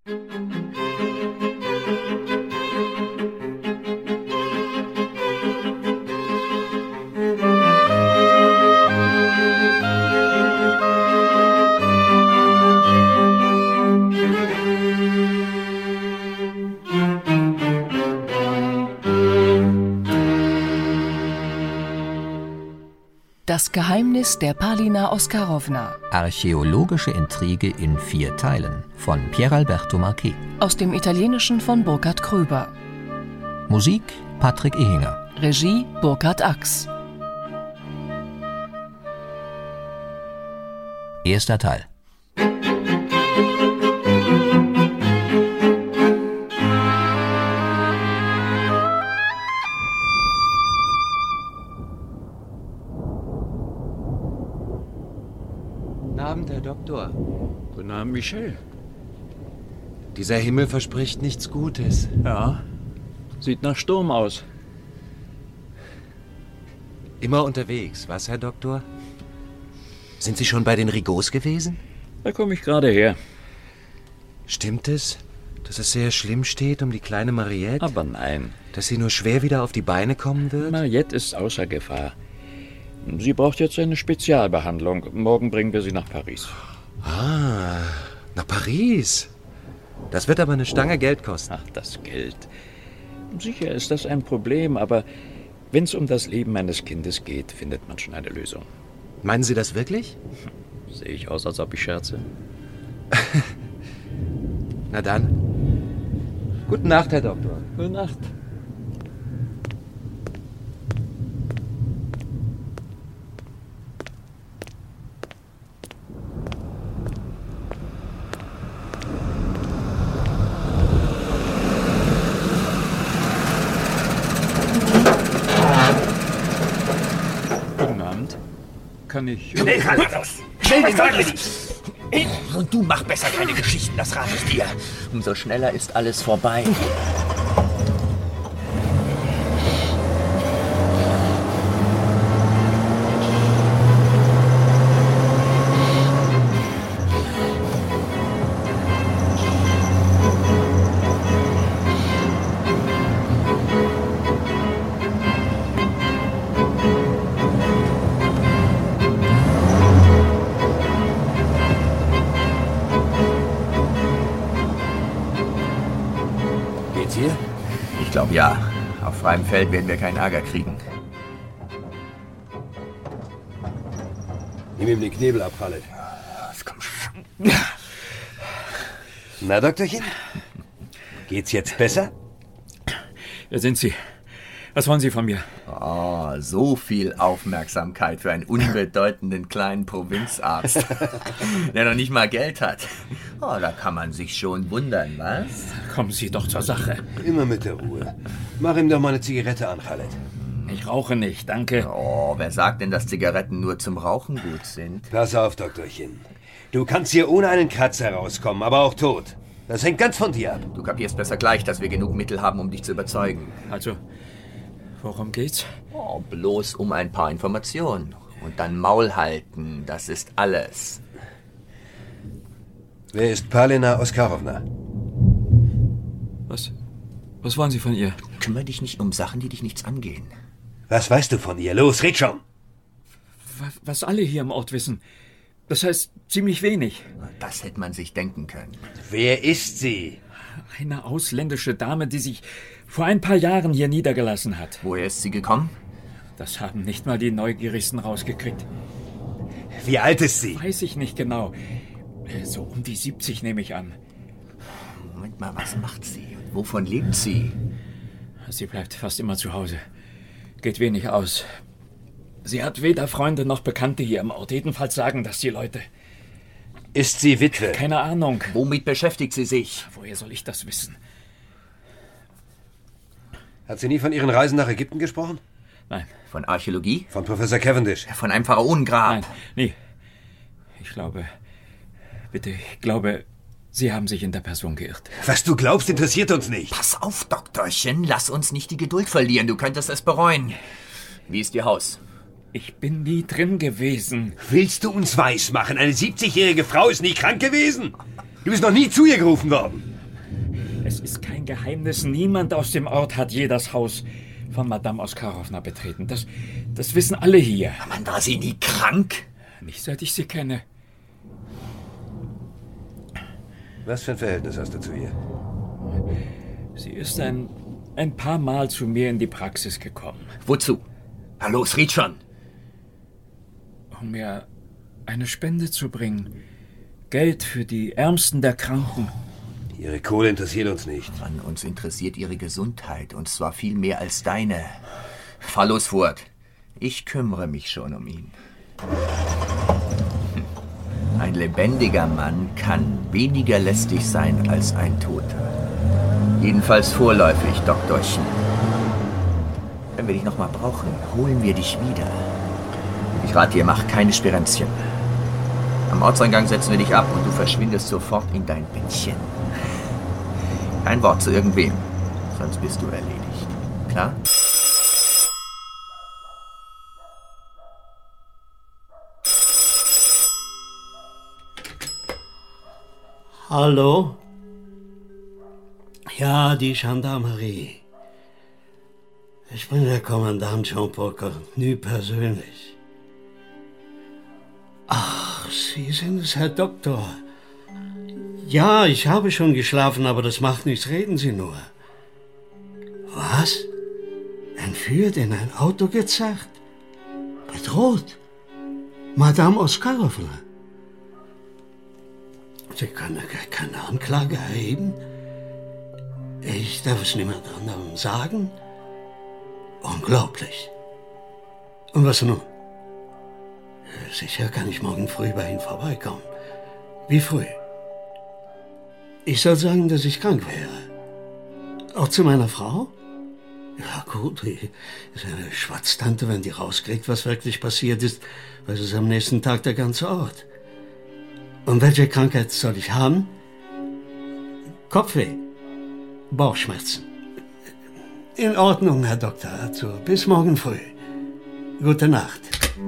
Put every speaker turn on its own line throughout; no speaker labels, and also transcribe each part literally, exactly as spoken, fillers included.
Das Geheimnis der Palina Oscarovna.
Archäologische Intrige in vier Teilen von Pieralberto Marquet.
Aus dem Italienischen von Burkhard Kröber.
Musik Patrick Ehinger.
Regie Burkhard Ax.
Erster Teil.
Guten Abend, Herr Doktor.
Guten Abend, Michel.
Dieser Himmel verspricht nichts Gutes.
Ja, sieht nach Sturm aus.
Immer unterwegs, was, Herr Doktor? Sind Sie schon bei den Rigaud's gewesen?
Da komme ich gerade her.
Stimmt es, dass es sehr schlimm steht um die kleine Mariette?
Aber nein.
Dass sie nur schwer wieder auf die Beine kommen wird?
Mariette ist außer Gefahr. Sie braucht jetzt eine Spezialbehandlung. Morgen bringen wir sie nach Paris.
Ah, nach Paris? Das wird aber eine Stange Geld kosten.
Ach, das Geld. Sicher ist das ein Problem, aber wenn es um das Leben eines Kindes geht, findet man schon eine Lösung.
Meinen Sie das wirklich?
Sehe ich aus, als ob ich scherze?
Na dann. Gute Nacht, Herr Doktor.
Gute Nacht. Kann ich...
Schnell, Carlos! Schnell den Wagen! Und du mach besser keine Geschichten, das rate ich dir.
Umso schneller ist alles vorbei.
Ich glaube ja. Auf freiem Feld werden wir keinen Ärger kriegen.
Nimm ihm den Knebel ab, Khaled.
Komm schon.
Na, Doktorchen? Geht's jetzt besser?
Wer sind Sie? Was wollen Sie von mir?
Oh, so viel Aufmerksamkeit für einen unbedeutenden kleinen Provinzarzt, der noch nicht mal Geld hat. Oh, da kann man sich schon wundern, was?
Kommen Sie doch zur Sache.
Immer mit der Ruhe. Mach ihm doch mal eine Zigarette an, Khaled.
Ich rauche nicht, danke.
Oh, wer sagt denn, dass Zigaretten nur zum Rauchen gut sind?
Pass auf, Doktorchen. Du kannst hier ohne einen Kratzer rauskommen, aber auch tot. Das hängt ganz von dir ab.
Du kapierst besser gleich, dass wir genug Mittel haben, um dich zu überzeugen.
Also, worum geht's?
Oh, bloß um ein paar Informationen. Und dann Maul halten, das ist alles.
Wer ist Palina Oscarovna?
Was? Was wollen Sie von ihr?
Kümmere dich nicht um Sachen, die dich nichts angehen.
Was weißt du von ihr? Los, red schon!
Was alle hier im Ort wissen. Das heißt, ziemlich wenig.
Das hätte man sich denken können.
Wer ist sie?
Eine ausländische Dame, die sich vor ein paar Jahren hier niedergelassen hat.
Woher ist sie gekommen?
Das haben nicht mal die Neugierigsten rausgekriegt.
Wie alt ist sie?
Weiß ich nicht genau. So um die siebzig nehme ich an.
Moment mal, was macht sie? Wovon lebt sie?
Sie bleibt fast immer zu Hause. Geht wenig aus. Sie hat weder Freunde noch Bekannte hier im Ort. Jedenfalls sagen das die Leute.
Ist sie Witwe?
Keine Ahnung.
Womit beschäftigt sie sich?
Woher soll ich das wissen?
Hat sie nie von ihren Reisen nach Ägypten gesprochen?
Nein.
Von Archäologie?
Von Professor Cavendish?
Von einem Pharaonengrab?
Nein, nie. Ich glaube... Bitte, ich glaube, Sie haben sich in der Person geirrt.
Was du glaubst, interessiert uns nicht.
Pass auf, Doktorchen. Lass uns nicht die Geduld verlieren. Du könntest es bereuen. Wie ist Ihr Haus?
Ich bin nie drin gewesen.
Willst du uns weismachen, eine siebzigjährige Frau ist nie krank gewesen? Du bist noch nie zu ihr gerufen worden.
Es ist kein Geheimnis. Niemand aus dem Ort hat je das Haus von Madame Oskarowna betreten. Das, das wissen alle hier.
Man, war sie nie krank?
Nicht seit ich sie kenne.
Was für ein Verhältnis hast du zu ihr?
Sie ist ein, ein paar Mal zu mir in die Praxis gekommen.
Wozu? Na los, red schon.
Um mir eine Spende zu bringen. Geld für die Ärmsten der Kranken.
Ihre Kohle interessiert uns nicht.
Mann, uns interessiert ihre Gesundheit. Und zwar viel mehr als deine. Fahr los fort. Ich kümmere mich schon um ihn. Ein lebendiger Mann kann weniger lästig sein als ein Toter. Jedenfalls vorläufig, Doktorchen. Wenn wir dich noch mal brauchen, holen wir dich wieder. Ich rate dir, mach keine Sperenzchen. Am Ortseingang setzen wir dich ab und du verschwindest sofort in dein Bettchen. Kein Wort zu irgendwem, sonst bist du erledigt. Klar?
Hallo? Ja, die Gendarmerie. Ich bin der Kommandant Jean-Paul Cornu persönlich. Ach, Sie sind es, Herr Doktor. Ja, ich habe schon geschlafen, aber das macht nichts. Reden Sie nur. Was? Entführt, in ein Auto gezerrt? Bedroht? Madame Oskarowna? Sie können keine Anklage erheben? Ich darf es niemand anderem sagen? Unglaublich. Und was nun? Sicher kann ich morgen früh bei Ihnen vorbeikommen. Wie früh? Ich soll sagen, dass ich krank wäre. Auch zu meiner Frau? Ja gut, die ist eine Schwatztante. Wenn die rauskriegt, was wirklich passiert ist, weiß es am nächsten Tag der ganze Ort. Und welche Krankheit soll ich haben? Kopfweh. Bauchschmerzen. In Ordnung, Herr Doktor. Also, bis morgen früh. Gute Nacht.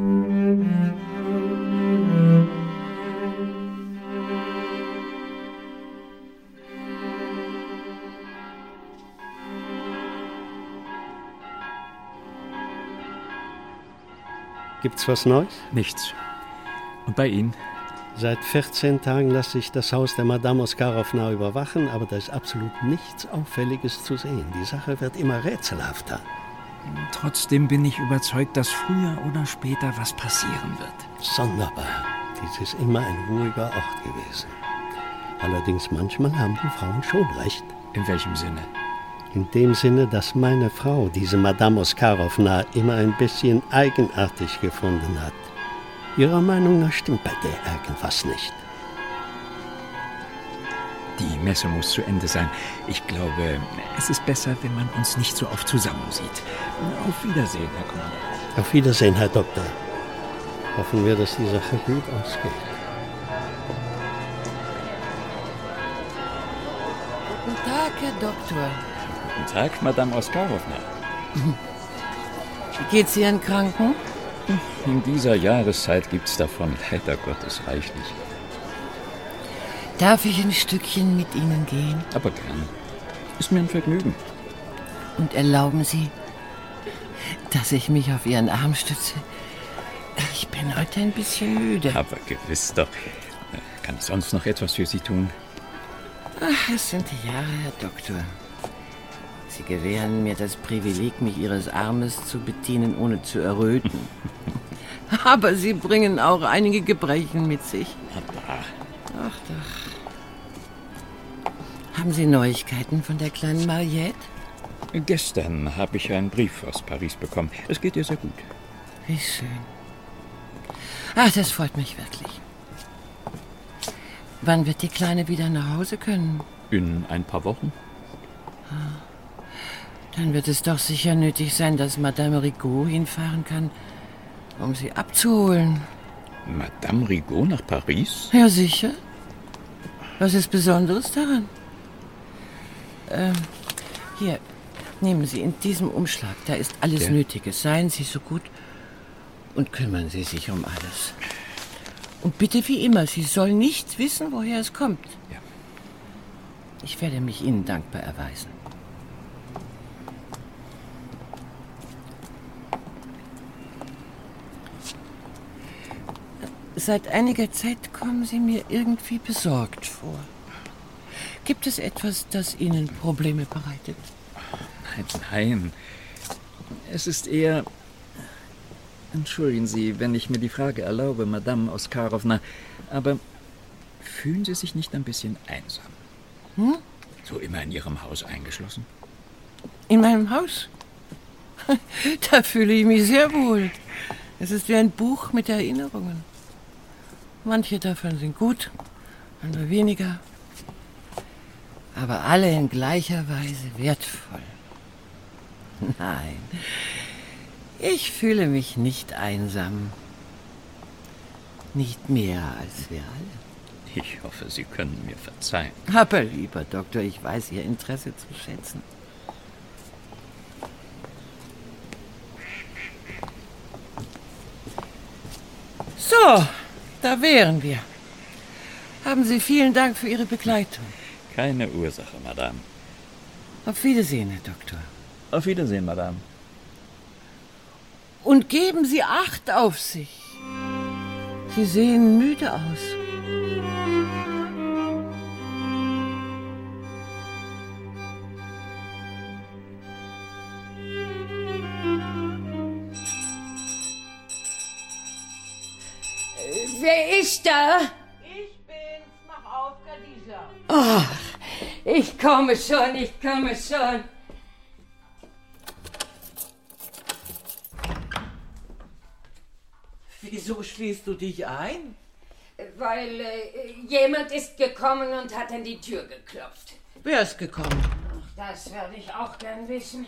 Gibt's was Neues?
Nichts. Und bei Ihnen?
Seit vierzehn Tagen lasse ich das Haus der Madame Oskarowna überwachen, aber da ist absolut nichts Auffälliges zu sehen. Die Sache wird immer rätselhafter.
Trotzdem bin ich überzeugt, dass früher oder später was passieren wird.
Sonderbar. Dies ist immer ein ruhiger Ort gewesen. Allerdings manchmal haben die Frauen schon recht.
In welchem Sinne?
In dem Sinne, dass meine Frau diese Madame Oskarowna immer ein bisschen eigenartig gefunden hat. Ihrer Meinung nach stimmt bei der irgendwas nicht.
Die Messe muss zu Ende sein. Ich glaube, es ist besser, wenn man uns nicht so oft zusammen sieht. Auf Wiedersehen, Herr Kommandant.
Auf Wiedersehen, Herr Doktor. Hoffen wir, dass die Sache gut ausgeht.
Guten Tag, Herr Doktor.
Guten Tag, Madame Oskarowna.
Wie geht's Ihren Kranken?
In dieser Jahreszeit gibt's davon leider Gottes reichlich.
Darf ich ein Stückchen mit Ihnen gehen?
Aber gern. Ist mir ein Vergnügen.
Und erlauben Sie, dass ich mich auf Ihren Arm stütze? Ich bin heute ein bisschen müde.
Aber gewiss doch. Kann ich sonst noch etwas für Sie tun?
Ach, es sind die Jahre, Herr Doktor. Sie gewähren mir das Privileg, mich Ihres Armes zu bedienen, ohne zu erröten. Aber Sie bringen auch einige Gebrechen mit sich.
Aber.
Ach doch. Haben Sie Neuigkeiten von der kleinen Mariette?
Gestern habe ich einen Brief aus Paris bekommen. Es geht ihr sehr gut.
Wie schön. Ach, das freut mich wirklich. Wann wird die Kleine wieder nach Hause können?
In ein paar Wochen.
Dann wird es doch sicher nötig sein, dass Madame Rigaud hinfahren kann, um sie abzuholen.
Madame Rigaud nach Paris?
Ja, sicher. Was ist Besonderes daran? Ähm, hier, nehmen Sie in diesem Umschlag. Da ist alles
Ja.
Nötige. Seien Sie so gut und kümmern Sie sich um alles. Und bitte wie immer, Sie soll nicht wissen, woher es kommt.
Ja.
Ich werde mich Ihnen dankbar erweisen. Seit einiger Zeit kommen Sie mir irgendwie besorgt vor. Gibt es etwas, das Ihnen Probleme bereitet?
Nein, nein. Es ist eher... Entschuldigen Sie, wenn ich mir die Frage erlaube, Madame Oskarowna, aber fühlen Sie sich nicht ein bisschen einsam?
Hm?
So immer in Ihrem Haus eingeschlossen?
In meinem Haus? Da fühle ich mich sehr wohl. Es ist wie ein Buch mit Erinnerungen. Manche davon sind gut, andere weniger. Aber alle in gleicher Weise wertvoll. Nein, ich fühle mich nicht einsam. Nicht mehr als wir alle.
Ich hoffe, Sie können mir verzeihen.
Aber lieber Doktor, ich weiß Ihr Interesse zu schätzen. So, da wären wir. Haben Sie vielen Dank für Ihre Begleitung.
Keine Ursache, Madame.
Auf Wiedersehen, Herr Doktor.
Auf Wiedersehen, Madame.
Und geben Sie Acht auf sich. Sie sehen müde aus.
Wer ist da?
Ich bin's. Mach auf, Khadija.
Ach, ich komme schon, ich komme schon.
Wieso schließt du dich ein?
Weil äh, jemand ist gekommen und hat an die Tür geklopft.
Wer ist gekommen?
Ach, das werde ich auch gern wissen.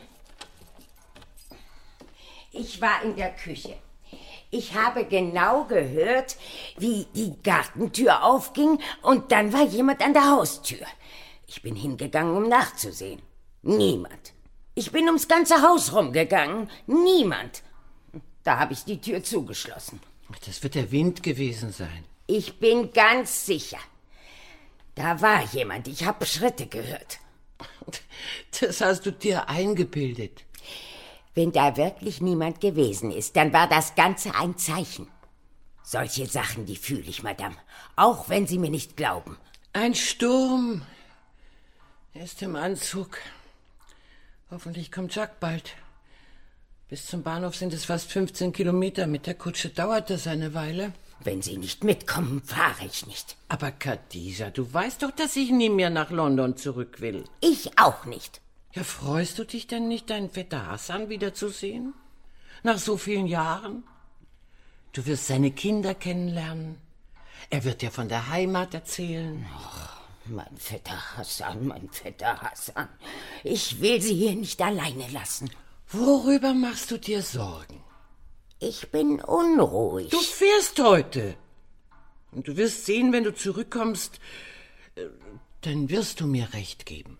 Ich war in der Küche. Ich habe genau gehört, wie die Gartentür aufging und dann war jemand an der Haustür. Ich bin hingegangen, um nachzusehen. Niemand. Ich bin ums ganze Haus rumgegangen. Niemand. Da habe ich die Tür zugeschlossen.
Das wird der Wind gewesen sein.
Ich bin ganz sicher. Da war jemand. Ich habe Schritte gehört.
Das hast du dir eingebildet.
Wenn da wirklich niemand gewesen ist, dann war das Ganze ein Zeichen. Solche Sachen, die fühle ich, Madame. Auch wenn Sie mir nicht glauben.
Ein Sturm. Er ist im Anzug. Hoffentlich kommt Jacques bald. Bis zum Bahnhof sind es fast fünfzehn Kilometer. Mit der Kutsche dauert das eine Weile.
Wenn Sie nicht mitkommen, fahre ich nicht.
Aber Khadija, du weißt doch, dass ich nie mehr nach London zurück will.
Ich auch nicht.
Ja, freust du dich denn nicht, deinen Vetter Hassan wiederzusehen? Nach so vielen Jahren? Du wirst seine Kinder kennenlernen. Er wird dir von der Heimat erzählen.
Ach, mein Vetter Hassan, mein Vetter Hassan. Ich will Sie hier nicht alleine lassen.
Worüber machst du dir Sorgen?
Ich bin unruhig.
Du fährst heute. Und du wirst sehen, wenn du zurückkommst, dann wirst du mir recht geben.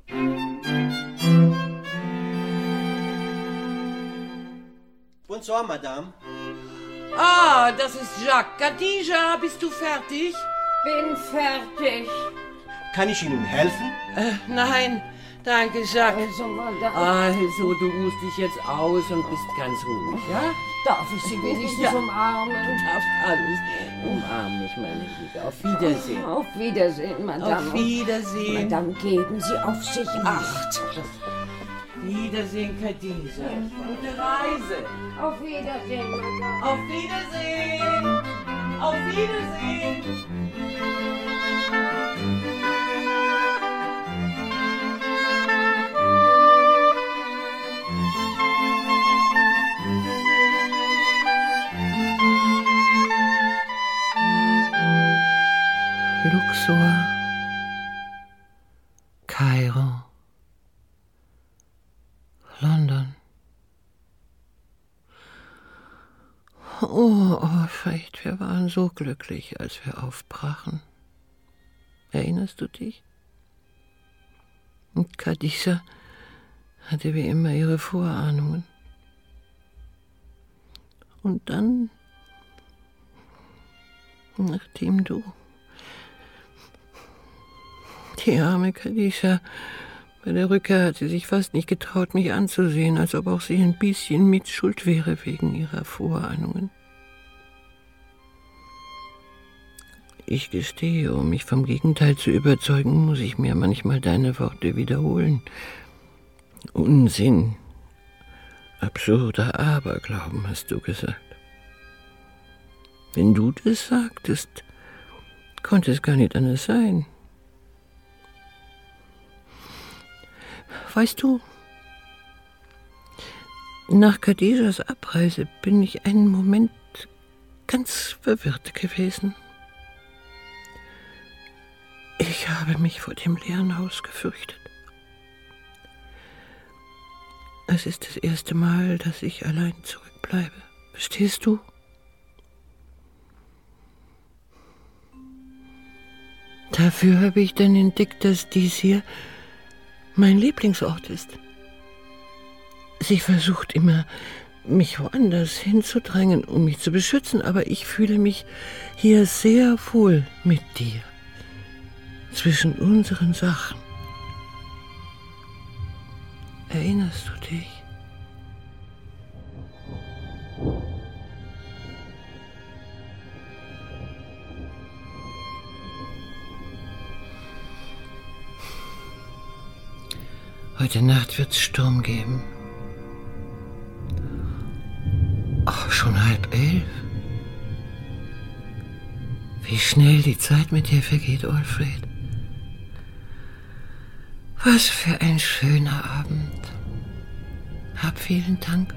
Bonsoir, Madame.
Ah, das ist Jacques. Khadija, bist du fertig?
Bin fertig.
Kann ich Ihnen helfen?
Äh, nein, danke, Jacques.
Also, Madame.
Also, du ruhst dich jetzt aus und bist ganz ruhig, ja?
Darf ich Sie wenigstens
ja.
umarmen?
Darf alles. Umarm mich, meine Liebe. Auf Wiedersehen.
Auf Wiedersehen, Madame.
Auf Wiedersehen.
Madame, geben Sie auf sich Acht.
Wiedersehen, Khadija. Gute Reise.
Auf Wiedersehen, Madame.
Auf Wiedersehen. Auf Wiedersehen. Luxor, Kairo, London. Oh, Alfred, wir waren so glücklich, als wir aufbrachen. Erinnerst du dich? Und Khadija hatte wie immer ihre Vorahnungen. Und dann, nachdem du Die arme Khadija. Bei der Rückkehr hat sie sich fast nicht getraut, mich anzusehen, als ob auch sie ein bisschen mit schuld wäre wegen ihrer Vorahnungen. Ich gestehe, um mich vom Gegenteil zu überzeugen, muss ich mir manchmal deine Worte wiederholen. Unsinn, absurder Aberglauben, hast du gesagt. Wenn du das sagtest, konnte es gar nicht anders sein. Weißt du, nach Khadijas Abreise bin ich einen Moment ganz verwirrt gewesen. Ich habe mich vor dem leeren Haus gefürchtet. Es ist das erste Mal, dass ich allein zurückbleibe. Verstehst du? Dafür habe ich dann entdeckt, dass dies hier mein Lieblingsort ist. Sie versucht immer, mich woanders hinzudrängen, um mich zu beschützen, aber ich fühle mich hier sehr wohl mit dir. Zwischen unseren Sachen. Erinnerst du dich? Heute Nacht wird's Sturm geben. Oh, schon halb elf. Wie schnell die Zeit mit dir vergeht, Alfred. Was für ein schöner Abend. Hab vielen Dank.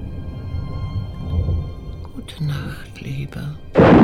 Gute Nacht, Lieber.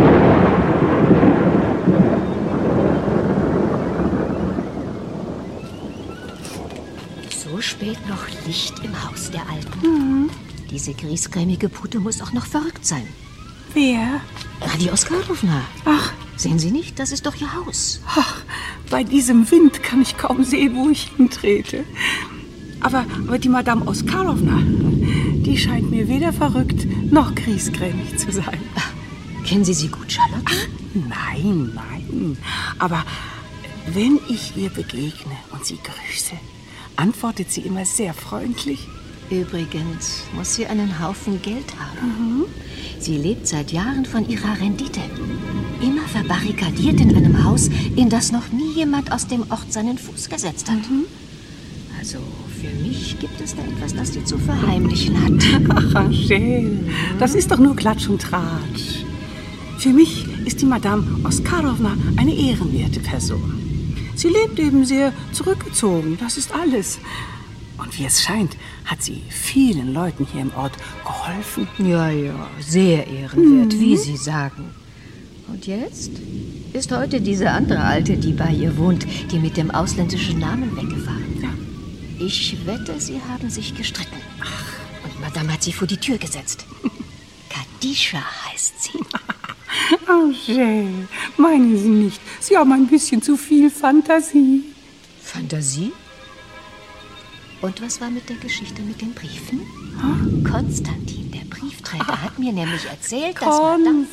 So spät noch Licht im Haus der Alten.
Mhm.
Diese griesgrämige Pute muss auch noch verrückt sein.
Wer?
Na, die Oskarovna.
Ach.
Sehen Sie nicht? Das ist doch Ihr Haus.
Ach, bei diesem Wind kann ich kaum sehen, wo ich hintrete. Aber, aber die Madame Oskarovna, die scheint mir weder verrückt noch griesgrämig zu sein.
Ach, kennen Sie sie gut, Charlotte?
Ach, nein, nein. Aber wenn ich ihr begegne und sie grüße, antwortet sie immer sehr freundlich.
Übrigens muss sie einen Haufen Geld haben.
Mhm.
Sie lebt seit Jahren von ihrer Rendite. Immer verbarrikadiert in einem Haus, in das noch nie jemand aus dem Ort seinen Fuß gesetzt hat.
Mhm.
Also für mich gibt es da etwas, das sie zu verheimlichen hat.
Ach, Angel, das ist doch nur Klatsch und Tratsch. Für mich ist die Madame Oskarovna eine ehrenwerte Person. Sie lebt eben sehr zurückgezogen, das ist alles. Und wie es scheint, hat sie vielen Leuten hier im Ort geholfen.
Ja, ja, sehr ehrenwert,
mhm.
wie Sie sagen. Und jetzt ist heute diese andere Alte, die bei ihr wohnt, die mit dem ausländischen Namen weggefahren.
Ja.
Ich wette, sie haben sich gestritten.
Ach.
Und Madame hat sie vor die Tür gesetzt. Khadija heißt sie.
Angel, meinen Sie nicht, Sie haben ein bisschen zu viel Fantasie.
Fantasie? Und was war mit der Geschichte mit den Briefen?
Hm?
Konstantin, der Briefträger, Ach. hat mir nämlich erzählt, dass
Konstantin.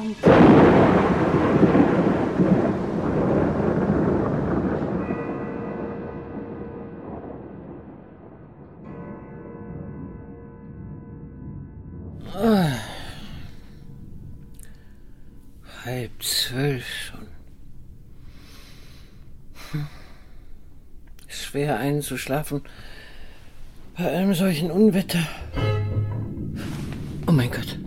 Ah. Halb zwölf schon. Hm. Schwer einzuschlafen bei einem solchen Unwetter. Oh mein Gott.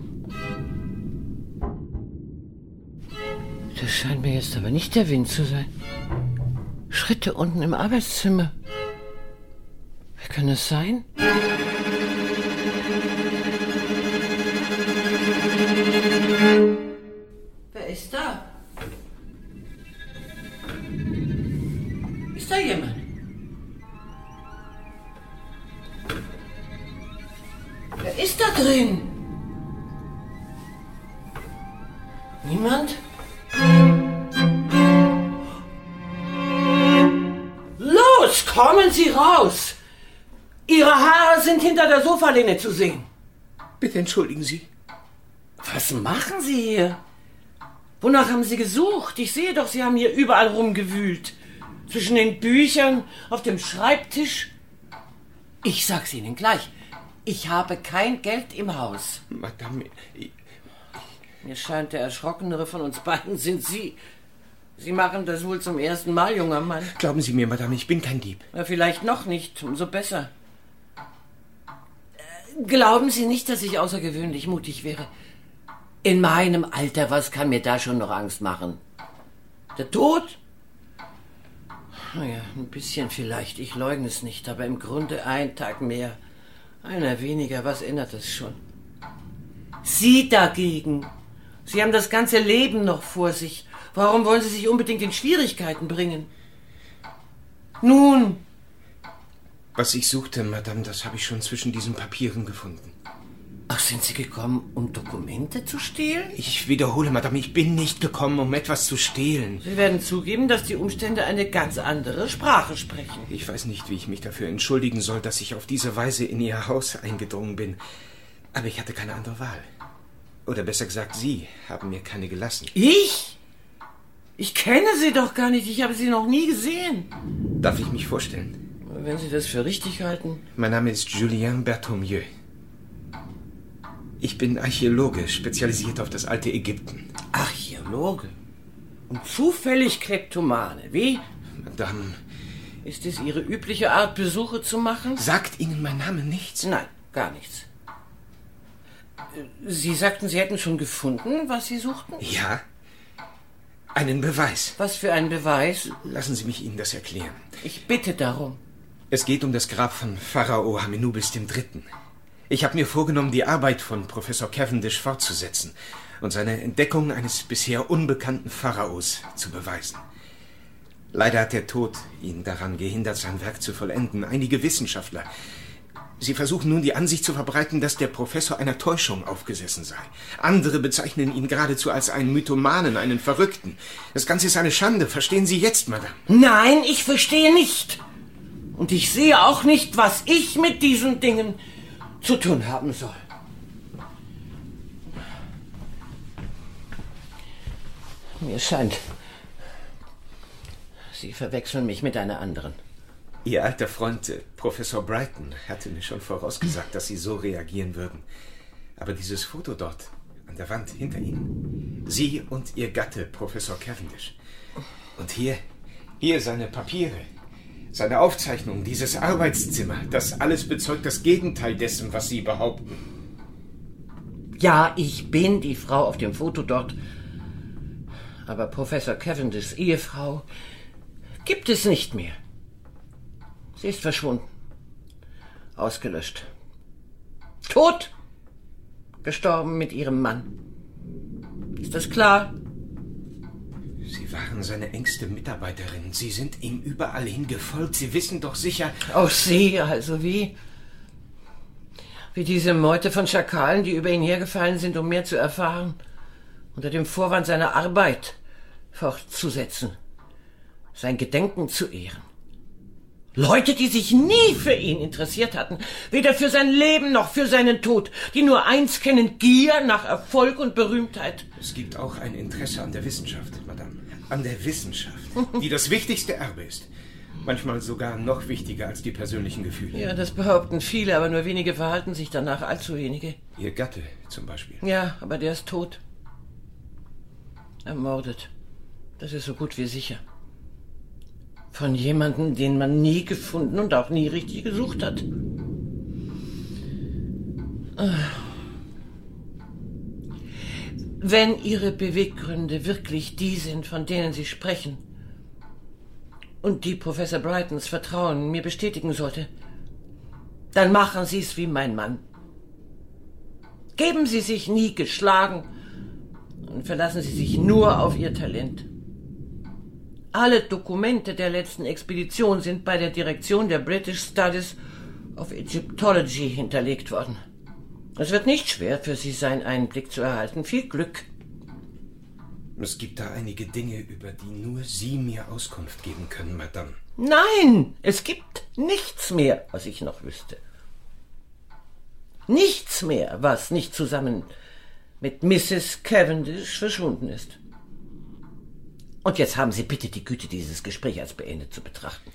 Das scheint mir jetzt aber nicht der Wind zu sein. Schritte unten im Arbeitszimmer. Wer kann das sein? Wer ist da? Ist da jemand? Wer ist da drin? Niemand? Los, kommen Sie raus! Ihre Haare sind hinter der Sofalehne zu sehen.
Bitte entschuldigen Sie.
Was machen Sie hier? Wonach haben Sie gesucht? Ich sehe doch, Sie haben hier überall rumgewühlt. Zwischen den Büchern, auf dem Schreibtisch. Ich sag's Ihnen gleich. Ich habe kein Geld im Haus.
Madame, ich...
Mir scheint, der Erschrockenere von uns beiden sind Sie. Sie machen das wohl zum ersten Mal, junger Mann.
Glauben Sie mir, Madame, ich bin kein Dieb.
Ja, vielleicht noch nicht, umso besser. Glauben Sie nicht, dass ich außergewöhnlich mutig wäre? In meinem Alter, was kann mir da schon noch Angst machen? Der Tod? Naja, ein bisschen vielleicht, ich leugne es nicht, aber im Grunde ein Tag mehr, einer weniger, was ändert das schon? Sie dagegen, Sie haben das ganze Leben noch vor sich. Warum wollen Sie sich unbedingt in Schwierigkeiten bringen? Nun?
Was ich suchte, Madame, das habe ich schon zwischen diesen Papieren gefunden.
Ach, sind Sie gekommen, um Dokumente zu stehlen?
Ich wiederhole, Madame, ich bin nicht gekommen, um etwas zu stehlen.
Sie werden zugeben, dass die Umstände eine ganz andere Sprache sprechen.
Ich weiß nicht, wie ich mich dafür entschuldigen soll, dass ich auf diese Weise in Ihr Haus eingedrungen bin. Aber ich hatte keine andere Wahl. Oder besser gesagt, Sie haben mir keine gelassen.
Ich? Ich kenne Sie doch gar nicht. Ich habe Sie noch nie gesehen.
Darf ich mich vorstellen?
Wenn Sie das für richtig halten.
Mein Name ist Julien Berthomieux. Ich bin Archäologe, spezialisiert auf das alte Ägypten.
Archäologe? Und zufällig Kleptomane, wie?
Madame...
Ist es Ihre übliche Art, Besuche zu machen?
Sagt Ihnen mein Name nichts?
Nein, gar nichts. Sie sagten, Sie hätten schon gefunden, was Sie suchten?
Ja. Einen Beweis.
Was für ein Beweis?
Lassen Sie mich Ihnen das erklären.
Ich bitte darum.
Es geht um das Grab von Pharao Amenubis der Dritte. Ich habe mir vorgenommen, die Arbeit von Professor Cavendish fortzusetzen und seine Entdeckung eines bisher unbekannten Pharaos zu beweisen. Leider hat der Tod ihn daran gehindert, sein Werk zu vollenden. Einige Wissenschaftler, sie versuchen nun die Ansicht zu verbreiten, dass der Professor einer Täuschung aufgesessen sei. Andere bezeichnen ihn geradezu als einen Mythomanen, einen Verrückten. Das Ganze ist eine Schande. Verstehen Sie jetzt, Madame?
Nein, ich verstehe nicht. Und ich sehe auch nicht, was ich mit diesen Dingen zu tun haben soll. Mir scheint, Sie verwechseln mich mit einer anderen.
Ihr alter Freund, Professor Brighton, hatte mir schon vorausgesagt, dass Sie so reagieren würden. Aber dieses Foto dort, an der Wand hinter Ihnen, Sie und Ihr Gatte, Professor Cavendish. Und hier, hier seine Papiere, seine Aufzeichnungen, dieses Arbeitszimmer, das alles bezeugt das Gegenteil dessen, was Sie behaupten.
Ja, ich bin die Frau auf dem Foto dort. Aber Professor Cavendishs Ehefrau gibt es nicht mehr. Sie ist verschwunden. Ausgelöscht. Tot. Gestorben mit ihrem Mann. Ist das klar?
Sie waren seine engste Mitarbeiterin. Sie sind ihm überall hingefolgt. Sie wissen doch sicher...
Auch Sie, also wie? Wie diese Meute von Schakalen, die über ihn hergefallen sind, um mehr zu erfahren. Unter dem Vorwand seiner Arbeit fortzusetzen. Sein Gedenken zu ehren. Leute, die sich nie für ihn interessiert hatten, weder für sein Leben noch für seinen Tod, die nur eins kennen, Gier nach Erfolg und Berühmtheit.
Es gibt auch ein Interesse an der Wissenschaft, Madame. An der Wissenschaft, die das wichtigste Erbe ist. Manchmal sogar noch wichtiger als die persönlichen Gefühle.
Ja, das behaupten viele, aber nur wenige verhalten sich danach, allzu wenige.
Ihr Gatte zum Beispiel.
Ja, aber der ist tot. Ermordet. Das ist so gut wie sicher. Von jemandem, den man nie gefunden und auch nie richtig gesucht hat. Wenn Ihre Beweggründe wirklich die sind, von denen Sie sprechen, und die Professor Brightons Vertrauen mir bestätigen sollte, dann machen Sie es wie mein Mann. Geben Sie sich nie geschlagen und verlassen Sie sich nur auf Ihr Talent. Alle Dokumente der letzten Expedition sind bei der Direktion der British Studies of Egyptology hinterlegt worden. Es wird nicht schwer für Sie sein, Einblick zu erhalten. Viel Glück.
Es gibt da einige Dinge, über die nur Sie mir Auskunft geben können, Madame.
Nein, es gibt nichts mehr, was ich noch wüsste. Nichts mehr, was nicht zusammen mit Misses Cavendish verschwunden ist. Und jetzt haben Sie bitte die Güte, dieses Gespräch als beendet zu betrachten.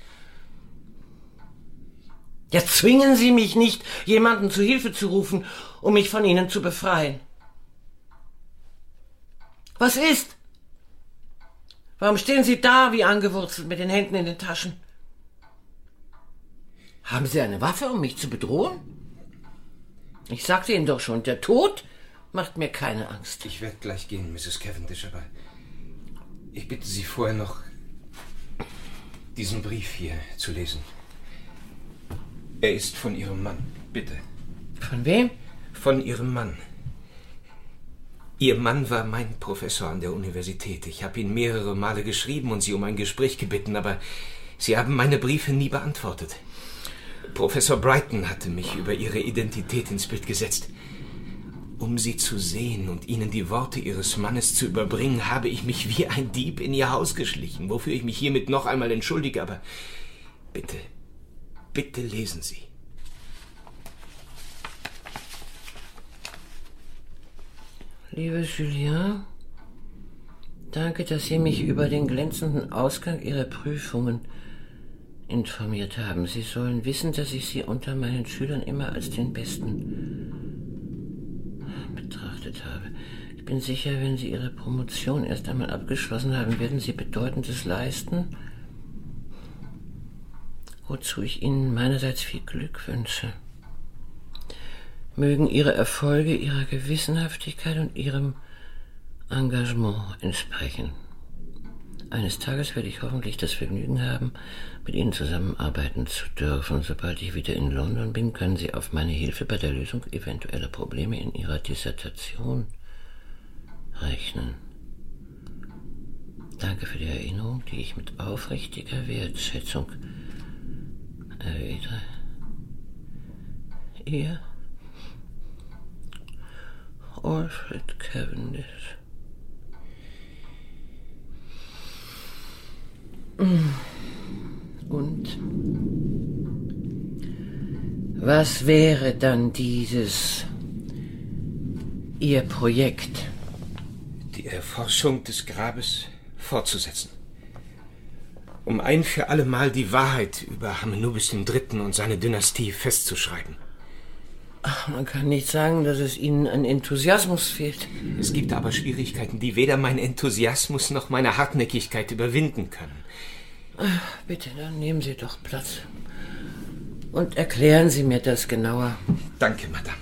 Jetzt zwingen Sie mich nicht, jemanden zu Hilfe zu rufen, um mich von Ihnen zu befreien. Was ist? Warum stehen Sie da wie angewurzelt mit den Händen in den Taschen? Haben Sie eine Waffe, um mich zu bedrohen? Ich sagte Ihnen doch schon, der Tod macht mir keine Angst.
Ich werde gleich gehen, Misses Cavendish, aber ich bitte Sie vorher noch, diesen Brief hier zu lesen. Er ist von Ihrem Mann, bitte.
Von wem?
Von Ihrem Mann. Ihr Mann war mein Professor an der Universität. Ich habe ihn mehrere Male geschrieben und Sie um ein Gespräch gebeten, aber Sie haben meine Briefe nie beantwortet. Professor Brighton hatte mich über Ihre Identität ins Bild gesetzt. Um Sie zu sehen und Ihnen die Worte Ihres Mannes zu überbringen, habe ich mich wie ein Dieb in Ihr Haus geschlichen, wofür ich mich hiermit noch einmal entschuldige, aber bitte, bitte lesen Sie.
Liebe Julien, danke, dass Sie mich über den glänzenden Ausgang Ihrer Prüfungen informiert haben. Sie sollen wissen, dass ich Sie unter meinen Schülern immer als den Besten betrachtet habe. Ich bin sicher, wenn Sie Ihre Promotion erst einmal abgeschlossen haben, werden Sie Bedeutendes leisten, wozu ich Ihnen meinerseits viel Glück wünsche. Mögen Ihre Erfolge Ihrer Gewissenhaftigkeit und Ihrem Engagement entsprechen. Eines Tages werde ich hoffentlich das Vergnügen haben, mit Ihnen zusammenarbeiten zu dürfen. Sobald ich wieder in London bin, können Sie auf meine Hilfe bei der Lösung eventueller Probleme in Ihrer Dissertation rechnen. Danke für die Erinnerung, die ich mit aufrichtiger Wertschätzung erwidere. Ihr Alfred Cavendish. Und was wäre dann dieses Ihr Projekt?
Die Erforschung des Grabes fortzusetzen. Um ein für alle Mal die Wahrheit über Hamenubis der Dritte und seine Dynastie festzuschreiben.
Ach, man kann nicht sagen, dass es Ihnen an Enthusiasmus fehlt.
Es gibt aber Schwierigkeiten, die weder mein Enthusiasmus noch meine Hartnäckigkeit überwinden können.
Ach, bitte, dann nehmen Sie doch Platz. Und erklären Sie mir das genauer.
Danke, Madame.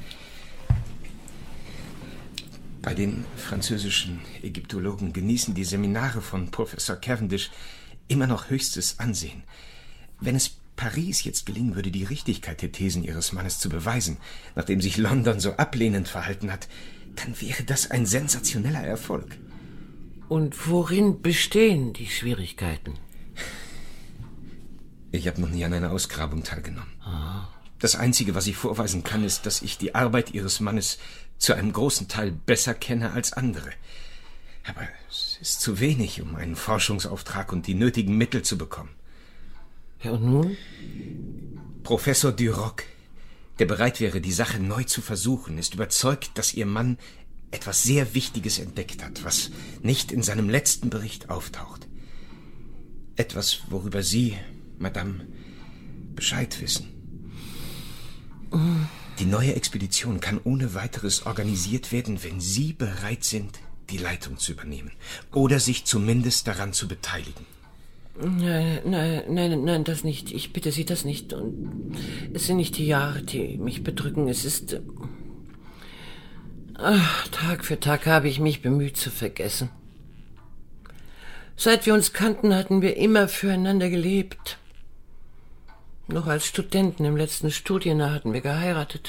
Bei den französischen Ägyptologen genießen die Seminare von Professor Cavendish immer noch höchstes Ansehen. Wenn es Paris jetzt gelingen würde, die Richtigkeit der Thesen ihres Mannes zu beweisen, nachdem sich London so ablehnend verhalten hat, dann wäre das ein sensationeller Erfolg.
Und worin bestehen die Schwierigkeiten?
Ich habe noch nie an einer Ausgrabung teilgenommen.
Ah.
Das Einzige, was ich vorweisen kann, ist, dass ich die Arbeit Ihres Mannes zu einem großen Teil besser kenne als andere. Aber es ist zu wenig, um einen Forschungsauftrag und die nötigen Mittel zu bekommen.
Ja, und nun?
Professor Duroc, der bereit wäre, die Sache neu zu versuchen, ist überzeugt, dass Ihr Mann etwas sehr Wichtiges entdeckt hat, was nicht in seinem letzten Bericht auftaucht. Etwas, worüber Sie, Madame, Bescheid wissen. Die neue Expedition kann ohne weiteres organisiert werden, wenn Sie bereit sind, die Leitung zu übernehmen oder sich zumindest daran zu beteiligen.
Nein, nein, nein, nein, das nicht. Ich bitte Sie, das nicht. Und es sind nicht die Jahre, die mich bedrücken. Es ist... Ach, Tag für Tag habe ich mich bemüht zu vergessen. Seit wir uns kannten, hatten wir immer füreinander gelebt. Noch als Studenten im letzten Studienjahr hatten wir geheiratet.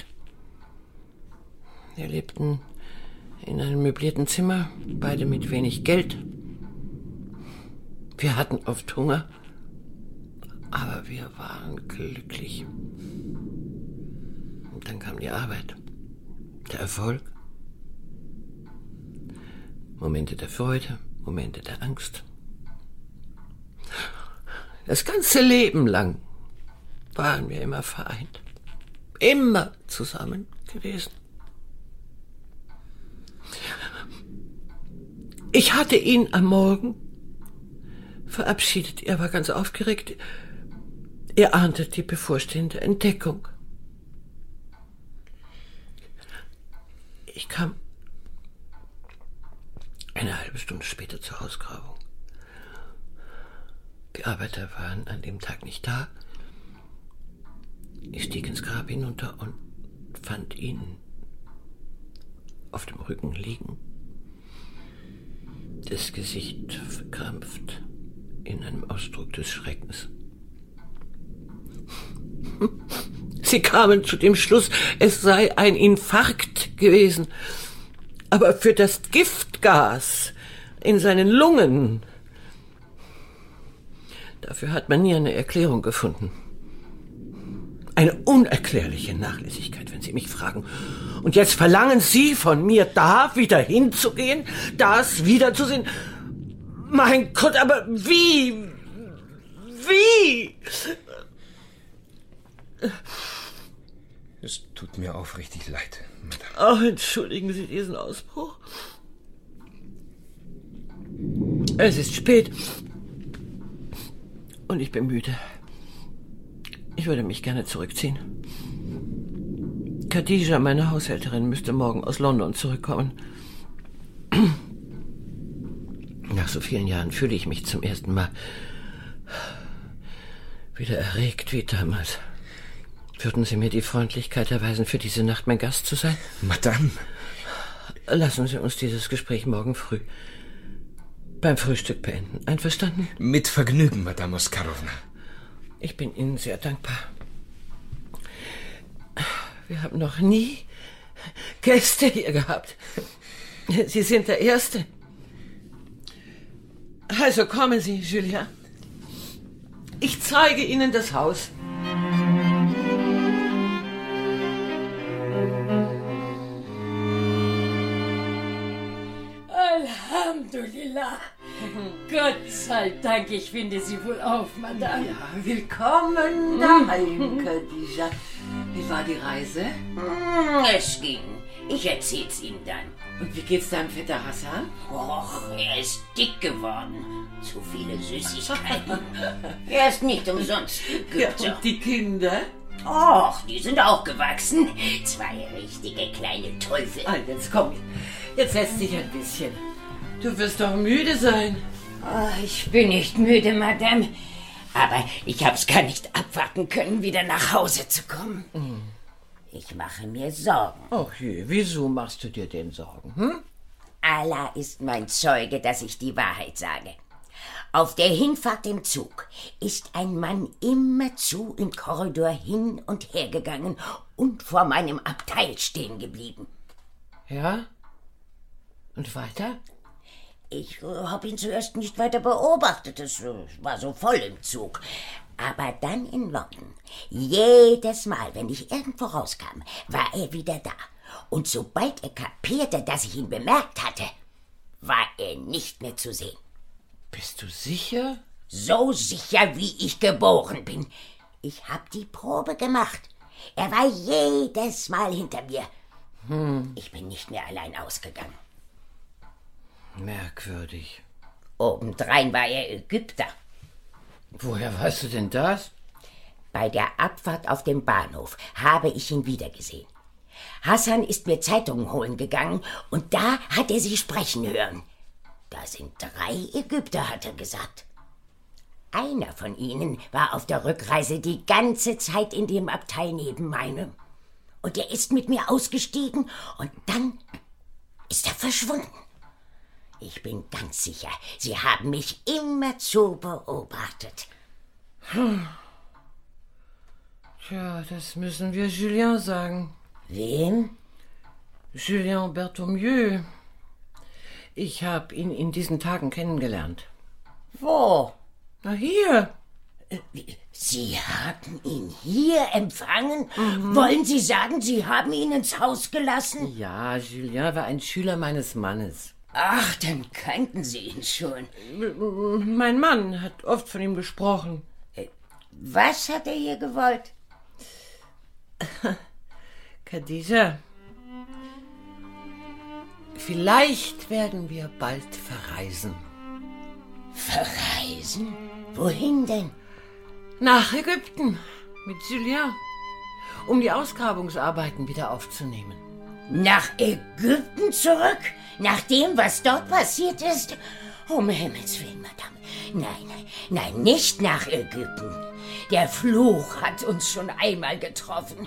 Wir lebten in einem möblierten Zimmer, beide mit wenig Geld. Wir hatten oft Hunger, aber wir waren glücklich. Und dann kam die Arbeit, der Erfolg, Momente der Freude, Momente der Angst. Das ganze Leben lang waren wir immer vereint, immer zusammen gewesen. Ich hatte ihn am Morgen
verabschiedet. Er war ganz aufgeregt. Er ahnte die bevorstehende Entdeckung. Ich kam eine halbe Stunde später zur Ausgrabung. Die Arbeiter waren an dem Tag nicht da. Ich stieg ins Grab hinunter und fand ihn auf dem Rücken liegen, das Gesicht verkrampft in einem Ausdruck des Schreckens. Sie kamen zu dem Schluss, es sei ein Infarkt gewesen, aber für das Giftgas in seinen Lungen, dafür hat man nie eine Erklärung gefunden. Eine unerklärliche Nachlässigkeit, wenn Sie mich fragen. Und jetzt verlangen Sie von mir, da wieder hinzugehen, das wiederzusehen. Mein Gott, aber wie? Wie?
Es tut mir aufrichtig leid, Madame.
Ach, entschuldigen Sie diesen Ausbruch. Es ist spät. Und ich bin müde. Ich würde mich gerne zurückziehen. Khadija, meine Haushälterin, müsste morgen aus London zurückkommen. Nach so vielen Jahren fühle ich mich zum ersten Mal wieder erregt wie damals. Würden Sie mir die Freundlichkeit erweisen, für diese Nacht mein Gast zu sein?
Madame.
Lassen Sie uns dieses Gespräch morgen früh beim Frühstück beenden. Einverstanden?
Mit Vergnügen, Madame Oskarovna.
Ich bin Ihnen sehr dankbar. Wir haben noch nie Gäste hier gehabt. Sie sind der Erste. Also kommen Sie, Julien. Ich zeige Ihnen das Haus.
Alhamdulillah. Gott sei Dank, ich finde Sie wohl auf, Madame.
Ja, willkommen daheim, Khadija. Wie war die Reise?
Es ging. Ich erzähl's Ihnen dann.
Und wie geht's deinem Vetter Hassan?
Och, er ist dick geworden. Zu viele Süßigkeiten. Er ist nicht umsonst Ägypter.
Ja, und die Kinder?
Och, die sind auch gewachsen. Zwei richtige kleine Teufel.
Ah, jetzt komm, jetzt setz dich ein bisschen. Du wirst doch müde sein.
Oh, ich bin nicht müde, Madame. Aber ich hab's gar nicht abwarten können, wieder nach Hause zu kommen.
Mhm.
Ich mache mir Sorgen.
Ach je, wieso machst du dir denn Sorgen? Hm?
Allah ist mein Zeuge, dass ich die Wahrheit sage. Auf der Hinfahrt im Zug ist ein Mann immerzu im Korridor hin und her gegangen und vor meinem Abteil stehen geblieben.
Ja? Und weiter?
Ich äh, habe ihn zuerst nicht weiter beobachtet, es äh, war so voll im Zug. Aber dann in London, jedes Mal, wenn ich irgendwo rauskam, war er wieder da. Und sobald er kapierte, dass ich ihn bemerkt hatte, war er nicht mehr zu sehen.
Bist du sicher?
So sicher, wie ich geboren bin. Ich hab die Probe gemacht. Er war jedes Mal hinter mir.
Hm.
Ich bin nicht mehr allein ausgegangen.
Merkwürdig.
Obendrein war er Ägypter.
Woher weißt du denn das?
Bei der Abfahrt auf dem Bahnhof habe ich ihn wiedergesehen. Hassan ist mir Zeitungen holen gegangen und da hat er sie sprechen hören. Da sind drei Ägypter, hat er gesagt. Einer von ihnen war auf der Rückreise die ganze Zeit in dem Abteil neben meinem. Und er ist mit mir ausgestiegen und dann ist er verschwunden. Ich bin ganz sicher, sie haben mich immerzu beobachtet.
Hm. Tja, das müssen wir Julien sagen.
Wem?
Julien Berthomieux. Ich habe ihn in diesen Tagen kennengelernt.
Wo?
Na, hier.
Sie haben ihn hier empfangen?
Mhm.
Wollen Sie sagen, Sie haben ihn ins Haus gelassen?
Ja, Julien war ein Schüler meines Mannes.
Ach, dann kannten Sie ihn schon.
Mein Mann hat oft von ihm gesprochen.
Was hat er hier gewollt?
Khadija, vielleicht werden wir bald verreisen.
Verreisen? Wohin denn?
Nach Ägypten mit Julien, um die Ausgrabungsarbeiten wieder aufzunehmen.
Nach Ägypten zurück? Nach dem, was dort passiert ist? Um Himmels Willen, Madame. Nein, nein, nicht nach Ägypten. Der Fluch hat uns schon einmal getroffen.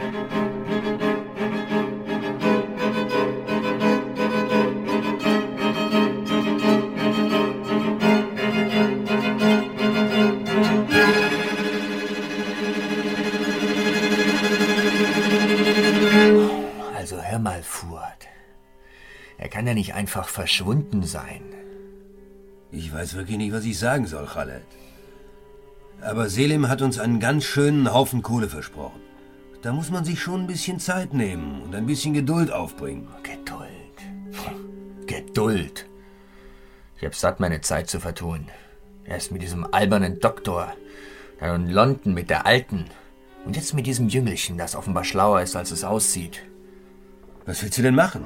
Also hör mal, Fuad. Er kann ja nicht einfach verschwunden sein.
Ich weiß wirklich nicht, was ich sagen soll, Khaled. Aber Selim hat uns einen ganz schönen Haufen Kohle versprochen. Da muss man sich schon ein bisschen Zeit nehmen und ein bisschen Geduld aufbringen.
Geduld. Geduld. Ich hab satt, meine Zeit zu vertun. Erst mit diesem albernen Doktor, dann in London mit der Alten und jetzt mit diesem Jüngelchen, das offenbar schlauer ist, als es aussieht.
Was willst du denn machen?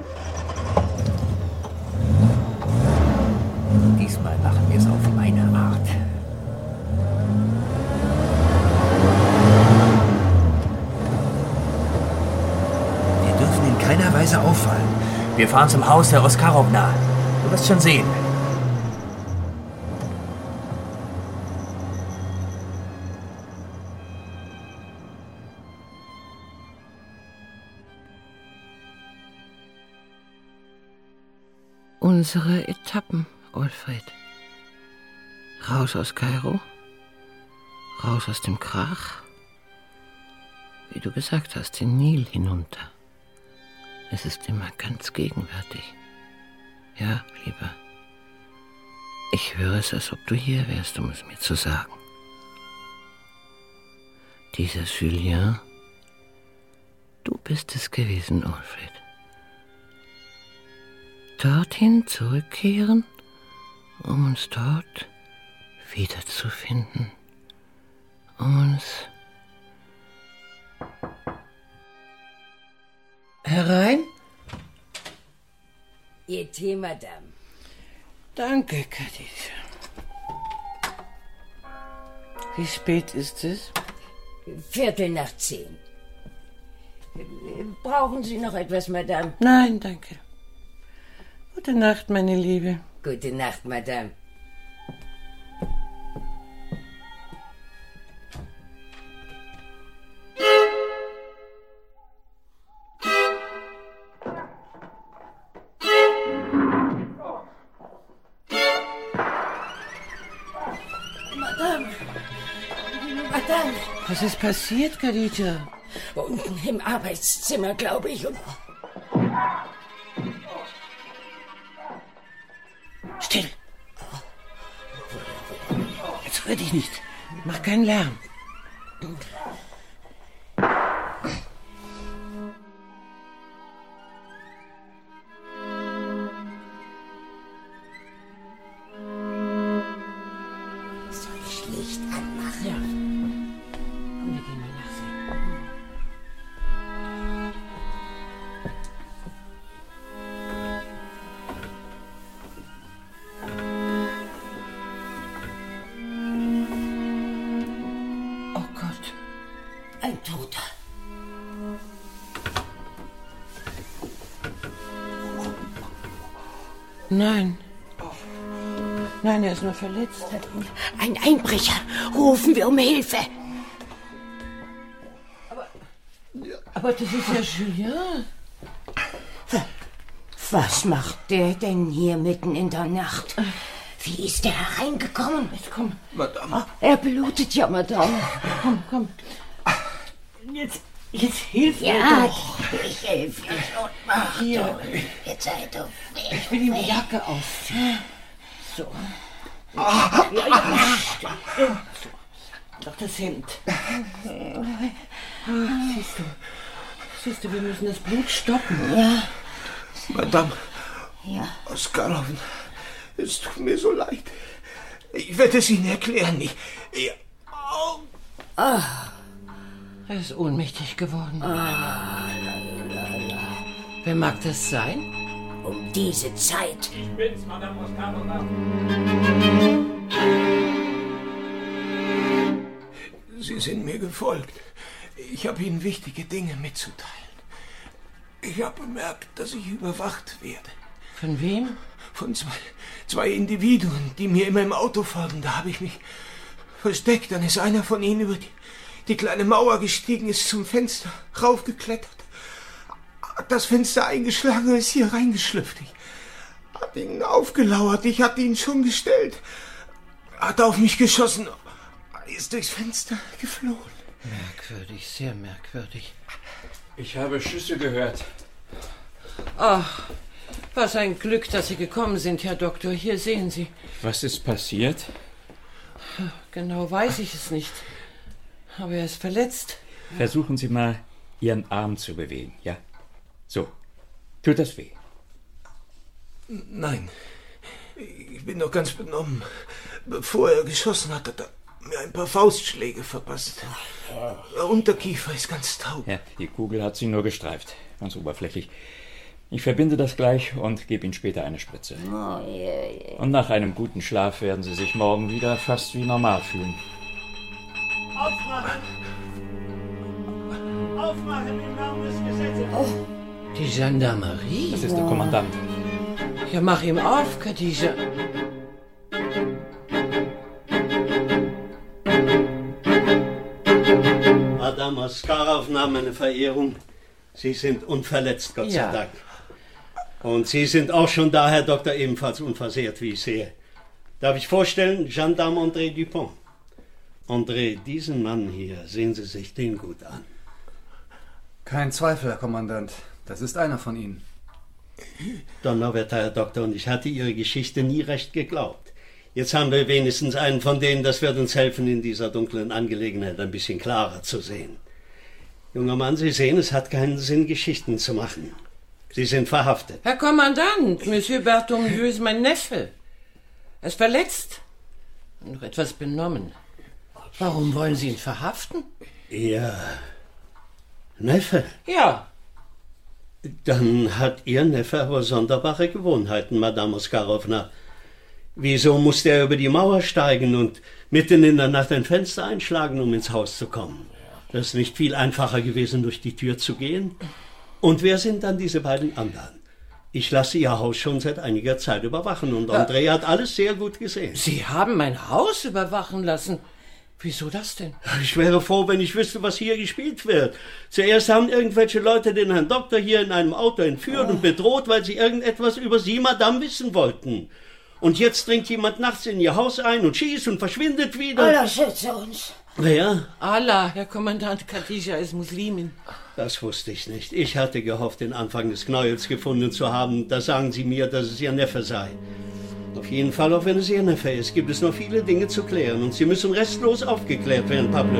Diesmal machen wir es auf meine Art.
Wir dürfen in keiner Weise auffallen.
Wir fahren zum Haus der Oskarovna. Du wirst schon sehen.
Unsere Etappen, Alfred. Raus aus Kairo, raus aus dem Krach, wie du gesagt hast, den Nil hinunter. Es ist immer ganz gegenwärtig. Ja, Lieber, ich höre es, als ob du hier wärst, um es mir zu sagen. Dieser Julien, du bist es gewesen, Alfred. Dorthin zurückkehren, um uns dort wiederzufinden, um uns... Herein?
Ihr Tee, Madame.
Danke, Khadija. Wie spät ist es?
Viertel nach zehn. Brauchen Sie noch etwas, Madame?
Nein, danke. Gute Nacht, meine Liebe.
Gute Nacht, Madame.
Madame! Madame! Was ist passiert, Khadija?
Unten im Arbeitszimmer, glaube ich. Und
Still! Jetzt rühr dich nicht. Mach keinen Lärm.
Soll ich Licht anmachen?
Ja. Komm, wir gehen mal nachsehen.
Ein Toter.
Nein. Nein, er ist nur verletzt.
Ein Einbrecher. Rufen wir um Hilfe.
Aber, aber das ist ja Julien.
Was macht der denn hier mitten in der Nacht? Wie ist der hereingekommen?
Jetzt komm.
Madame. Oh, er blutet ja, Madame.
Komm, komm. Jetzt, jetzt hilf mir
ja,
doch.
Ich helfe dir schon. Mach
Hier.
du. Jetzt sei doch weg.
Ich will ihm die Jacke ausziehen. So. Ah. Ja, ja, so. Doch das Hemd. Siehst du, siehst du, wir müssen das Blut stoppen.
Ja.
Madame.
Ja.
Oskarovna, es tut mir so leid. Ich werde es Ihnen erklären. Ich, ich, oh.
Ah. Er ist ohnmächtig geworden.
Ah, lalala.
Wer mag das sein?
Um diese Zeit.
Ich bin's, Madame Oskarovna.
Sie sind mir gefolgt. Ich habe Ihnen wichtige Dinge mitzuteilen. Ich habe bemerkt, dass ich überwacht werde.
Von wem?
Von zwei, zwei Individuen, die mir immer im Auto folgen. Da habe ich mich versteckt. Dann ist einer von ihnen über die, die kleine Mauer gestiegen, ist zum Fenster raufgeklettert, hat das Fenster eingeschlagen und ist hier reingeschlüpft. Ich hat ihn aufgelauert, ich hatte ihn schon gestellt. Hat auf mich geschossen, ist durchs Fenster geflohen.
Merkwürdig, sehr merkwürdig.
Ich habe Schüsse gehört.
Ach, was ein Glück, dass Sie gekommen sind, Herr Doktor. Hier sehen Sie.
Was ist passiert?
Genau weiß ich es nicht. Aber er ist verletzt.
Versuchen Sie mal, Ihren Arm zu bewegen, ja? So. Tut das weh?
Nein, ich bin noch ganz benommen. Bevor er geschossen hat, hat er mir ein paar Faustschläge verpasst. Der Unterkiefer ist ganz taub.
Ja, die Kugel hat Sie nur gestreift. Ganz oberflächlich. Ich verbinde das gleich und gebe Ihnen später eine Spritze.
Oh, yeah, yeah.
Und nach einem guten Schlaf werden Sie sich morgen wieder fast wie normal fühlen.
Aufmachen! Aufmachen im Namen des Gesetzes!
Oh, die Gendarmerie?
Das ist der Kommandant.
Ja, mach ihm auf, Khadija.
Madame Oskarovna, meine Verehrung, Sie sind unverletzt, Gott
Ja.
sei Dank. Und Sie sind auch schon da, Herr Doktor, ebenfalls unversehrt, wie ich sehe. Darf ich vorstellen, Gendarme André Dupont. André, diesen Mann hier, sehen Sie sich den gut an.
Kein Zweifel, Herr Kommandant. Das ist einer von Ihnen.
Donnerwetter, Herr Doktor, und ich hatte Ihre Geschichte nie recht geglaubt. Jetzt haben wir wenigstens einen von denen, das wird uns helfen, in dieser dunklen Angelegenheit ein bisschen klarer zu sehen. Junger Mann, Sie sehen, es hat keinen Sinn, Geschichten zu machen. Sie sind verhaftet.
Herr Kommandant, Monsieur Berthommieux ist mein Neffe. Er ist verletzt und noch etwas benommen. Warum wollen Sie ihn verhaften?
Ihr Neffe?
Ja.
Dann hat Ihr Neffe aber sonderbare Gewohnheiten, Madame Oskarovna. Wieso musste er über die Mauer steigen und mitten in der Nacht ein Fenster einschlagen, um ins Haus zu kommen? Das ist nicht viel einfacher gewesen, durch die Tür zu gehen. Und wer sind dann diese beiden anderen? Ich lasse Ihr Haus schon seit einiger Zeit überwachen und André hat alles sehr gut gesehen.
Sie haben mein Haus überwachen lassen? Wieso das denn?
Ich wäre froh, wenn ich wüsste, was hier gespielt wird. Zuerst haben irgendwelche Leute den Herrn Doktor hier in einem Auto entführt oh. und bedroht, weil sie irgendetwas über Sie, Madame, wissen wollten. Und jetzt dringt jemand nachts in Ihr Haus ein und schießt und verschwindet wieder.
Allah schütze uns.
Wer?
Allah, Herr Kommandant, Khadija ist Muslimin.
Das wusste ich nicht. Ich hatte gehofft, den Anfang des Knäuels gefunden zu haben. Da sagen Sie mir, dass es Ihr Neffe sei. Auf jeden Fall, auch wenn es Ihr Neffe ist, gibt es noch viele Dinge zu klären. Und Sie müssen restlos aufgeklärt werden, Pablo.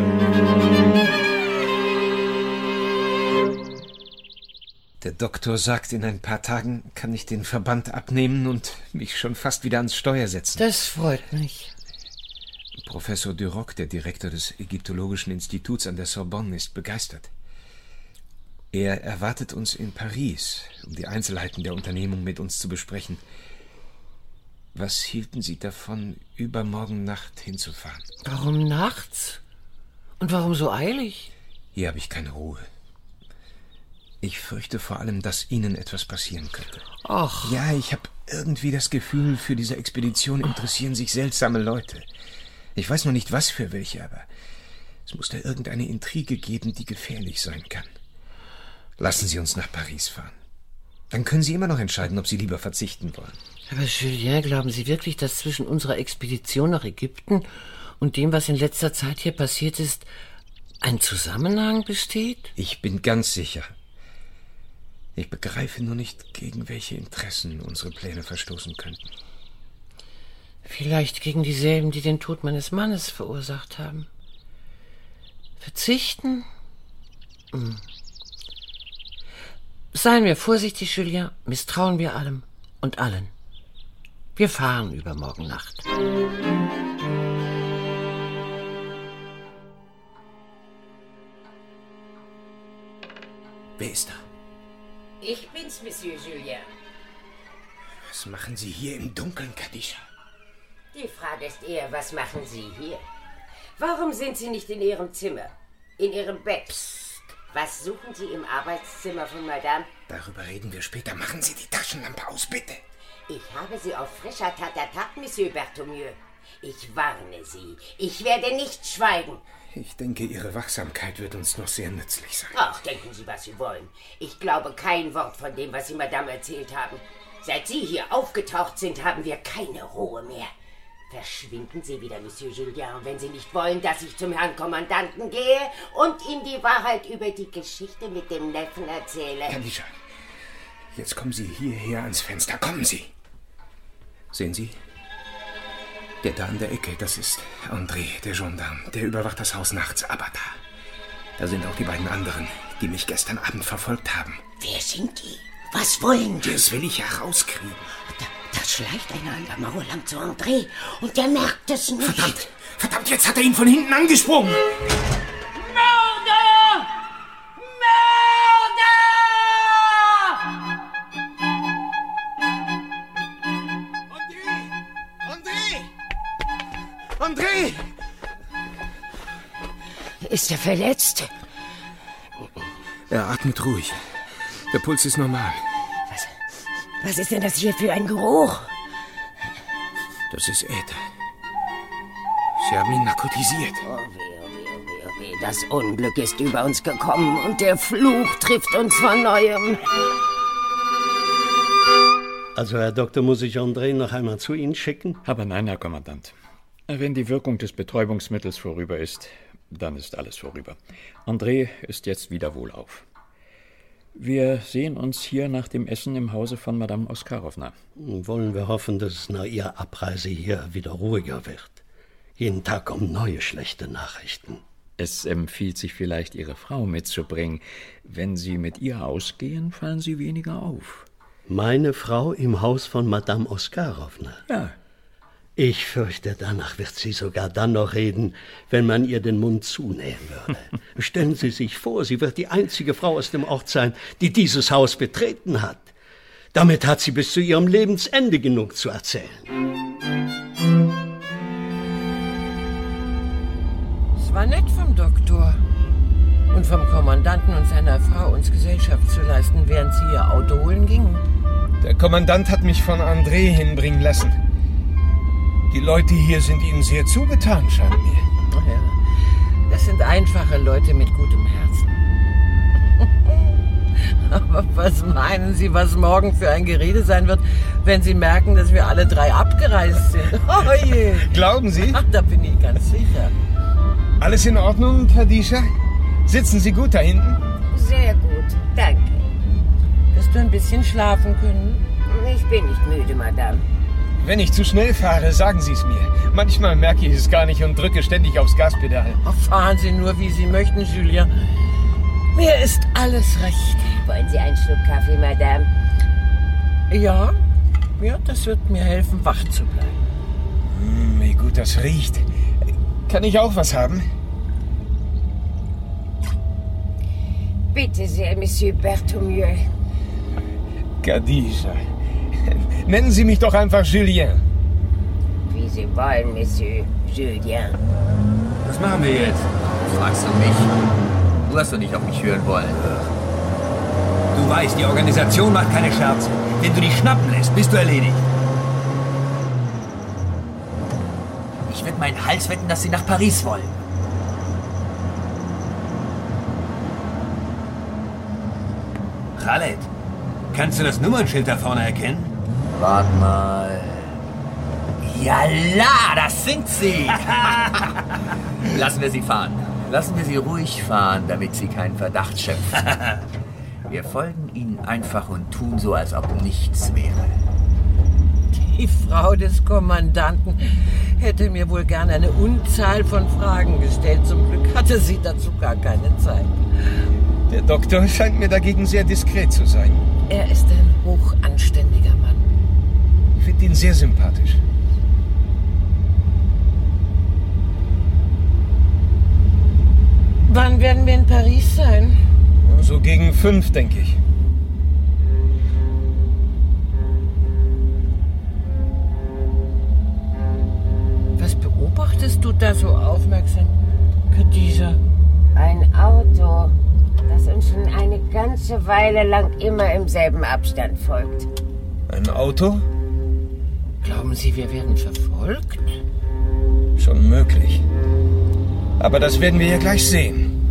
Der Doktor sagt, in ein paar Tagen kann ich den Verband abnehmen und mich schon fast wieder ans Steuer setzen.
Das freut mich.
Professor Duroc, der Direktor des Ägyptologischen Instituts an der Sorbonne, ist begeistert. Er erwartet uns in Paris, um die Einzelheiten der Unternehmung mit uns zu besprechen. Was hielten Sie davon, übermorgen Nacht hinzufahren?
Warum nachts? Und warum so eilig?
Hier habe ich keine Ruhe. Ich fürchte vor allem, dass Ihnen etwas passieren könnte.
Ach.
Ja, ich habe irgendwie das Gefühl, für diese Expedition interessieren sich seltsame Leute. Ich weiß noch nicht, was für welche, aber es muss da irgendeine Intrige geben, die gefährlich sein kann. Lassen Sie uns nach Paris fahren. Dann können Sie immer noch entscheiden, ob Sie lieber verzichten wollen.
Aber Julien, glauben Sie wirklich, dass zwischen unserer Expedition nach Ägypten und dem, was in letzter Zeit hier passiert ist, ein Zusammenhang besteht?
Ich bin ganz sicher. Ich begreife nur nicht, gegen welche Interessen unsere Pläne verstoßen könnten.
Vielleicht gegen dieselben, die den Tod meines Mannes verursacht haben. Verzichten? Hm. Seien wir vorsichtig, Julien. Misstrauen wir allem und allen. Wir fahren übermorgen Nacht.
Wer ist da?
Ich bin's, Monsieur Julien.
Was machen Sie hier im Dunkeln, Khadija?
Die Frage ist eher, was machen Sie hier? Warum sind Sie nicht in Ihrem Zimmer? In Ihrem Bett? Psst. Was suchen Sie im Arbeitszimmer von Madame?
Darüber reden wir später. Machen Sie die Taschenlampe aus, bitte.
Ich habe Sie auf frischer Tat ertappt, Monsieur Berthomieux. Ich warne Sie. Ich werde nicht schweigen.
Ich denke, Ihre Wachsamkeit wird uns noch sehr nützlich sein.
Ach, denken Sie, was Sie wollen. Ich glaube kein Wort von dem, was Sie Madame erzählt haben. Seit Sie hier aufgetaucht sind, haben wir keine Ruhe mehr. Verschwinden Sie wieder, Monsieur Julien, wenn Sie nicht wollen, dass ich zum Herrn Kommandanten gehe und ihm die Wahrheit über die Geschichte mit dem Neffen erzähle.
Kadisha, jetzt kommen Sie hierher ans Fenster. Kommen Sie. Sehen Sie? Der da an der Ecke, das ist André, der Gendarme. Der überwacht das Haus nachts. Aber da, da sind auch die beiden anderen, die mich gestern Abend verfolgt haben.
Wer sind die? Was wollen die?
Das will ich herauskriegen.
Da, da schleicht einer an der Mauer lang zu André und der merkt es nicht.
Verdammt, verdammt, jetzt hat er ihn von hinten angesprungen.
Mörder!
Mörder! André!
Ist er verletzt?
Er atmet ruhig. Der Puls ist normal.
Was, was ist denn das hier für ein Geruch?
Das ist Äther. Sie haben ihn narkotisiert.
Oh weh, oh weh, oh weh, oh weh. Das Unglück ist über uns gekommen und der Fluch trifft uns von Neuem.
Also, Herr Doktor, muss ich André noch einmal zu Ihnen schicken?
Aber nein, Herr Kommandant. Wenn die Wirkung des Betäubungsmittels vorüber ist, dann ist alles vorüber. André ist jetzt wieder wohlauf. Wir sehen uns hier nach dem Essen im Hause von Madame Oskarowna.
Wollen wir hoffen, dass es nach Ihrer Abreise hier wieder ruhiger wird. Jeden Tag kommen neue schlechte Nachrichten.
Es empfiehlt sich vielleicht, Ihre Frau mitzubringen. Wenn Sie mit ihr ausgehen, fallen Sie weniger auf.
Meine Frau im Haus von Madame Oskarowna?
Ja.
Ich fürchte, danach wird sie sogar dann noch reden, wenn man ihr den Mund zunähen würde. Stellen Sie sich vor, sie wird die einzige Frau aus dem Ort sein, die dieses Haus betreten hat. Damit hat sie bis zu ihrem Lebensende genug zu erzählen.
Es war nett vom Doktor und vom Kommandanten und seiner Frau, uns Gesellschaft zu leisten, während sie ihr Auto holen gingen.
Der Kommandant hat mich von André hinbringen lassen. Die Leute hier sind Ihnen sehr zugetan, scheint mir.
Ach ja, das sind einfache Leute mit gutem Herzen. Aber was meinen Sie, was morgen für ein Gerede sein wird, wenn Sie merken, dass wir alle drei abgereist sind? Oh je.
Glauben Sie?
Ach, da bin ich ganz sicher.
Alles in Ordnung, Kadisha? Sitzen Sie gut da hinten?
Sehr gut, danke.
Wirst du ein bisschen schlafen können?
Ich bin nicht müde, Madame.
Wenn ich zu schnell fahre, sagen Sie es mir. Manchmal merke ich es gar nicht und drücke ständig aufs Gaspedal.
Ach, fahren Sie nur, wie Sie möchten, Julien. Mir ist alles recht.
Wollen Sie einen Schluck Kaffee, Madame?
Ja, ja, das wird mir helfen, wach zu bleiben.
Hm, wie gut das riecht. Kann ich auch was haben?
Bitte sehr, Monsieur Berthomieux.
Kadisha. Nennen Sie mich doch einfach Julien.
Wie Sie wollen, Monsieur Julien.
Was machen wir jetzt? Fragst du mich? Du hast doch nicht auf mich hören wollen.
Du weißt, die Organisation macht keine Scherze. Wenn du dich schnappen lässt, bist du erledigt.
Ich werde meinen Hals wetten, dass sie nach Paris wollen.
Khaled, kannst du das Nummernschild da vorne erkennen?
Wart mal. Ja, la, das sind sie. Lassen wir sie fahren. Lassen wir sie ruhig fahren, damit sie keinen Verdacht schöpfen. Wir folgen ihnen einfach und tun so, als ob nichts wäre.
Die Frau des Kommandanten hätte mir wohl gern eine Unzahl von Fragen gestellt. Zum Glück hatte sie dazu gar keine Zeit.
Der Doktor scheint mir dagegen sehr diskret zu sein.
Er ist ein hochanständiger Mann.
Ich finde ihn sehr sympathisch.
Wann werden wir in Paris sein?
So gegen fünf, denke ich.
da so aufmerksam, Khadija?
Ein Auto, das uns schon eine ganze Weile lang immer im selben Abstand folgt.
Ein Auto?
Glauben Sie, wir werden verfolgt?
Schon möglich. Aber das werden wir ja gleich sehen.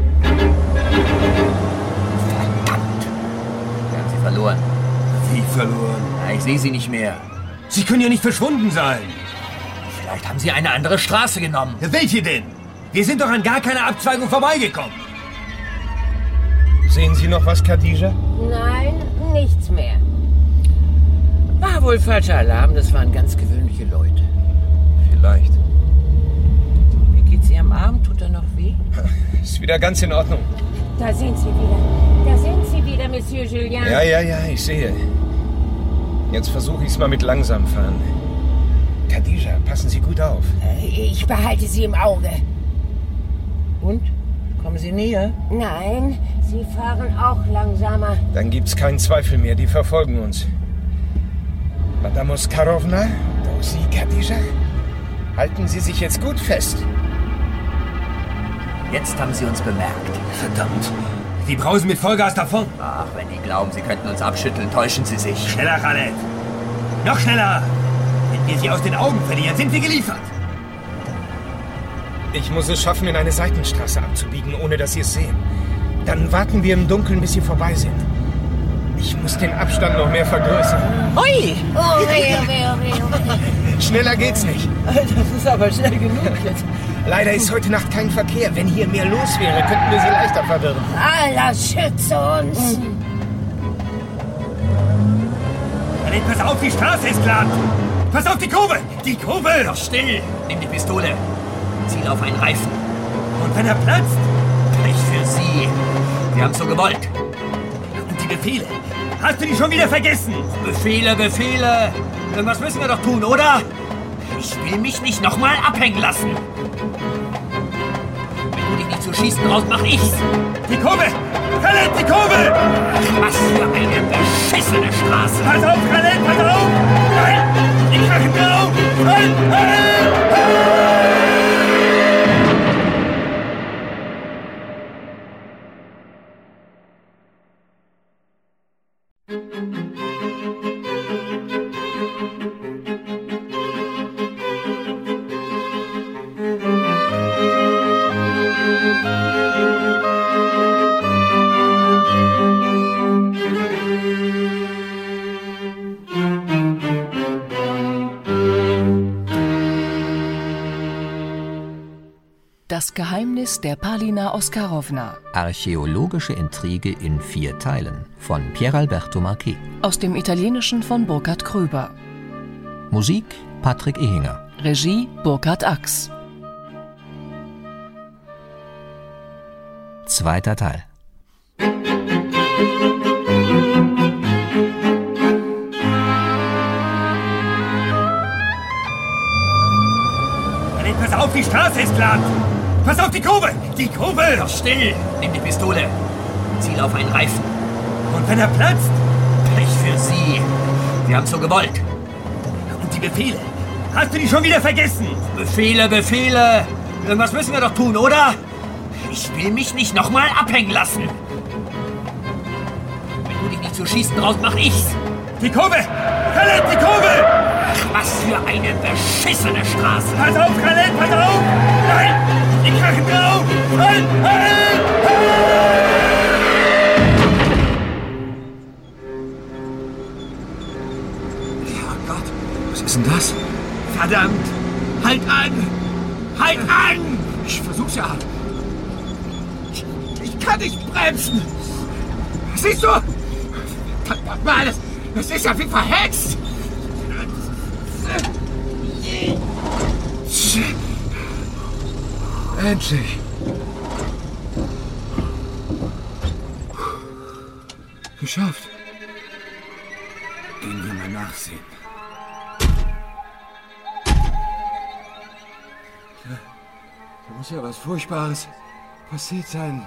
Verdammt! Wir haben sie verloren.
Wie verloren?
Ja, ich sehe sie nicht mehr.
Sie können ja nicht verschwunden sein.
Vielleicht haben sie eine andere Straße genommen.
Ja, welche denn? Wir sind doch an gar keiner Abzweigung vorbeigekommen.
Sehen Sie noch was, Khadija?
Nein, nichts mehr.
War wohl falscher Alarm, das waren ganz gewöhnliche Leute.
Vielleicht.
Wie geht's Ihrem Arm? Tut er noch weh?
Ist wieder ganz in Ordnung.
Da sind Sie wieder. Da sind Sie wieder, Monsieur Julien.
Ja, ja, ja, ich sehe. Jetzt versuche ich es mal mit langsam fahren. Khadija, passen Sie gut auf.
Ich behalte Sie im Auge.
Und? Kommen Sie näher?
Nein, Sie fahren auch langsamer.
Dann gibt's keinen Zweifel mehr, die verfolgen uns. Madame Oskarovna, da Sie, Khadija, halten Sie sich jetzt gut fest.
Jetzt haben sie uns bemerkt.
Verdammt. Die brausen mit Vollgas davon.
Ach, wenn die glauben, sie könnten uns abschütteln, täuschen sie sich.
Schneller, Khaled. Noch schneller. Wenn wir sie aus den Augen verlieren, sind wir geliefert.
Ich muss es schaffen, in eine Seitenstraße abzubiegen, ohne dass Sie es sehen. Dann warten wir im Dunkeln, bis Sie vorbei sind. Ich muss den Abstand noch mehr vergrößern.
Ui!
Oh, weh, weh, weh, weh.
Schneller geht's nicht.
Das ist aber schnell genug jetzt.
Leider ist heute Nacht kein Verkehr. Wenn hier mehr los wäre, könnten wir sie leichter verwirren.
Allah schütze uns.
Khaled, pass auf, die Straße ist glatt. Pass auf die Kurve. Die Kurve.
Doch still. Nimm die Pistole. Ziel auf einen Reifen.
Und wenn er platzt?
Pech für Sie. Wir haben so gewollt.
Und die Befehle? Hast du die schon wieder vergessen?
Befehle, Befehle. Irgendwas müssen wir doch tun, oder? Ich will mich nicht nochmal abhängen lassen. Wenn du dich nicht zu schießen traust, mach ich's.
Die Kurve! Khaled, die Kurve!
Ach, was für eine beschissene Straße.
Pass auf, Khaled, pass auf! Nein! Die krachen drauf! Nein! Nein!
Das Geheimnis der Palina Oskarovna.
Archäologische Intrige in vier Teilen von Pieralberto Marquet.
Aus dem Italienischen von Burkhard Kröber.
Musik Patrick Ehinger.
Regie Burkhard Ax.
Zweiter Teil.
Pass auf, die Straße ist glatt! Pass auf die Kurve! Die Kurve!
Doch still! Nimm die Pistole. Ziel auf einen Reifen.
Und wenn er platzt?
Pech für Sie. Wir haben so gewollt.
Und die Befehle? Hast du die schon wieder vergessen?
Befehle, Befehle. Irgendwas müssen wir doch tun, oder? Ich will mich nicht nochmal abhängen lassen. Wenn du dich nicht zu schießen traust, mach ich's.
Die Kurve! Khaled, die Kurve!
Ach, was für eine beschissene Straße.
Pass auf, Khaled, pass auf! Nein! Die krachen drauf! Nein! Nein!
Ja Gott, was ist denn das?
Verdammt! Halt an! Halt an!
Ich versuch's ja.
Ich, ich kann nicht bremsen! Siehst du? Verdammt mal, das, das ist ja wie verhext!
Endlich. Geschafft.
Gehen wir mal nachsehen.
Da, da muss ja was Furchtbares passiert sein.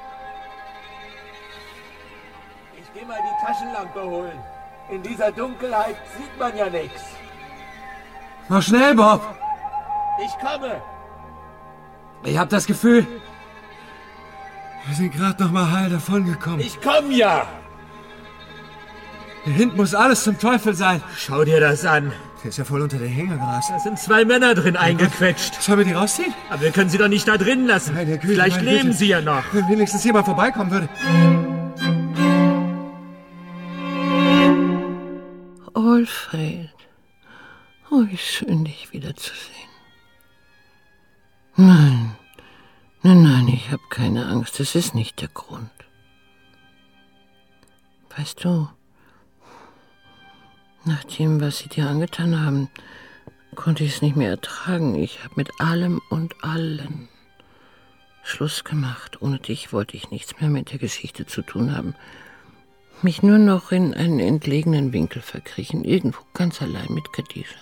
Ich geh mal die Taschenlampe holen. In dieser Dunkelheit sieht man ja nichts.
Mach schnell, Bob.
Ich komme. Ich habe das Gefühl, wir sind gerade noch mal heil davongekommen.
Ich komm ja!
Hier hinten muss alles zum Teufel sein.
Schau dir das an.
Der ist ja voll unter der Hängergras.
Da sind zwei Männer drin eingequetscht.
Sollen wir die rausziehen?
Aber wir können sie doch nicht da drin lassen.
Nein, der Güte,
Vielleicht
meine
leben
Güte.
sie ja noch.
Wenn wenigstens jemand vorbeikommen würde.
Alfred. Oh, wie schön, dich wiederzusehen. Nein, nein, nein, ich habe keine Angst. Das ist nicht der Grund. Weißt du, nach dem, was sie dir angetan haben, konnte ich es nicht mehr ertragen. Ich habe mit allem und allen Schluss gemacht. Ohne dich wollte ich nichts mehr mit der Geschichte zu tun haben. Mich nur noch in einen entlegenen Winkel verkriechen, irgendwo ganz allein mit Khadija.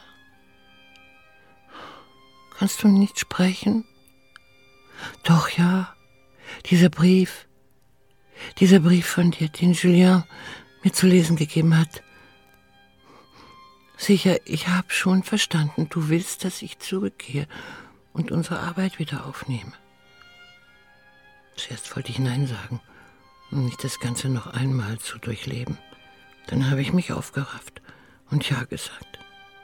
Kannst du nicht sprechen? Doch, ja. Dieser Brief. Dieser Brief von dir, den Julien mir zu lesen gegeben hat. Sicher, ich habe schon verstanden. Du willst, dass ich zurückkehre und unsere Arbeit wieder aufnehme. Zuerst wollte ich Nein sagen, um nicht das Ganze noch einmal zu durchleben. Dann habe ich mich aufgerafft und Ja gesagt.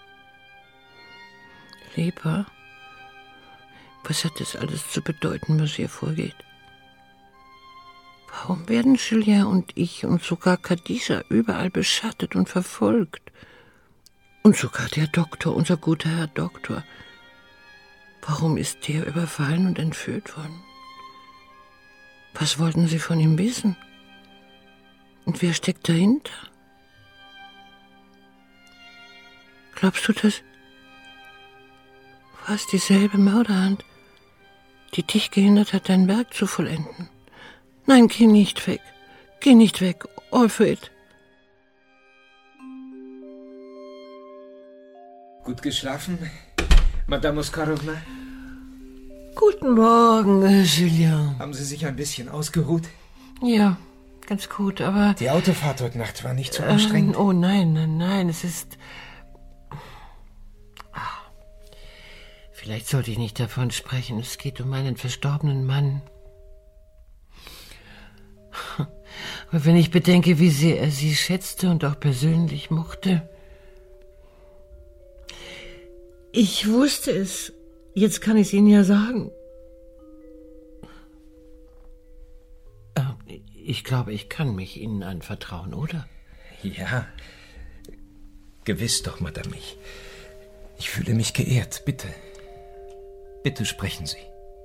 Lieber, was hat das alles zu bedeuten, was hier vorgeht? Warum werden Julien und ich und sogar Khadija überall beschattet und verfolgt? Und sogar der Doktor, unser guter Herr Doktor. Warum ist der überfallen und entführt worden? Was wollten sie von ihm wissen? Und wer steckt dahinter? Glaubst du, dass... War es dieselbe Mörderhand, die dich gehindert hat, dein Werk zu vollenden? Nein, geh nicht weg. Geh nicht weg, Alfred.
Gut geschlafen, Madame Oskarovna?
Guten Morgen, Julien.
Haben Sie sich ein bisschen ausgeruht?
Ja, ganz gut, aber...
Die Autofahrt heute Nacht war nicht so
ähm,
anstrengend.
Oh nein, nein, nein, es ist... Ach, vielleicht sollte ich nicht davon sprechen. Es geht um meinen verstorbenen Mann. Aber wenn ich bedenke, wie sehr er sie schätzte und auch persönlich mochte... Ich wusste es. Jetzt kann ich es Ihnen ja sagen. Ich glaube, ich kann mich Ihnen anvertrauen, oder?
Ja, gewiss doch, Madame. Ich, ich fühle mich geehrt. Bitte, bitte sprechen Sie.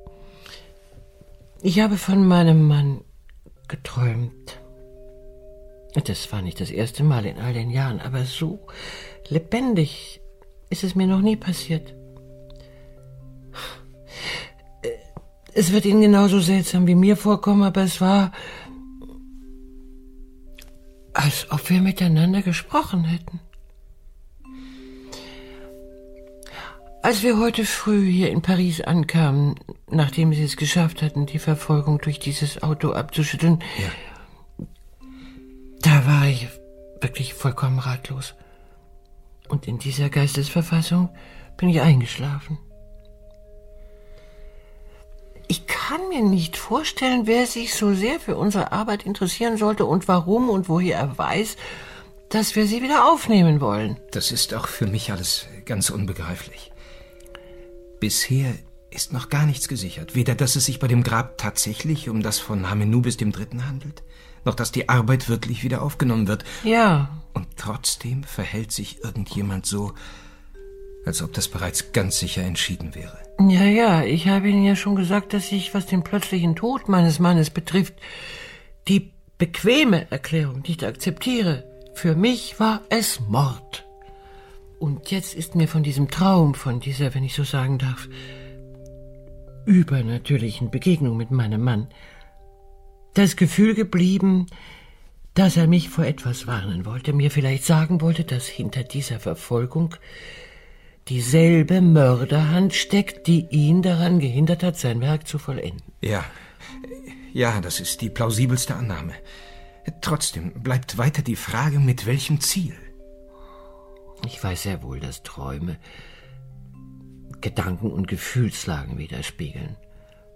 Ich habe von meinem Mann geträumt. Das war nicht das erste Mal in all den Jahren, aber so lebendig ist es mir noch nie passiert. Es wird Ihnen genauso seltsam wie mir vorkommen, aber es war, als ob wir miteinander gesprochen hätten. Als wir heute früh hier in Paris ankamen, nachdem Sie es geschafft hatten, die Verfolgung durch dieses Auto abzuschütteln, ja. Da war ich wirklich vollkommen ratlos. Und in dieser Geistesverfassung bin ich eingeschlafen. Ich kann mir nicht vorstellen, wer sich so sehr für unsere Arbeit interessieren sollte und warum und woher er weiß, dass wir sie wieder aufnehmen wollen.
Das ist auch für mich alles ganz unbegreiflich. Bisher ist noch gar nichts gesichert. Weder, dass es sich bei dem Grab tatsächlich um das von Hamenubis dem Dritten handelt, noch dass die Arbeit wirklich wieder aufgenommen wird.
Ja.
Und trotzdem verhält sich irgendjemand so, als ob das bereits ganz sicher entschieden wäre.
Ja, ja, ich habe Ihnen ja schon gesagt, dass ich, was den plötzlichen Tod meines Mannes betrifft, die bequeme Erklärung nicht akzeptiere. Für mich war es Mord. Und jetzt ist mir von diesem Traum, von dieser, wenn ich so sagen darf, übernatürlichen Begegnung mit meinem Mann das Gefühl geblieben, dass er mich vor etwas warnen wollte, mir vielleicht sagen wollte, dass hinter dieser Verfolgung dieselbe Mörderhand steckt, die ihn daran gehindert hat, sein Werk zu vollenden.
Ja, ja, das ist die plausibelste Annahme. Trotzdem bleibt weiter die Frage, mit welchem Ziel?
Ich weiß sehr wohl, dass Träume Gedanken und Gefühlslagen widerspiegeln.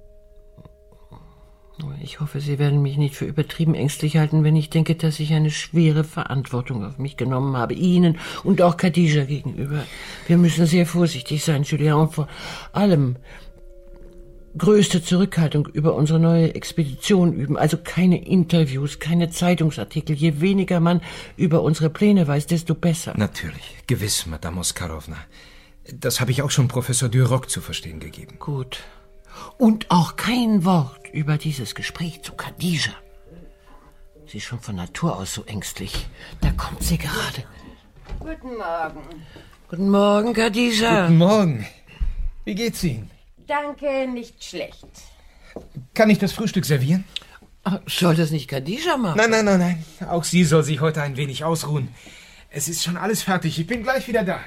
Ich hoffe, Sie werden mich nicht für übertrieben ängstlich halten, wenn ich denke, dass ich eine schwere Verantwortung auf mich genommen habe, Ihnen und auch Khadija gegenüber. Wir müssen sehr vorsichtig sein, Julien, und vor allem größte Zurückhaltung über unsere neue Expedition üben. Also keine Interviews, keine Zeitungsartikel. Je weniger man über unsere Pläne weiß, desto besser.
Natürlich, gewiss, Madame Oscarovna. Das habe ich auch schon Professor Duroc zu verstehen gegeben.
Gut. Und auch kein Wort über dieses Gespräch zu Khadija. Sie ist schon von Natur aus so ängstlich. Da kommt sie gerade.
Guten Morgen.
Guten Morgen, Khadija.
Guten Morgen. Wie geht's Ihnen?
Danke, nicht schlecht.
Kann ich das Frühstück servieren?
Soll das nicht Khadija machen?
Nein, nein, nein, nein. Auch sie soll sich heute ein wenig ausruhen. Es ist schon alles fertig. Ich bin gleich wieder da.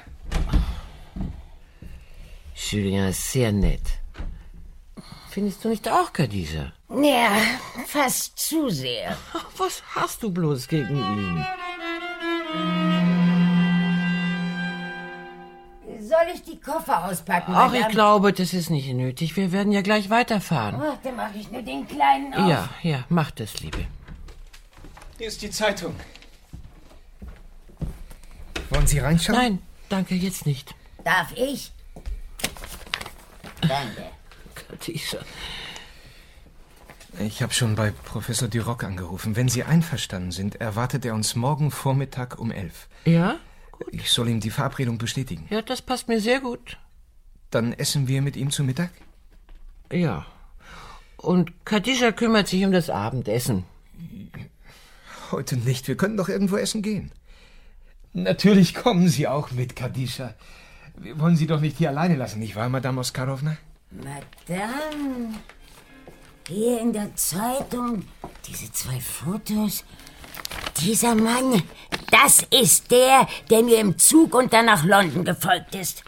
Julien ist sehr nett. Findest du nicht auch, Khadija?
Ja, fast zu sehr.
Was hast du bloß gegen ihn?
Soll ich die Koffer auspacken,
Ach,
Madame?
ich glaube, das ist nicht nötig. Wir werden ja gleich weiterfahren.
Ach, dann mache ich nur den kleinen auf.
Ja, ja, mach das, Liebe.
Hier ist die Zeitung. Wollen Sie reinschauen?
Nein, danke, jetzt nicht.
Darf ich? Danke.
Khadija.
Ich habe schon bei Professor Duroc angerufen. Wenn Sie einverstanden sind, erwartet er uns morgen Vormittag um elf.
Ja?
Ich soll ihm die Verabredung bestätigen.
Ja, das passt mir sehr gut.
Dann essen wir mit ihm zu Mittag?
Ja. Und Khadija kümmert sich um das Abendessen.
Heute nicht. Wir können doch irgendwo essen gehen. Natürlich kommen Sie auch mit, Khadija. Wir wollen Sie doch nicht hier alleine lassen, nicht wahr, Madame Oscarovna?
Madame, hier in der Zeitung, diese zwei Fotos. Dieser Mann, das ist der, der mir im Zug und dann nach London gefolgt ist.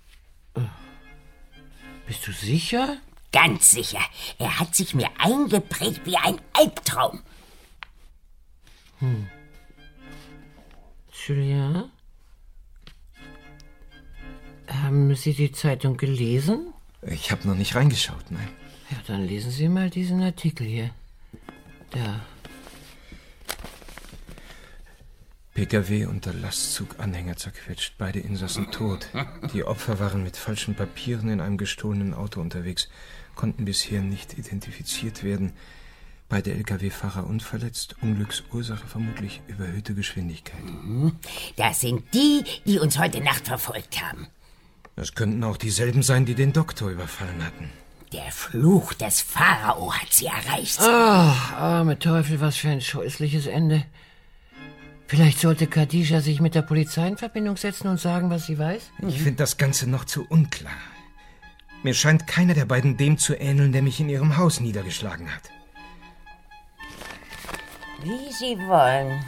Bist du sicher?
Ganz sicher. Er hat sich mir eingeprägt wie ein Albtraum.
Hm. Julien? Haben Sie die Zeitung gelesen?
Ich habe noch nicht reingeschaut, nein.
Ja, dann lesen Sie mal diesen Artikel hier. Da.
P K W unter Lastzug-Anhänger zerquetscht, beide Insassen tot. Die Opfer waren mit falschen Papieren in einem gestohlenen Auto unterwegs, konnten bisher nicht identifiziert werden. Beide L K W-Fahrer unverletzt, Unglücksursache vermutlich überhöhte Geschwindigkeit.
Mhm. Das sind die, die uns heute Nacht verfolgt haben.
Das könnten auch dieselben sein, die den Doktor überfallen hatten.
Der Fluch des Pharao hat sie erreicht.
Ach, arme Teufel, was für ein scheußliches Ende. Vielleicht sollte Khadija sich mit der Polizei in Verbindung setzen und sagen, was sie weiß?
Ich finde das Ganze noch zu unklar. Mir scheint keiner der beiden dem zu ähneln, der mich in ihrem Haus niedergeschlagen hat.
Wie Sie wollen.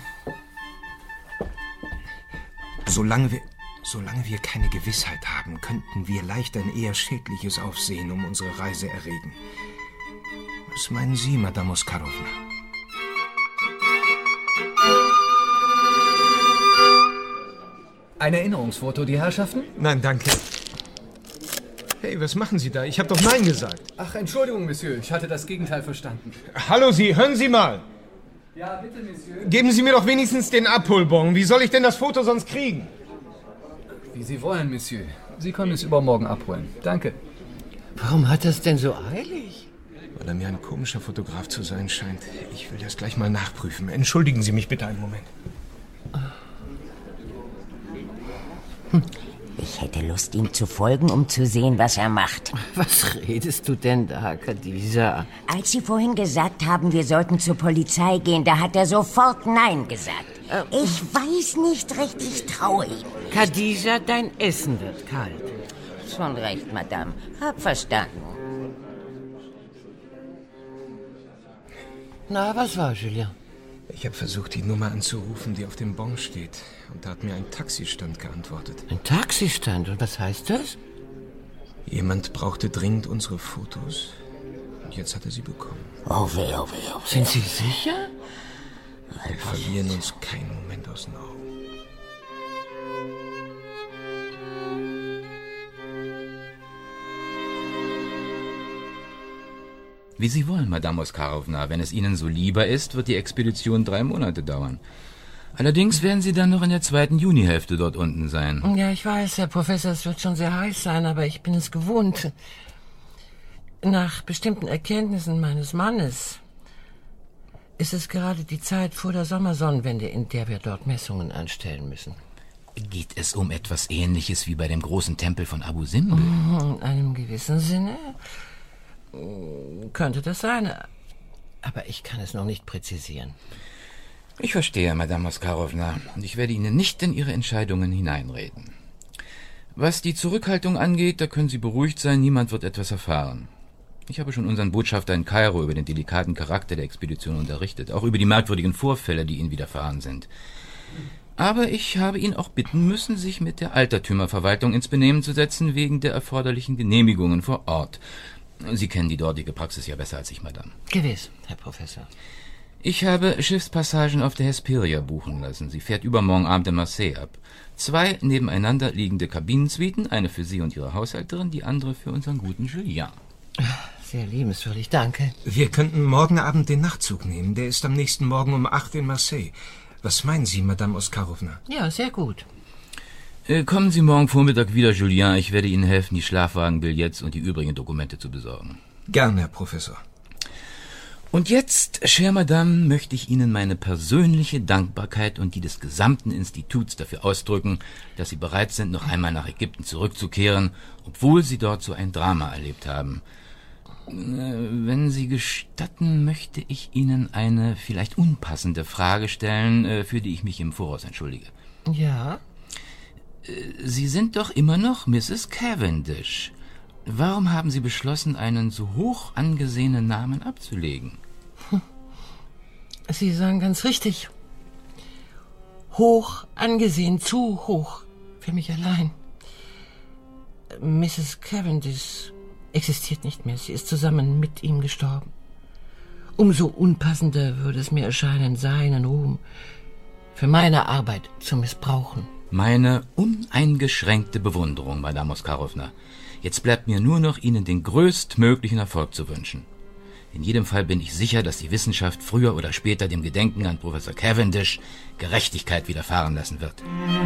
Solange wir, solange wir keine Gewissheit haben, könnten wir leicht ein eher schädliches Aufsehen um unsere Reise erregen. Was meinen Sie, Madame Oscarovna?
Ein Erinnerungsfoto, die Herrschaften?
Nein, danke. Hey, was machen Sie da? Ich habe doch Nein gesagt.
Ach, Entschuldigung, Monsieur, ich hatte das Gegenteil verstanden.
Hallo Sie, hören Sie mal.
Ja, bitte, Monsieur.
Geben Sie mir doch wenigstens den Abholbon. Wie soll ich denn das Foto sonst kriegen?
Wie Sie wollen, Monsieur. Sie können es übermorgen abholen. Danke.
Warum hat das denn so eilig?
Weil er mir ein komischer Fotograf zu sein scheint. Ich will das gleich mal nachprüfen. Entschuldigen Sie mich bitte einen Moment.
Ich hätte Lust, ihm zu folgen, um zu sehen, was er macht.
Was redest du denn da, Khadija?
Als Sie vorhin gesagt haben, wir sollten zur Polizei gehen, da hat er sofort Nein gesagt. Äh, ich weiß nicht recht, ich traue ihm.
Khadija, dein Essen wird kalt.
Schon recht, Madame. Hab verstanden.
Na, was war, Julien?
Ich habe versucht, die Nummer anzurufen, die auf dem Bon steht. Und da hat mir ein Taxistand geantwortet.
Ein Taxistand? Und was heißt das?
Jemand brauchte dringend unsere Fotos. Und jetzt hat er sie bekommen.
Oh weh, oh weh, oh weh.
Sind Sie sicher?
Wir verlieren uns keinen Moment aus den Augen.
Wie Sie wollen, Madame Oskarowna. Wenn es Ihnen so lieber ist, wird die Expedition drei Monate dauern. Allerdings werden Sie dann noch in der zweiten Junihälfte dort unten sein.
Ja, ich weiß, Herr Professor, es wird schon sehr heiß sein, aber ich bin es gewohnt. Nach bestimmten Erkenntnissen meines Mannes ist es gerade die Zeit vor der Sommersonnenwende, in der wir dort Messungen anstellen müssen.
Geht es um etwas Ähnliches wie bei dem großen Tempel von Abu Simbel?
In einem gewissen Sinne könnte das sein, aber ich kann es noch nicht präzisieren.
Ich verstehe, Madame Oskarowna, und ich werde Ihnen nicht in Ihre Entscheidungen hineinreden. Was die Zurückhaltung angeht, da können Sie beruhigt sein, niemand wird etwas erfahren. Ich habe schon unseren Botschafter in Kairo über den delikaten Charakter der Expedition unterrichtet, auch über die merkwürdigen Vorfälle, die Ihnen widerfahren sind. Aber ich habe ihn auch bitten müssen, sich mit der Altertümerverwaltung ins Benehmen zu setzen, wegen der erforderlichen Genehmigungen vor Ort. Sie kennen die dortige Praxis ja besser als ich, Madame.
Gewiss, Herr Professor.
Ich habe Schiffspassagen auf der Hesperia buchen lassen. Sie fährt übermorgen Abend in Marseille ab. Zwei nebeneinander liegende Kabinensuiten, eine für Sie und Ihre Haushälterin, die andere für unseren guten Julien.
Sehr liebenswürdig, danke.
Wir könnten morgen Abend den Nachtzug nehmen. Der ist am nächsten Morgen um acht in Marseille. Was meinen Sie, Madame Oskarowna?
Ja, sehr gut.
Äh, kommen Sie morgen Vormittag wieder, Julien. Ich werde Ihnen helfen, die Schlafwagenbillets und die übrigen Dokumente zu besorgen.
Gerne, Herr Professor.
Und jetzt, chère Madame, möchte ich Ihnen meine persönliche Dankbarkeit und die des gesamten Instituts dafür ausdrücken, dass Sie bereit sind, noch einmal nach Ägypten zurückzukehren, obwohl Sie dort so ein Drama erlebt haben. Wenn Sie gestatten, möchte ich Ihnen eine vielleicht unpassende Frage stellen, für die ich mich im Voraus entschuldige.
Ja?
Sie sind doch immer noch Misses Cavendish. Warum haben Sie beschlossen, einen so hoch angesehenen Namen abzulegen?
Sie sagen ganz richtig. Hoch angesehen, zu hoch für mich allein. Misses Cavendish existiert nicht mehr. Sie ist zusammen mit ihm gestorben. Umso unpassender würde es mir erscheinen, seinen Ruhm für meine Arbeit zu missbrauchen.
Meine uneingeschränkte Bewunderung, Madame Oskarowna. Jetzt bleibt mir nur noch, Ihnen den größtmöglichen Erfolg zu wünschen. In jedem Fall bin ich sicher, dass die Wissenschaft früher oder später dem Gedenken an Professor Cavendish Gerechtigkeit widerfahren lassen wird.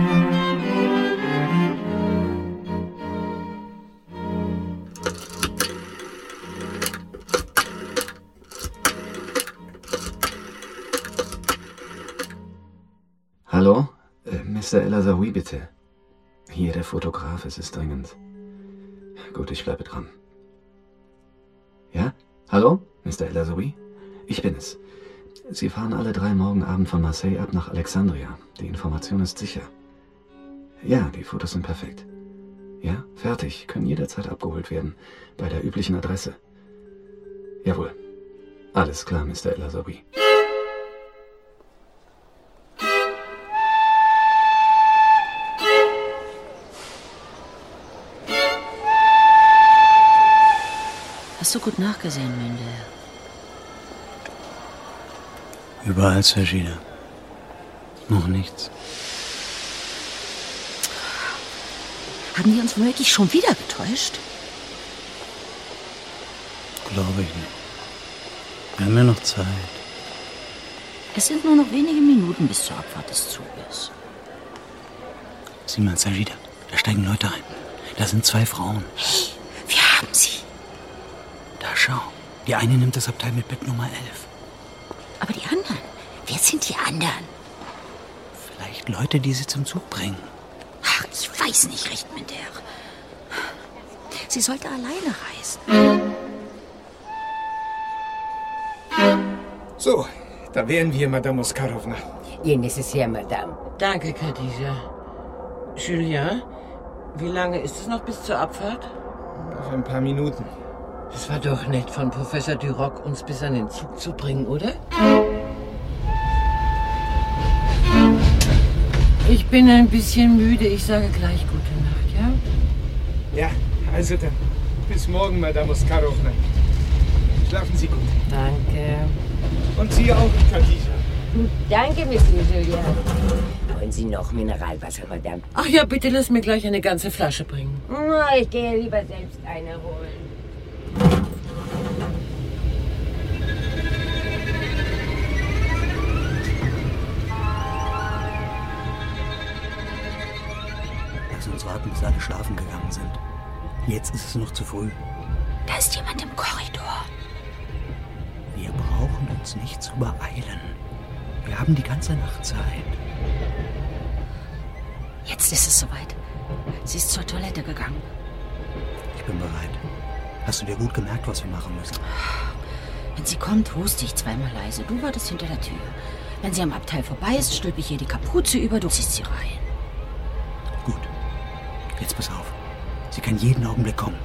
Hallo? Äh, Mister El Azaoui, bitte. Hier, der Fotograf, es ist dringend. Gut, ich bleibe dran. Ja? Hallo, Mister El Azaoui? Ich bin es. Sie fahren alle drei morgen Abend von Marseille ab nach Alexandria. Die Information ist sicher. Ja, die Fotos sind perfekt. Ja, fertig, können jederzeit abgeholt werden. Bei der üblichen Adresse. Jawohl. Alles klar, Mister El Azaoui.
Hast du gut nachgesehen, Mende?
Überall, Sergina. Noch nichts.
Haben die uns wirklich schon wieder getäuscht?
Glaube ich nicht. Wir haben ja noch Zeit.
Es sind nur noch wenige Minuten bis zur Abfahrt des Zuges.
Sieh mal, Sergina, da steigen Leute ein. Da sind zwei Frauen.
Hey, wir haben sie.
Da schau. Die eine nimmt das Abteil mit Bett Nummer elf.
Aber die anderen? Wer sind die anderen?
Vielleicht Leute, die sie zum Zug bringen.
Ach, ich weiß nicht recht, Mender. Sie sollte alleine reisen.
So, da wären wir, Madame Oskarowna.
Ihr Necessaire, Madame.
Danke, Khadija. Julien, wie lange ist es noch bis zur Abfahrt?
Noch ein paar Minuten.
Es war doch nett von Professor Duroc, uns bis an den Zug zu bringen, oder? Ich bin ein bisschen müde. Ich sage gleich gute Nacht, ja?
Ja, also dann. Bis morgen, Madame Oskarowna. Schlafen Sie gut.
Danke.
Und Sie auch, Khadija.
Danke, Monsieur Julien. Wollen Sie noch Mineralwasser, Madame?
Ach ja, bitte lass mir gleich eine ganze Flasche bringen.
Oh, ich gehe lieber selbst eine holen.
alle schlafen gegangen sind. Jetzt ist es noch zu früh.
Da ist jemand im Korridor.
Wir brauchen uns nicht zu beeilen. Wir haben die ganze Nacht Zeit.
Jetzt ist es soweit. Sie ist zur Toilette gegangen.
Ich bin bereit. Hast du dir gut gemerkt, was wir machen müssen?
Wenn sie kommt, huste ich zweimal leise. Du wartest hinter der Tür. Wenn sie am Abteil vorbei ist, stülpe ich ihr die Kapuze über, du ziehst sie rein.
Gut. Jetzt pass auf. Sie kann jeden Augenblick kommen.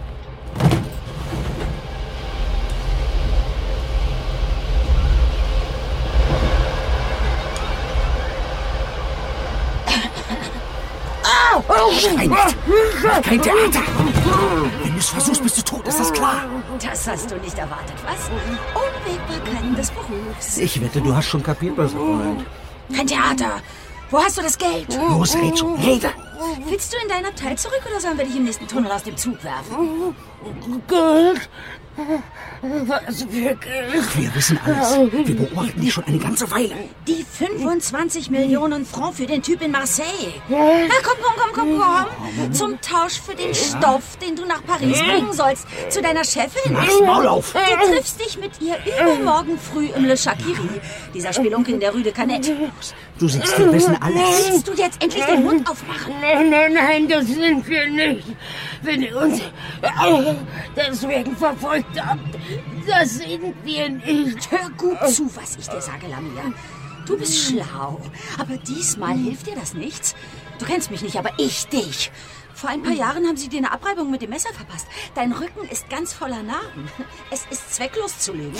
Schrei nicht! Kein Theater! Wenn du es versuchst, bist du tot, ist das klar?
Das hast du nicht erwartet, was? Unwägbarkeiten des Berufs.
Ich wette, du hast schon kapiert, was er meint.
Kein Theater! Wo hast du das Geld?
Los, red schon, rede!
Willst du in dein Abteil zurück oder sollen wir dich im nächsten Tunnel aus dem Zug werfen?
Geld? Was für Geld?
Wir wissen alles. Wir beobachten dich schon eine ganze Weile.
Die fünfundzwanzig Millionen Francs für den Typ in Marseille. Na komm, komm, komm, komm, komm. Zum Tausch für den Stoff, den du nach Paris bringen sollst. Zu deiner Chefin.
Mach's Maul auf.
Du triffst dich mit ihr übermorgen früh im Le Chakiri. Dieser Spelunke in der Rue de Canette.
Du siehst, wir wissen alles.
Willst du jetzt endlich den Mund aufmachen?
Nein, nein, nein, das sind wir nicht. Wenn ihr uns deswegen verfolgt habt, das sind wir nicht.
Hör gut zu, was ich dir sage, Lamia. Du bist schlau, aber diesmal hilft dir das nichts. Du kennst mich nicht, aber ich dich. Vor ein paar Jahren haben sie dir eine Abreibung mit dem Messer verpasst. Dein Rücken ist ganz voller Narben. Es ist zwecklos zu lügen.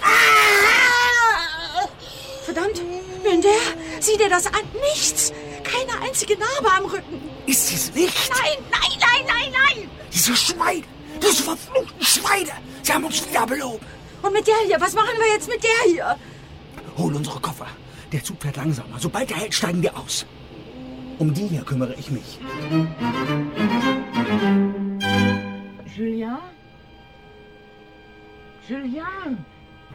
Verdammt, Münder, sieh dir das an. Nichts. Keine einzige Narbe am Rücken.
Ist es nicht?
Nein, nein, nein, nein, nein.
Diese Schweine, diese verfluchten Schweine. Sie haben uns wieder belogen.
Und mit der hier, was machen wir jetzt mit der hier?
Hol unsere Koffer. Der Zug fährt langsamer. Sobald er hält, steigen wir aus. Um die hier kümmere ich mich.
Julien? Julien?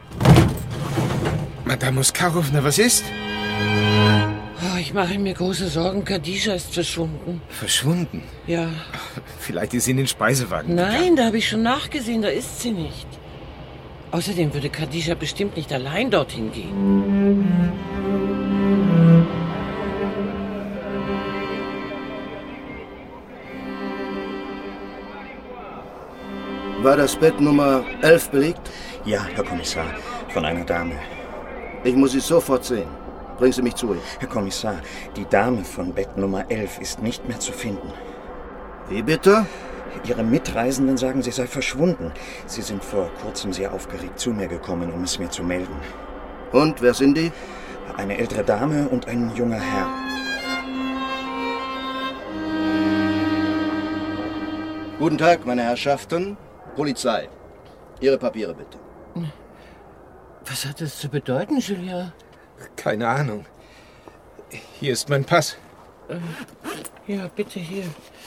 Madame Oskarowna, was ist?
Oh, ich mache mir große Sorgen. Khadija ist verschwunden.
Verschwunden?
Ja.
Vielleicht ist sie in den Speisewagen
Nein,
gegangen.
da habe ich schon nachgesehen. Da ist sie nicht. Außerdem würde Khadija bestimmt nicht allein dorthin gehen.
War das Bett Nummer elf belegt?
Ja, Herr Kommissar, von einer Dame.
Ich muss sie sofort sehen. Bringen Sie mich zu ihr.
Herr Kommissar, die Dame von Bett Nummer elf ist nicht mehr zu finden.
Wie bitte?
Ihre Mitreisenden sagen, sie sei verschwunden. Sie sind vor kurzem sehr aufgeregt zu mir gekommen, um es mir zu melden.
Und, wer sind die?
Eine ältere Dame und ein junger Herr.
Guten Tag, meine Herrschaften. Polizei. Ihre Papiere bitte.
Was hat das zu bedeuten, Julien?
Keine Ahnung. Hier ist mein Pass.
Äh, ja, bitte hier.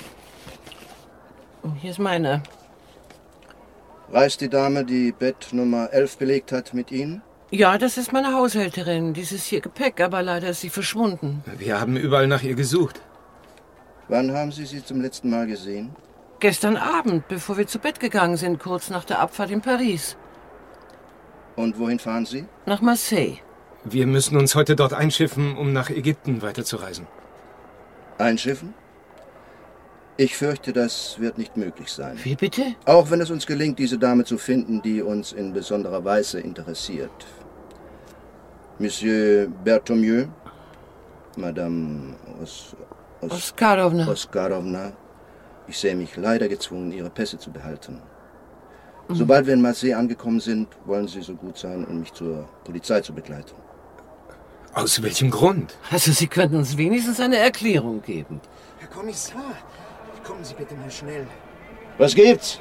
Hier ist meiner.
Reist die Dame, die Bett Nummer elf belegt hat, mit Ihnen?
Ja, das ist meine Haushälterin. Dieses hier Gepäck, aber leider ist sie verschwunden.
Wir haben überall nach ihr gesucht.
Wann haben Sie sie zum letzten Mal gesehen?
Gestern Abend, bevor wir zu Bett gegangen sind, kurz nach der Abfahrt in Paris.
Und wohin fahren Sie?
Nach Marseille.
Wir müssen uns heute dort einschiffen, um nach Ägypten weiterzureisen.
Einschiffen? Ich fürchte, das wird nicht möglich sein.
Wie bitte?
Auch wenn es uns gelingt, diese Dame zu finden, die uns in besonderer Weise interessiert. Monsieur Berthomieux, Madame Os Os
Oskarowna.
Oskarowna, ich sehe mich leider gezwungen, Ihre Pässe zu behalten. Mhm. Sobald wir in Marseille angekommen sind, wollen Sie so gut sein, um mich zur Polizei zu begleiten.
Aus welchem Grund?
Also, Sie könnten uns wenigstens eine Erklärung geben.
Herr Kommissar, kommen Sie bitte mal schnell.
Was gibt's?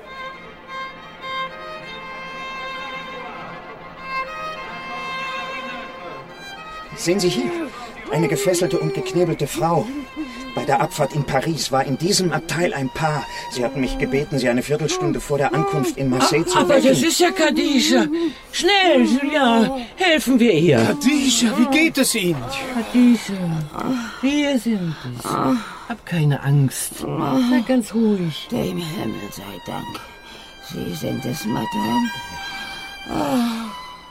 Sehen Sie hier, eine gefesselte und geknebelte Frau. Bei der Abfahrt in Paris war in diesem Abteil ein Paar. Sie hatten mich gebeten, sie eine Viertelstunde vor der Ankunft in Marseille zu
Aber
wecken.
das ist ja Khadija. Schnell, Julia, helfen wir ihr.
Khadija, wie geht es Ihnen?
Khadija, wir sind es. Hab keine Angst. Sei ganz ruhig.
Dem Himmel sei Dank. Sie sind es, Madame. Ah.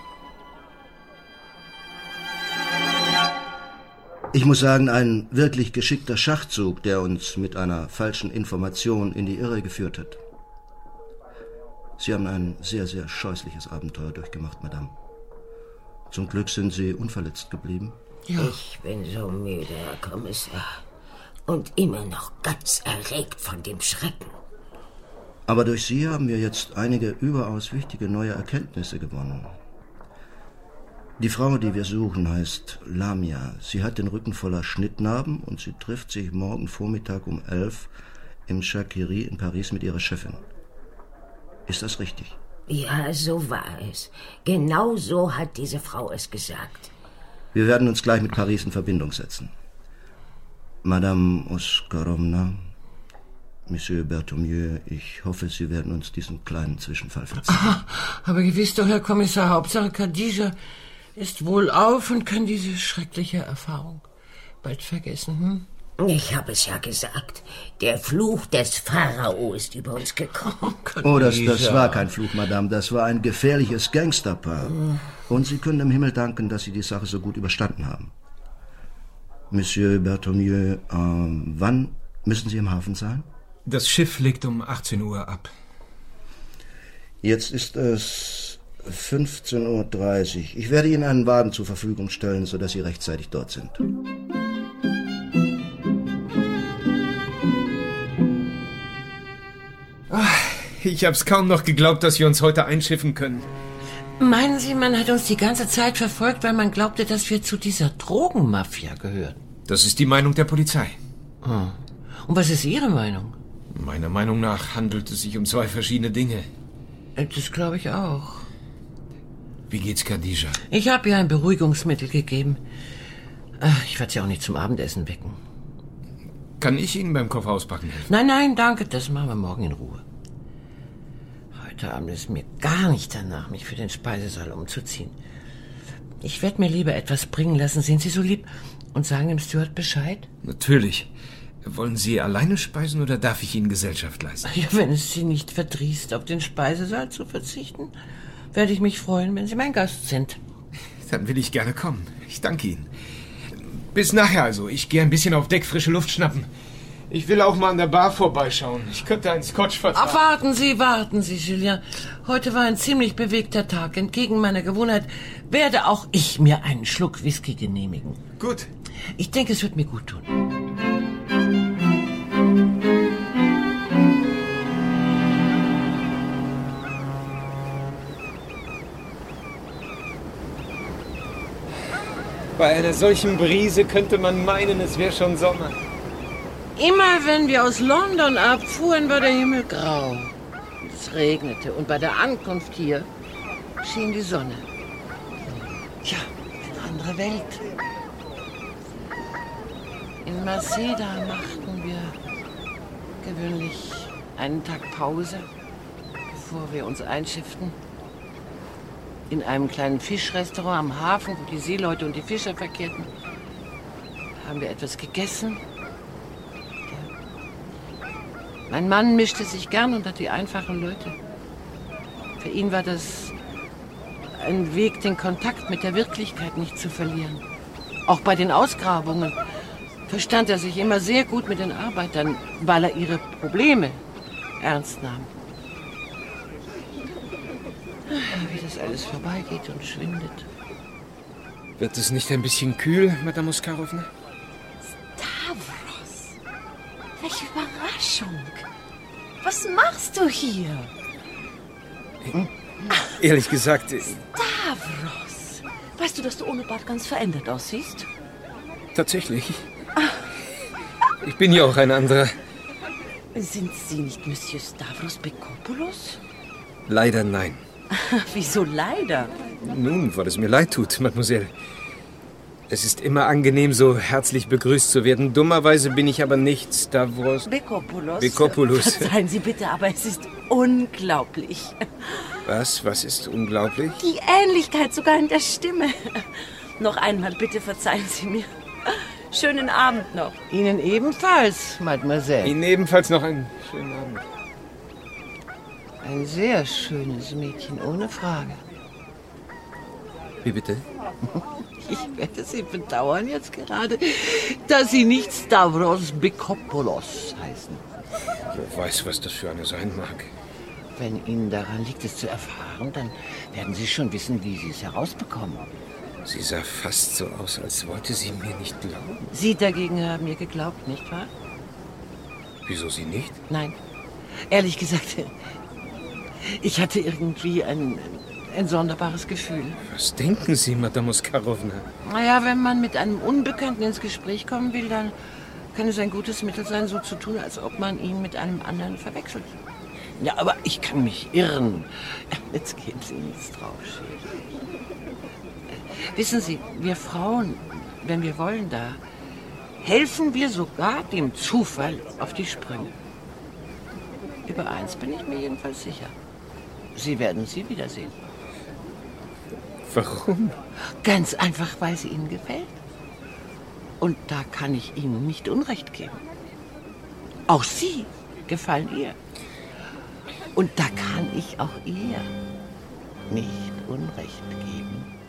Ich muss sagen, ein wirklich geschickter Schachzug, der uns mit einer falschen Information in die Irre geführt hat. Sie haben ein sehr, sehr scheußliches Abenteuer durchgemacht, Madame. Zum Glück sind Sie unverletzt geblieben.
Ja. Ich bin so müde, Herr Kommissar. Und immer noch ganz erregt von dem Schrecken.
Aber durch Sie haben wir jetzt einige überaus wichtige neue Erkenntnisse gewonnen. Die Frau, die wir suchen, heißt Lamia. Sie hat den Rücken voller Schnittnarben und sie trifft sich morgen Vormittag um elf im Jacquerie in Paris mit ihrer Chefin. Ist das richtig?
Ja, so war es. Genau so hat diese Frau es gesagt.
Wir werden uns gleich mit Paris in Verbindung setzen. Madame Oskarovna, Monsieur Berthomieu, ich hoffe, Sie werden uns diesen kleinen Zwischenfall verzeihen.
Aha, aber gewiss doch, Herr Kommissar, Hauptsache Khadija ist wohlauf und kann diese schreckliche Erfahrung bald vergessen. Hm?
Ich habe es ja gesagt. Der Fluch des Pharao ist über uns gekommen.
Oh, das, das war kein Fluch, Madame. Das war ein gefährliches Gangsterpaar. Und Sie können dem Himmel danken, dass Sie die Sache so gut überstanden haben. Monsieur Berthomieu, äh, wann müssen Sie im Hafen sein?
Das Schiff legt um achtzehn Uhr ab.
Jetzt ist es fünfzehn Uhr dreißig. Ich werde Ihnen einen Wagen zur Verfügung stellen, sodass Sie rechtzeitig dort sind.
Ich hab's kaum noch geglaubt, dass wir uns heute einschiffen können.
Meinen Sie, man hat uns die ganze Zeit verfolgt, weil man glaubte, dass wir zu dieser Drogenmafia gehören?
Das ist die Meinung der Polizei.
Hm. Und was ist Ihre Meinung?
Meiner Meinung nach handelt es sich um zwei verschiedene Dinge.
Das glaube ich auch.
Wie geht's Khadija?
Ich habe ihr ein Beruhigungsmittel gegeben. Ich werde sie auch nicht zum Abendessen wecken.
Kann ich Ihnen beim Koffer auspacken helfen?
Nein, nein, danke, das machen wir morgen in Ruhe. Heute Abend ist mir gar nicht danach, mich für den Speisesaal umzuziehen. Ich werde mir lieber etwas bringen lassen. Sind Sie so lieb und sagen dem Steward Bescheid?
Natürlich. Wollen Sie alleine speisen oder darf ich Ihnen Gesellschaft leisten?
Ja, wenn es Sie nicht verdrießt, auf den Speisesaal zu verzichten, werde ich mich freuen, wenn Sie mein Gast sind.
Dann will ich gerne kommen. Ich danke Ihnen. Bis nachher also. Ich gehe ein bisschen auf Deck frische Luft schnappen. Ich will auch mal an der Bar vorbeischauen. Ich könnte einen Scotch vertragen.
Ach, warten Sie, warten Sie, Julien. Heute war ein ziemlich bewegter Tag. Entgegen meiner Gewohnheit werde auch ich mir einen Schluck Whisky genehmigen.
Gut.
Ich denke, es wird mir gut tun.
Bei einer solchen Brise könnte man meinen, es wäre schon Sommer.
Immer wenn wir aus London abfuhren, war der Himmel grau. Es regnete und bei der Ankunft hier schien die Sonne. Tja, eine andere Welt. In Marseille, da machten wir gewöhnlich einen Tag Pause, bevor wir uns einschifften. In einem kleinen Fischrestaurant am Hafen, wo die Seeleute und die Fischer verkehrten, haben wir etwas gegessen. Mein Mann mischte sich gern unter die einfachen Leute. Für ihn war das ein Weg, den Kontakt mit der Wirklichkeit nicht zu verlieren. Auch bei den Ausgrabungen verstand er sich immer sehr gut mit den Arbeitern, weil er ihre Probleme ernst nahm. Wie das alles vorbeigeht und schwindet.
Wird es nicht ein bisschen kühl, Madame Oskarovna?
Stavros! Welche Überraschung! Was machst du hier?
Hm? Ehrlich gesagt...
Stavros! Weißt du, dass du ohne Bart ganz verändert aussiehst?
Tatsächlich. Ich bin ja auch ein anderer.
Sind Sie nicht Monsieur Stavros Bekopoulos?
Leider nein.
Wieso leider?
Nun, weil es mir leid tut, Mademoiselle. Es ist immer angenehm, so herzlich begrüßt zu werden. Dummerweise bin ich aber nicht Stavros...
Bekopoulos.
Bekopoulos.
Verzeihen Sie bitte, aber es ist unglaublich.
Was? Was ist unglaublich?
Die Ähnlichkeit sogar in der Stimme. Noch einmal, bitte verzeihen Sie mir. Schönen Abend noch.
Ihnen ebenfalls, Mademoiselle.
Ihnen ebenfalls noch einen schönen Abend.
Ein sehr schönes Mädchen, ohne Frage.
Wie bitte?
Ich werde Sie bedauern jetzt gerade, dass Sie nicht Stavros Bekopoulos heißen.
Wer weiß, was das für eine sein mag.
Wenn Ihnen daran liegt, es zu erfahren, dann werden Sie schon wissen, wie Sie es herausbekommen.
Sie sah fast so aus, als wollte sie mir nicht glauben.
Sie dagegen haben mir geglaubt, nicht wahr?
Wieso Sie nicht?
Nein. Ehrlich gesagt, ich hatte irgendwie ein, ein sonderbares Gefühl.
Was denken Sie, Madame Oscarovna?
Naja, wenn man mit einem Unbekannten ins Gespräch kommen will, dann kann es ein gutes Mittel sein, so zu tun, als ob man ihn mit einem anderen verwechselt. Ja, aber ich kann mich irren. Jetzt geben Sie nichts drauf. Wissen Sie, wir Frauen, wenn wir wollen, da helfen wir sogar dem Zufall auf die Sprünge. Über eins bin ich mir jedenfalls sicher. Sie werden sie wiedersehen.
Warum?
Ganz einfach, weil sie Ihnen gefällt. Und da kann ich Ihnen nicht Unrecht geben. Auch Sie gefallen ihr. Und da kann ich auch ihr nicht Unrecht geben.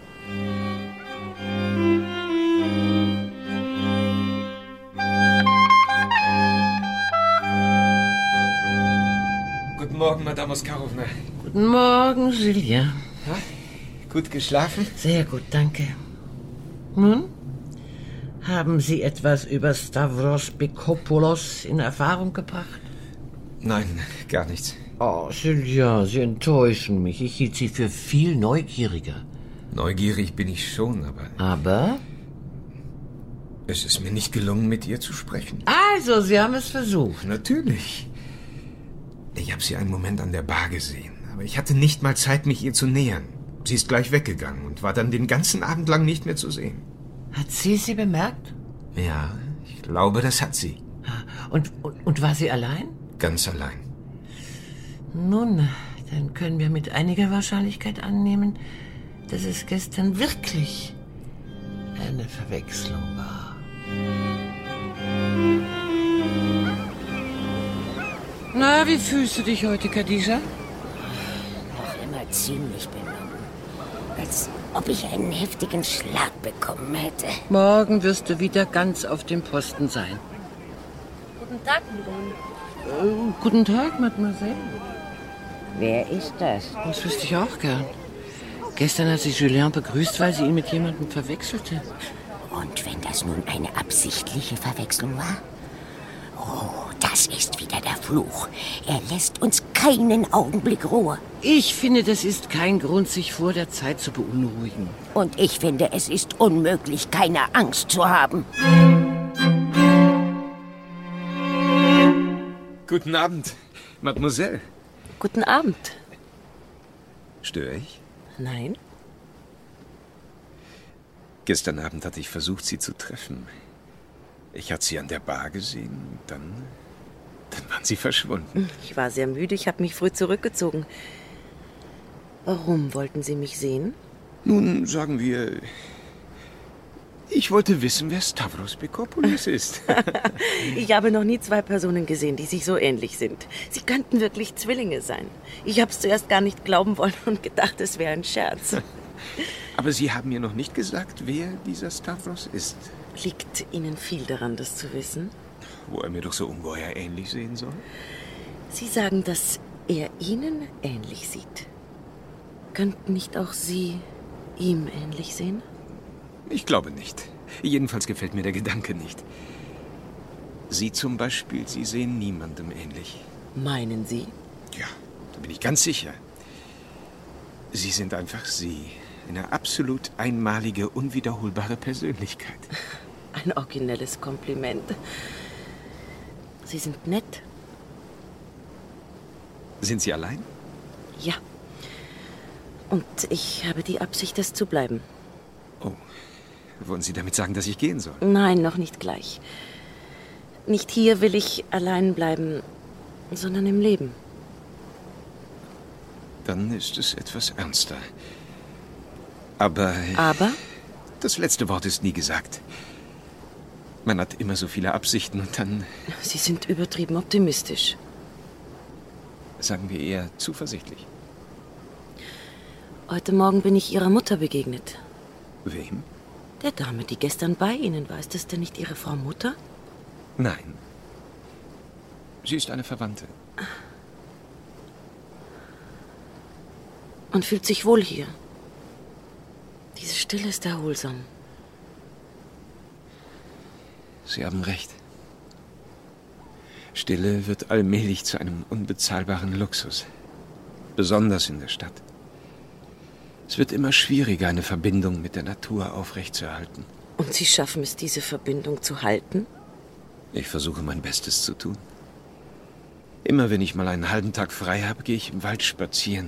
Guten Morgen, Madame Oscarovna.
Guten Morgen, Julia.
Ja, gut geschlafen?
Sehr gut, danke. Nun, haben Sie etwas über Stavros Bekopoulos in Erfahrung gebracht?
Nein, gar nichts.
Oh, Julia, Sie enttäuschen mich. Ich hielt Sie für viel neugieriger.
Neugierig bin ich schon, aber...
Aber?
Es ist mir nicht gelungen, mit ihr zu sprechen.
Also, Sie haben es versucht.
Natürlich. Ich habe sie einen Moment an der Bar gesehen, aber ich hatte nicht mal Zeit, mich ihr zu nähern. Sie ist gleich weggegangen und war dann den ganzen Abend lang nicht mehr zu sehen.
Hat sie sie bemerkt?
Ja, ich glaube, das hat sie.
Und, und, und war sie allein?
Ganz allein.
Nun, dann können wir mit einiger Wahrscheinlichkeit annehmen, dass es gestern wirklich eine Verwechslung war. Na, wie fühlst du dich heute, Khadija?
Noch immer ziemlich benommen. Als ob ich einen heftigen Schlag bekommen hätte.
Morgen wirst du wieder ganz auf dem Posten sein.
Guten Tag, Madame.
Äh, guten Tag, Mademoiselle.
Wer ist das?
Das wüsste ich auch gern. Gestern hat sie Julien begrüßt, weil sie ihn mit jemandem verwechselte.
Und wenn das nun eine absichtliche Verwechslung war? Oh, das ist wieder der Fluch. Er lässt uns keinen Augenblick Ruhe.
Ich finde, das ist kein Grund, sich vor der Zeit zu beunruhigen.
Und ich finde, es ist unmöglich, keine Angst zu haben.
Guten Abend, Mademoiselle.
Guten Abend.
Störe ich?
Nein.
Gestern Abend hatte ich versucht, Sie zu treffen. Ich hatte Sie an der Bar gesehen, dann, dann waren Sie verschwunden.
Ich war sehr müde, ich habe mich früh zurückgezogen. Warum wollten Sie mich sehen?
Nun, sagen wir, ich wollte wissen, wer Stavros Bekopoulos ist.
Ich habe noch nie zwei Personen gesehen, die sich so ähnlich sind. Sie könnten wirklich Zwillinge sein. Ich habe es zuerst gar nicht glauben wollen und gedacht, es wäre ein Scherz.
Aber Sie haben mir noch nicht gesagt, wer dieser Stavros ist.
Liegt Ihnen viel daran, das zu wissen?
Wo er mir doch so ungeheuer ähnlich sehen soll?
Sie sagen, dass er Ihnen ähnlich sieht. Könnten nicht auch Sie ihm ähnlich sehen?
Ich glaube nicht. Jedenfalls gefällt mir der Gedanke nicht. Sie zum Beispiel, Sie sehen niemandem ähnlich.
Meinen Sie?
Ja, da bin ich ganz sicher. Sie sind einfach Sie. Eine absolut einmalige, unwiederholbare Persönlichkeit.
Ein originelles Kompliment. Sie sind nett.
Sind Sie allein?
Ja. Und ich habe die Absicht, das zu bleiben.
Oh, Wollen Sie damit sagen, dass ich gehen soll?
Nein, noch nicht gleich. Nicht hier will ich allein bleiben, sondern im Leben.
Dann ist es etwas ernster. Aber...
Aber?
Das letzte Wort ist nie gesagt. Man hat immer so viele Absichten und dann...
Sie sind übertrieben optimistisch.
Sagen wir eher zuversichtlich.
Heute Morgen bin ich Ihrer Mutter begegnet.
Wem?
Der Dame, die gestern bei Ihnen war. Ist das denn nicht Ihre Frau Mutter?
Nein. Sie ist eine Verwandte.
Und fühlt sich wohl hier. Diese Stille ist erholsam.
Sie haben recht. Stille wird allmählich zu einem unbezahlbaren Luxus. Besonders in der Stadt. Es wird immer schwieriger, eine Verbindung mit der Natur aufrechtzuerhalten.
Und Sie schaffen es, diese Verbindung zu halten?
Ich versuche mein Bestes zu tun. Immer wenn ich mal einen halben Tag frei habe, gehe ich im Wald spazieren.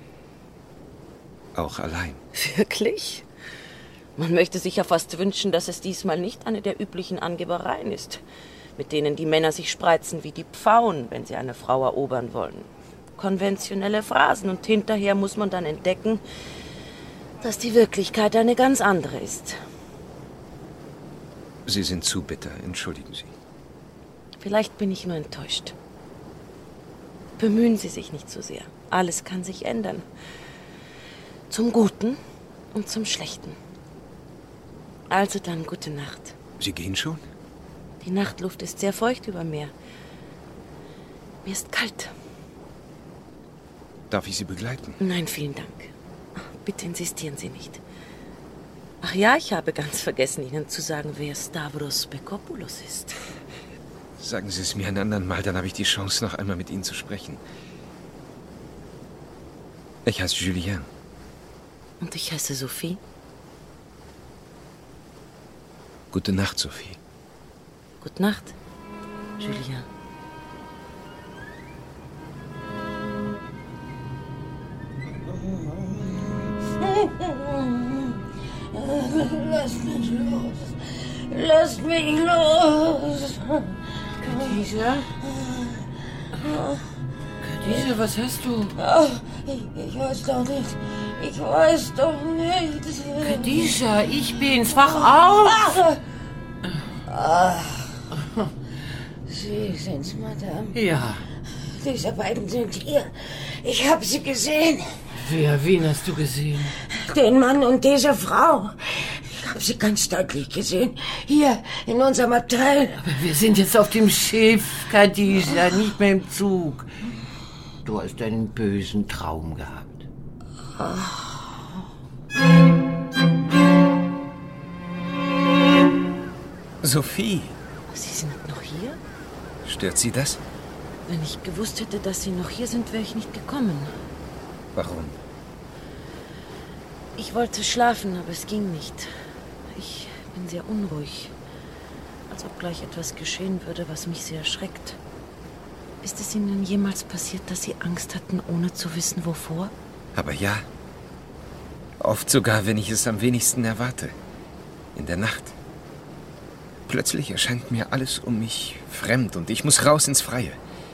Auch allein.
Wirklich? Man möchte sich ja fast wünschen, dass es diesmal nicht eine der üblichen Angebereien ist, mit denen die Männer sich spreizen wie die Pfauen, wenn sie eine Frau erobern wollen. Konventionelle Phrasen und hinterher muss man dann entdecken, dass die Wirklichkeit eine ganz andere ist.
Sie sind zu bitter, entschuldigen Sie.
Vielleicht bin ich nur enttäuscht. Bemühen Sie sich nicht so sehr. Alles kann sich ändern. Zum Guten und zum Schlechten. Also dann, gute Nacht.
Sie gehen schon?
Die Nachtluft ist sehr feucht über Meer. Mir ist kalt.
Darf ich Sie begleiten?
Nein, vielen Dank. Bitte insistieren Sie nicht. Ach ja, ich habe ganz vergessen, Ihnen zu sagen, wer Stavros Bekopoulos ist.
Sagen Sie es mir ein andern Mal, dann habe ich die Chance, noch einmal mit Ihnen zu sprechen. Ich heiße Julien.
Und ich heiße Sophie.
Gute Nacht, Sophie.
Gute Nacht, Julien.
Lass mich los. Lass mich los.
Khadija? Khadija, was hast du?
Ach, ich, ich weiß doch nicht. Ich weiß doch nicht.
Khadija, ich bin's. Wach auf!
Ach. Sie sind's, Madame.
Ja.
Diese beiden sind hier. Ich habe sie gesehen.
Wer, wen hast du gesehen?
Den Mann und diese Frau. Ich habe sie ganz deutlich gesehen. Hier, in unserem Abteil.
Aber wir sind jetzt auf dem Schiff, Khadija, nicht mehr im Zug. Du hast einen bösen Traum gehabt.
Sophie.
Sie sind noch hier?
Stört Sie das?
Wenn ich gewusst hätte, dass Sie noch hier sind, wäre ich nicht gekommen.
Warum?
Ich wollte schlafen, aber es ging nicht. Ich bin sehr unruhig. Als ob gleich etwas geschehen würde, was mich sehr erschreckt. Ist es Ihnen jemals passiert, dass Sie Angst hatten, ohne zu wissen, wovor?
Aber ja. Oft sogar, wenn ich es am wenigsten erwarte. In der Nacht. Plötzlich erscheint mir alles um mich fremd und ich muss raus ins Freie.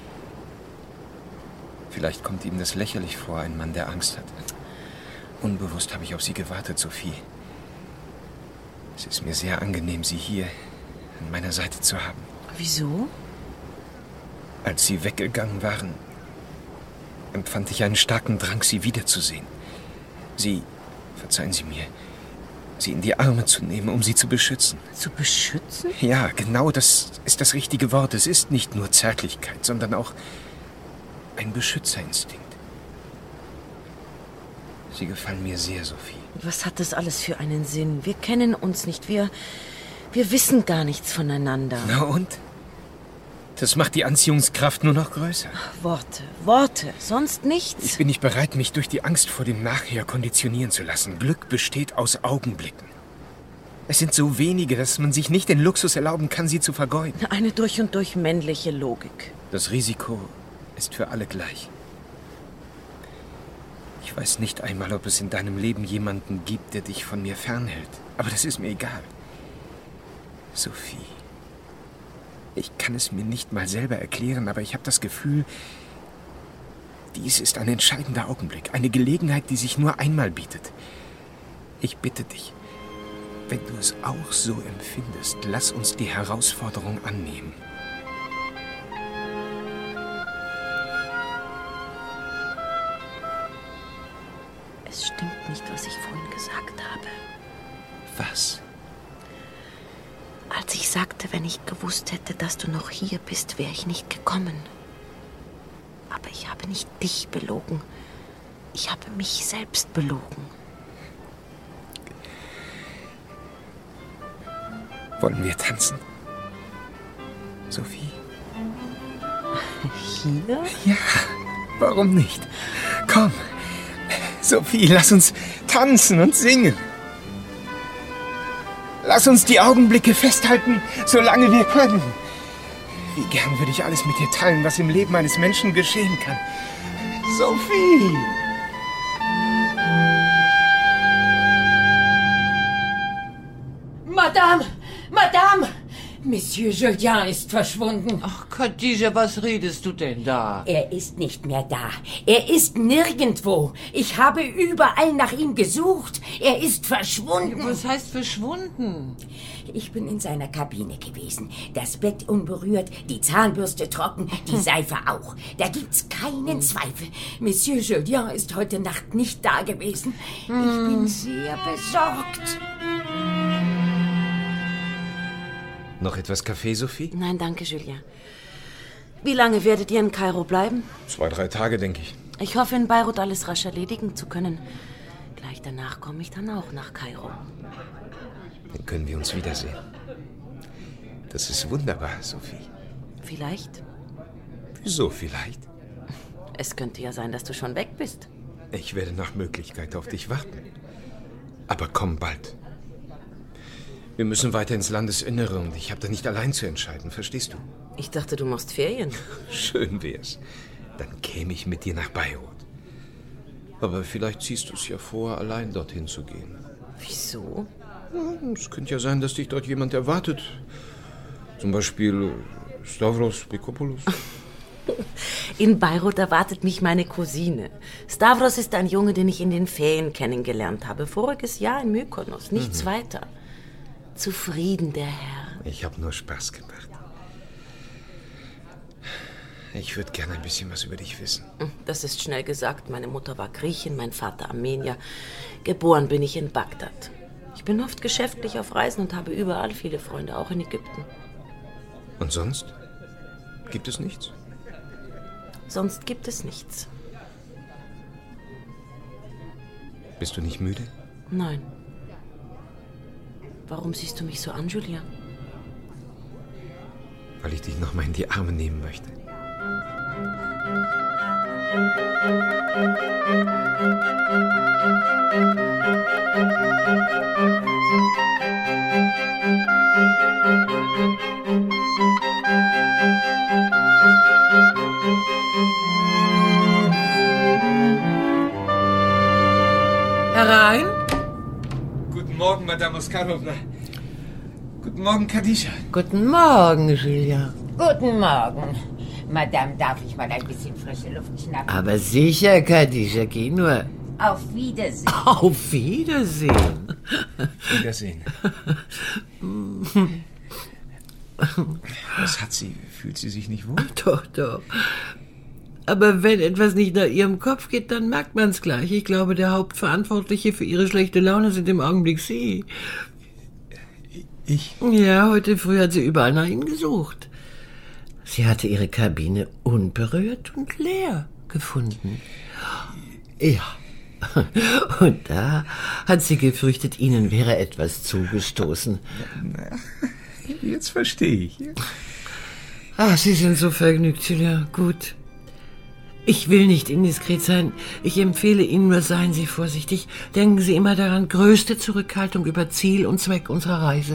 Vielleicht kommt Ihnen das lächerlich vor, ein Mann, der Angst hat. Unbewusst habe ich auf Sie gewartet, Sophie. Es ist mir sehr angenehm, Sie hier an meiner Seite zu haben.
Wieso?
Als Sie weggegangen waren, empfand ich einen starken Drang, Sie wiederzusehen. Sie, verzeihen Sie mir, Sie in die Arme zu nehmen, um Sie zu beschützen.
Zu beschützen?
Ja, genau, das ist das richtige Wort. Es ist nicht nur Zärtlichkeit, sondern auch ein Beschützerinstinkt. Sie gefallen mir sehr, Sophie.
Was hat das alles für einen Sinn? Wir kennen uns nicht. Wir, wir wissen gar nichts voneinander.
Na und? Das macht die Anziehungskraft nur noch größer.
Worte, Worte, sonst nichts.
Ich bin nicht bereit, mich durch die Angst vor dem Nachher konditionieren zu lassen. Glück besteht aus Augenblicken. Es sind so wenige, dass man sich nicht den Luxus erlauben kann, sie zu vergeuden.
Eine durch und durch männliche Logik.
Das Risiko ist für alle gleich. Ich weiß nicht einmal, ob es in deinem Leben jemanden gibt, der dich von mir fernhält. Aber das ist mir egal. Sophie, ich kann es mir nicht mal selber erklären, aber ich habe das Gefühl, dies ist ein entscheidender Augenblick. Eine Gelegenheit, die sich nur einmal bietet. Ich bitte dich, wenn du es auch so empfindest, lass uns die Herausforderung annehmen.
Es stimmt nicht, was ich vorhin gesagt habe.
Was?
Als ich sagte, wenn ich gewusst hätte, dass du noch hier bist, wäre ich nicht gekommen. Aber ich habe nicht dich belogen. Ich habe mich selbst belogen.
Wollen wir tanzen? Sophie?
Hier?
Ja, warum nicht? Komm, Sophie, lass uns tanzen und singen. Lass uns die Augenblicke festhalten, solange wir können. Wie gern würde ich alles mit dir teilen, was im Leben eines Menschen geschehen kann. Sophie!
Madame! Madame! Monsieur Julien ist verschwunden.
Ach, Khadija, was redest du denn da?
Er ist nicht mehr da. Er ist nirgendwo. Ich habe überall nach ihm gesucht. Er ist verschwunden.
Was heißt verschwunden?
Ich bin in seiner Kabine gewesen. Das Bett unberührt, die Zahnbürste trocken, die Seife auch. Da gibt's keinen Zweifel. Monsieur Julien ist heute Nacht nicht da gewesen. Ich bin sehr besorgt.
Noch etwas Kaffee, Sophie?
Nein, danke, Julien. Wie lange werdet ihr in Kairo bleiben?
Zwei, drei Tage, denke ich.
Ich hoffe, in Beirut alles rasch erledigen zu können. Gleich danach komme ich dann auch nach Kairo.
Dann können wir uns wiedersehen. Das ist wunderbar, Sophie.
Vielleicht?
Wieso vielleicht?
Es könnte ja sein, dass du schon weg bist.
Ich werde nach Möglichkeit auf dich warten. Aber komm bald. Wir müssen weiter ins Landesinnere und ich habe da nicht allein zu entscheiden, verstehst du?
Ich dachte, du machst Ferien.
Schön wär's. Dann käme ich mit dir nach Beirut. Aber vielleicht ziehst du es ja vor, allein dorthin zu gehen.
Wieso?
Es könnte ja sein, dass dich dort jemand erwartet. Zum Beispiel Stavros Bekopoulos.
In Beirut erwartet mich meine Cousine. Stavros ist ein Junge, den ich in den Ferien kennengelernt habe. Voriges Jahr in Mykonos, nichts mhm. weiter. Zufrieden, der Herr.
Ich habe nur Spaß gemacht. Ich würde gerne ein bisschen was über dich wissen.
Das ist schnell gesagt. Meine Mutter war Griechin, mein Vater Armenier. Geboren bin ich in Bagdad. Ich bin oft geschäftlich auf Reisen und habe überall viele Freunde, auch in Ägypten.
Und sonst? Gibt es nichts?
Sonst gibt es nichts.
Bist du nicht müde?
Nein. Warum siehst du mich so an, Julien?
Weil ich dich noch mal in die Arme nehmen möchte.
Herein?
Guten Morgen, Madame Oscarovna. Guten Morgen, Khadija.
Guten Morgen, Julia.
Guten Morgen. Madame, darf ich mal ein bisschen frische Luft schnappen?
Aber sicher, Khadija, geh nur.
Auf Wiedersehen.
Auf Wiedersehen.
Wiedersehen. Was hat sie? Fühlt sie sich nicht wohl?
Doch, doch. Aber wenn etwas nicht nach ihrem Kopf geht, dann merkt man es gleich. Ich glaube, der Hauptverantwortliche für ihre schlechte Laune sind im Augenblick Sie.
Ich?
Ja, heute früh hat sie überall nach Ihnen gesucht. Sie hatte ihre Kabine unberührt und leer gefunden. Ja. Und da hat sie gefürchtet, Ihnen wäre etwas zugestoßen.
Jetzt verstehe ich.
Ach, Sie sind so vergnügt, Julia. Gut. Ich will nicht indiskret sein. Ich empfehle Ihnen nur, seien Sie vorsichtig. Denken Sie immer daran, größte Zurückhaltung über Ziel und Zweck unserer Reise.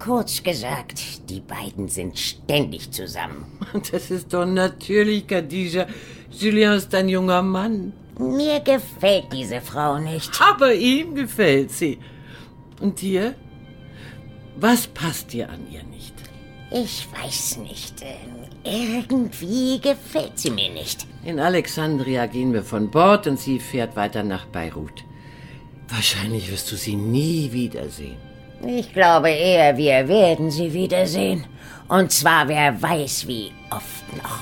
Kurz gesagt, die beiden sind ständig zusammen.
Das ist doch natürlich, Khadija. Julien ist ein junger Mann.
Mir gefällt diese Frau nicht.
Aber ihm gefällt sie. Und dir? Was passt dir an ihr nicht?
Ich weiß nicht. Irgendwie gefällt sie mir nicht.
In Alexandria gehen wir von Bord und sie fährt weiter nach Beirut. Wahrscheinlich wirst du sie nie wiedersehen.
Ich glaube eher, wir werden sie wiedersehen. Und zwar wer weiß wie oft noch.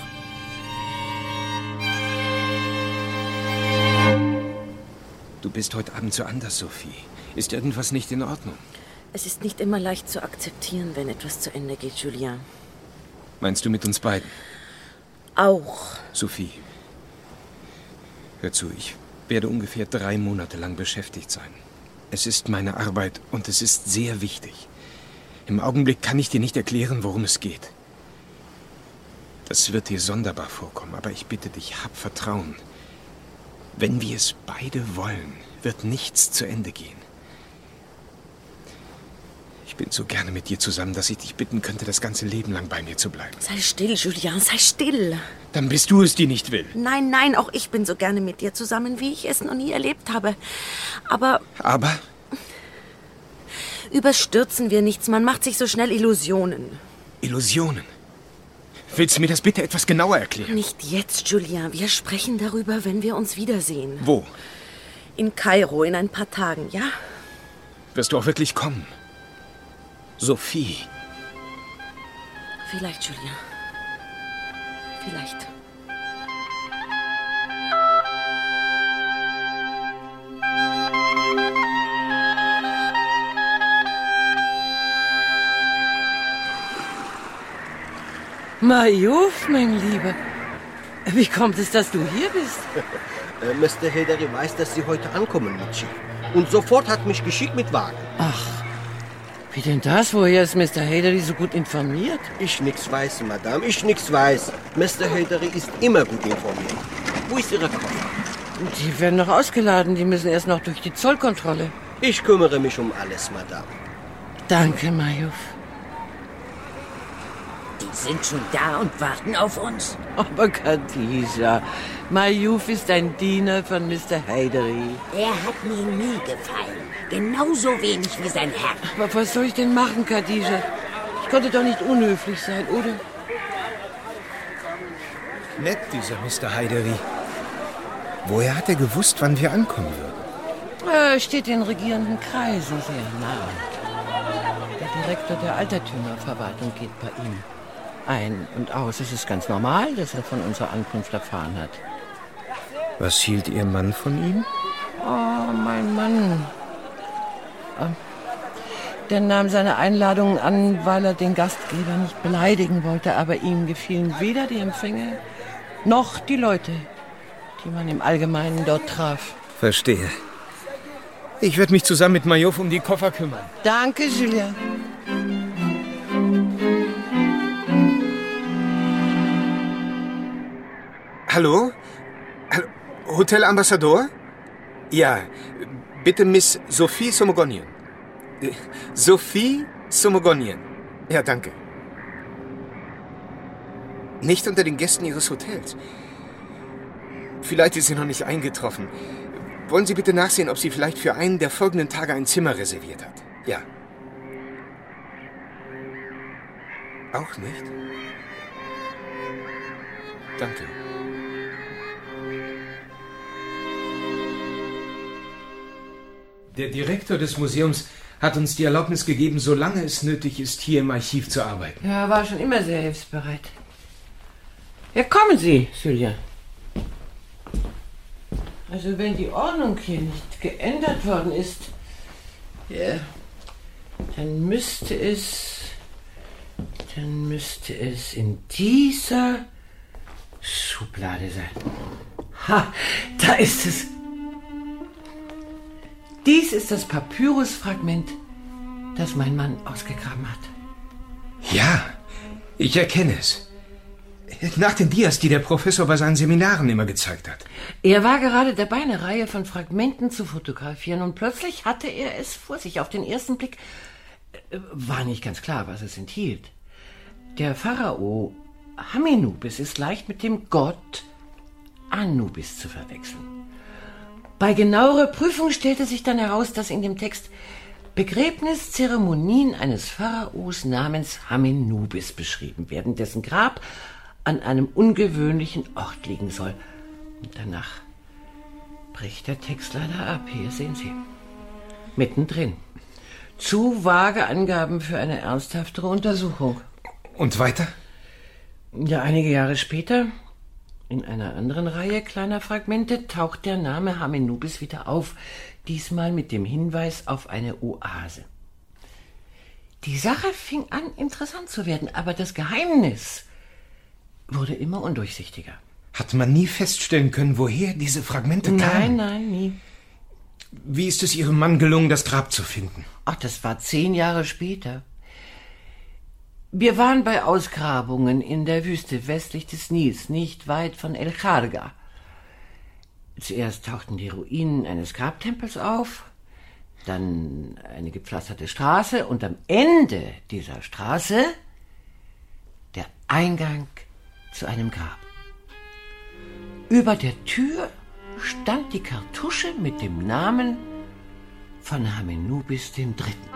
Du bist heute Abend so anders, Sophie. Ist irgendwas nicht in Ordnung?
Es ist nicht immer leicht zu akzeptieren, wenn etwas zu Ende geht, Julien.
Meinst du mit uns beiden?
Auch.
Sophie, hör zu, ich werde ungefähr drei Monate lang beschäftigt sein. Es ist meine Arbeit und es ist sehr wichtig. Im Augenblick kann ich dir nicht erklären, worum es geht. Das wird dir sonderbar vorkommen, aber ich bitte dich, hab Vertrauen. Wenn wir es beide wollen, wird nichts zu Ende gehen. Ich bin so gerne mit dir zusammen, dass ich dich bitten könnte, das ganze Leben lang bei mir zu bleiben.
Sei still, Julien, sei still.
Dann bist du es, die nicht will.
Nein, nein, auch ich bin so gerne mit dir zusammen, wie ich es noch nie erlebt habe. Aber...
Aber?
Überstürzen wir nichts, man macht sich so schnell Illusionen.
Illusionen? Willst du mir das bitte etwas genauer erklären?
Nicht jetzt, Julien. Wir sprechen darüber, wenn wir uns wiedersehen.
Wo?
In Kairo, in ein paar Tagen, ja?
Wirst du auch wirklich kommen? Sophie.
Vielleicht, Julien. Vielleicht.
Mayouf, mein Lieber. Wie kommt es, dass du hier bist?
äh, Mister Haydari weiß, dass Sie heute ankommen, Michi. Und sofort hat mich geschickt mit Wagen.
Ach, wie denn das? Woher ist Mister Haydari so gut informiert?
Ich nix weiß, Madame, ich nix weiß. Mister Haydari ist immer gut informiert. Wo ist Ihre Koffer?
Die werden noch ausgeladen, die müssen erst noch durch die Zollkontrolle.
Ich kümmere mich um alles, Madame.
Danke, Mayouf.
Die sind schon da und warten auf uns.
Aber Khadija, Mayouf ist ein Diener von Mister Haydari.
Er hat mir nie gefallen. Genauso wenig wie sein Herr.
Aber was soll ich denn machen, Khadija? Ich konnte doch nicht unhöflich sein, oder?
Nett, dieser Mister Haydari. Woher hat er gewusst, wann wir ankommen würden?
Er steht den regierenden Kreisen sehr nahe. Der Direktor der Altertümerverwaltung geht bei ihm ein und aus. Es ist ganz normal, dass er von unserer Ankunft erfahren hat.
Was hielt Ihr Mann von ihm?
Oh, mein Mann. Der nahm seine Einladung an, weil er den Gastgeber nicht beleidigen wollte, aber ihm gefielen weder die Empfänge noch die Leute, die man im Allgemeinen dort traf.
Verstehe. Ich werde mich zusammen mit Mayouf um die Koffer kümmern.
Danke, Julien.
Hallo? Hallo? Hotel Ambassador? Ja, bitte Miss Sophie Somogonian. Äh, Sophie Somogonian. Ja, danke. Nicht unter den Gästen Ihres Hotels. Vielleicht ist sie noch nicht eingetroffen. Wollen Sie bitte nachsehen, ob sie vielleicht für einen der folgenden Tage ein Zimmer reserviert hat? Ja. Auch nicht? Danke. Der Direktor des Museums hat uns die Erlaubnis gegeben, solange es nötig ist, hier im Archiv zu arbeiten.
Ja, er war schon immer sehr hilfsbereit. Ja, kommen Sie, Julien. Also wenn die Ordnung hier nicht geändert worden ist, ja, dann müsste es, dann müsste es in dieser Schublade sein. Ha, da ist es. Dies ist das Papyrusfragment, das mein Mann ausgegraben hat.
Ja, ich erkenne es. Nach den Dias, die der Professor bei seinen Seminaren immer gezeigt hat.
Er war gerade dabei, eine Reihe von Fragmenten zu fotografieren und plötzlich hatte er es vor sich. Auf den ersten Blick
War nicht ganz klar, was es enthielt. Der Pharao Amenubis ist leicht mit dem Gott Anubis zu verwechseln. Bei genauerer Prüfung stellte sich dann heraus, dass in dem Text Begräbniszeremonien eines Pharaos namens Amenubis beschrieben werden, dessen Grab an einem ungewöhnlichen Ort liegen soll. Und danach bricht der Text leider ab. Hier sehen Sie. Mittendrin. Zu vage Angaben für eine ernsthaftere Untersuchung.
Und weiter?
Ja, einige Jahre später, in einer anderen Reihe kleiner Fragmente, taucht der Name Amenubis wieder auf, diesmal mit dem Hinweis auf eine Oase. Die Sache fing an, interessant zu werden, aber das Geheimnis wurde immer undurchsichtiger.
Hat man nie feststellen können, woher diese Fragmente kamen?
Nein, nein, nie.
Wie ist es Ihrem Mann gelungen, das Grab zu finden?
Ach, das war zehn Jahre später. Wir waren bei Ausgrabungen in der Wüste westlich des Nils, nicht weit von El Kharga. Zuerst tauchten die Ruinen eines Grabtempels auf, dann eine gepflasterte Straße und am Ende dieser Straße der Eingang zu einem Grab. Über der Tür stand die Kartusche mit dem Namen von Amenubis dem Dritten.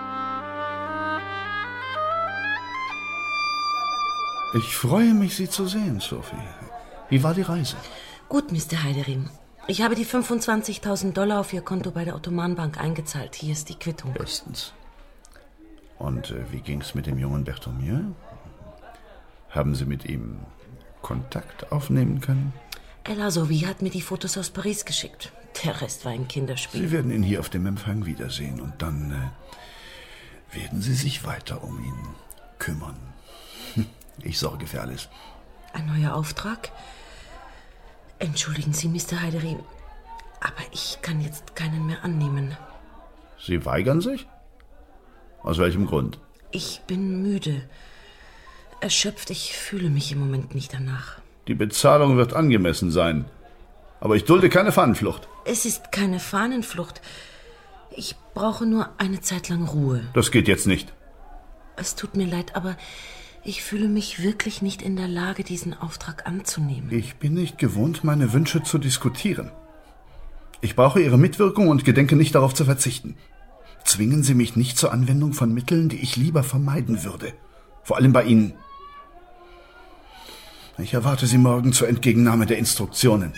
Ich freue mich, Sie zu sehen, Sophie. Wie war die Reise?
Gut, Mister Heiderin. Ich habe die fünfundzwanzigtausend Dollar auf Ihr Konto bei der Ottomanbank eingezahlt. Hier ist die Quittung.
Bestens. Und äh, wie ging's mit dem jungen Berthomier? Haben Sie mit ihm Kontakt aufnehmen können?
Ella Sowie hat mir die Fotos aus Paris geschickt. Der Rest war ein Kinderspiel.
Sie werden ihn hier auf dem Empfang wiedersehen und dann äh, werden Sie sich weiter um ihn kümmern. Ich sorge für alles.
Ein neuer Auftrag? Entschuldigen Sie, Mister Heiderin, aber ich kann jetzt keinen mehr annehmen.
Sie weigern sich? Aus welchem Grund?
Ich bin müde. Erschöpft, ich fühle mich im Moment nicht danach.
Die Bezahlung wird angemessen sein. Aber ich dulde keine Fahnenflucht.
Es ist keine Fahnenflucht. Ich brauche nur eine Zeit lang Ruhe.
Das geht jetzt nicht.
Es tut mir leid, aber ich fühle mich wirklich nicht in der Lage, diesen Auftrag anzunehmen.
Ich bin nicht gewohnt, meine Wünsche zu diskutieren. Ich brauche Ihre Mitwirkung und gedenke nicht darauf zu verzichten. Zwingen Sie mich nicht zur Anwendung von Mitteln, die ich lieber vermeiden würde. Vor allem bei Ihnen. Ich erwarte Sie morgen zur Entgegennahme der Instruktionen.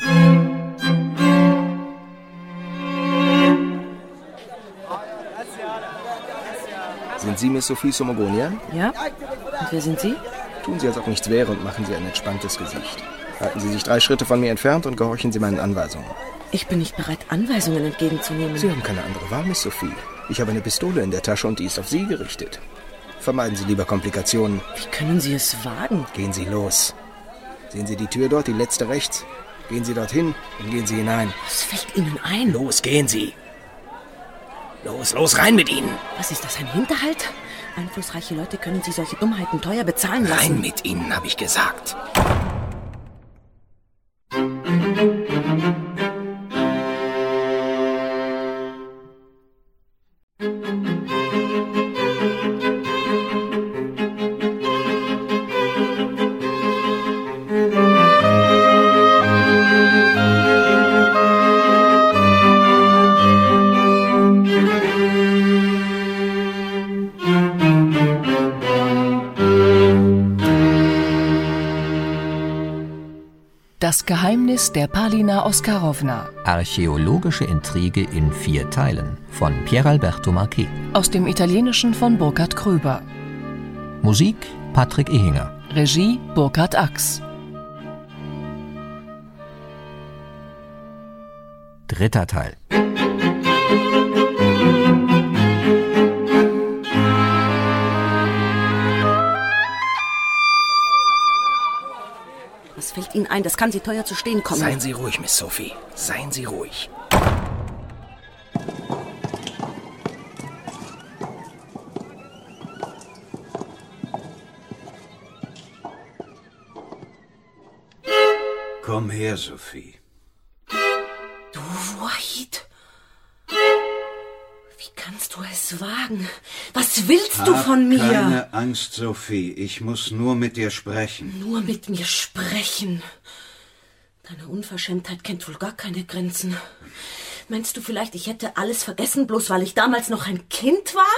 Sind Sie Miss Sophie Somogonian?
Ja? Und wer sind Sie?
Tun Sie, als ob nichts wäre und machen Sie ein entspanntes Gesicht. Halten Sie sich drei Schritte von mir entfernt und gehorchen Sie meinen Anweisungen.
Ich bin nicht bereit, Anweisungen entgegenzunehmen.
Sie haben keine andere Wahl, Miss Sophie. Ich habe eine Pistole in der Tasche und die ist auf Sie gerichtet. Vermeiden Sie lieber Komplikationen.
Wie können Sie es wagen?
Gehen Sie los. Sehen Sie die Tür dort, die letzte rechts? Gehen Sie dorthin und gehen Sie hinein.
Was fällt Ihnen ein?
Los, gehen Sie. Los, los, rein mit Ihnen.
Was ist das, ein Hinterhalt? Einflussreiche Leute können Sie solche Dummheiten teuer bezahlen lassen.
Rein mit Ihnen, habe ich gesagt.
Das Geheimnis der Palina Oscarovna.
Archäologische Intrige in vier Teilen von Pieralberto Marquet.
Aus dem Italienischen von Burkhard Kröber.
Musik Patrick Ehinger.
Regie Burkhard Ax.
Dritter Teil.
Was fällt Ihnen ein? Das kann Sie teuer zu stehen kommen.
Seien Sie ruhig, Miss Sophie. Seien Sie ruhig.
Komm her, Sophie.
Du, Wahid.
Wie kannst du es wagen? Was willst
Hab
du von mir?
Keine Angst, Sophie. Ich muss nur mit dir sprechen.
Nur mit mir sprechen. Deine Unverschämtheit kennt wohl gar keine Grenzen. Meinst du vielleicht, ich hätte alles vergessen, bloß weil ich damals noch ein Kind war?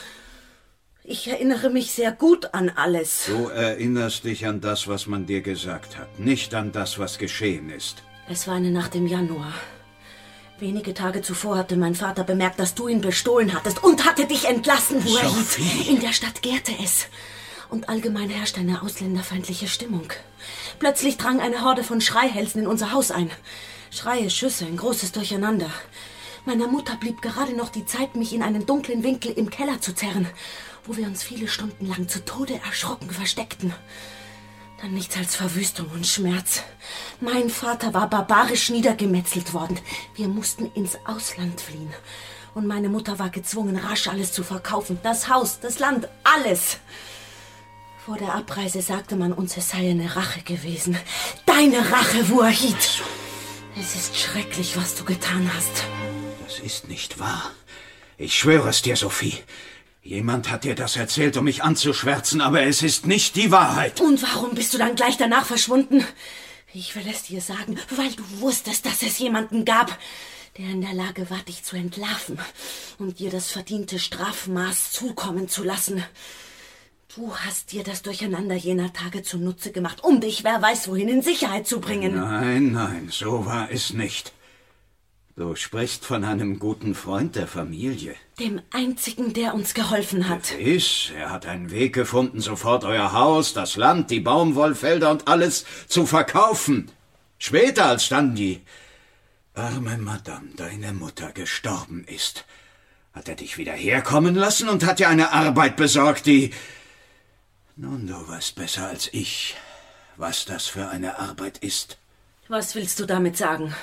Ich erinnere mich sehr gut an alles.
Du erinnerst dich an das, was man dir gesagt hat, nicht an das, was geschehen ist.
Es war eine Nacht im Januar. Wenige Tage zuvor hatte mein Vater bemerkt, dass du ihn bestohlen hattest und hatte dich entlassen, wo er hieß. In der Stadt gärte es. Und allgemein herrschte eine ausländerfeindliche Stimmung. Plötzlich drang eine Horde von Schreihälsen in unser Haus ein. Schreie, Schüsse, ein großes Durcheinander. Meiner Mutter blieb gerade noch die Zeit, mich in einen dunklen Winkel im Keller zu zerren, wo wir uns viele Stunden lang zu Tode erschrocken versteckten. Dann nichts als Verwüstung und Schmerz. Mein Vater war barbarisch niedergemetzelt worden. Wir mussten ins Ausland fliehen. Und meine Mutter war gezwungen, rasch alles zu verkaufen. Das Haus, das Land, alles. Vor der Abreise sagte man uns, es sei eine Rache gewesen. Deine Rache, Wahid. Es ist schrecklich, was du getan hast.
Das ist nicht wahr. Ich schwöre es dir, Sophie. Jemand hat dir das erzählt, um mich anzuschwärzen, aber es ist nicht die Wahrheit.
Und warum bist du dann gleich danach verschwunden? Ich will es dir sagen, weil du wusstest, dass es jemanden gab, der in der Lage war, dich zu entlarven und dir das verdiente Strafmaß zukommen zu lassen. Du hast dir das Durcheinander jener Tage zunutze gemacht, um dich, wer weiß wohin, in Sicherheit zu bringen.
Nein, nein, so war es nicht. Du sprichst von einem guten Freund der Familie.
Dem einzigen, der uns geholfen hat.
Gewiss, er hat einen Weg gefunden, sofort euer Haus, das Land, die Baumwollfelder und alles zu verkaufen. Später, als dann die arme Madame, deine Mutter, gestorben ist, hat er dich wieder herkommen lassen und hat dir eine Arbeit besorgt, die... Nun, du weißt besser als ich, was das für eine Arbeit ist.
Was willst du damit sagen?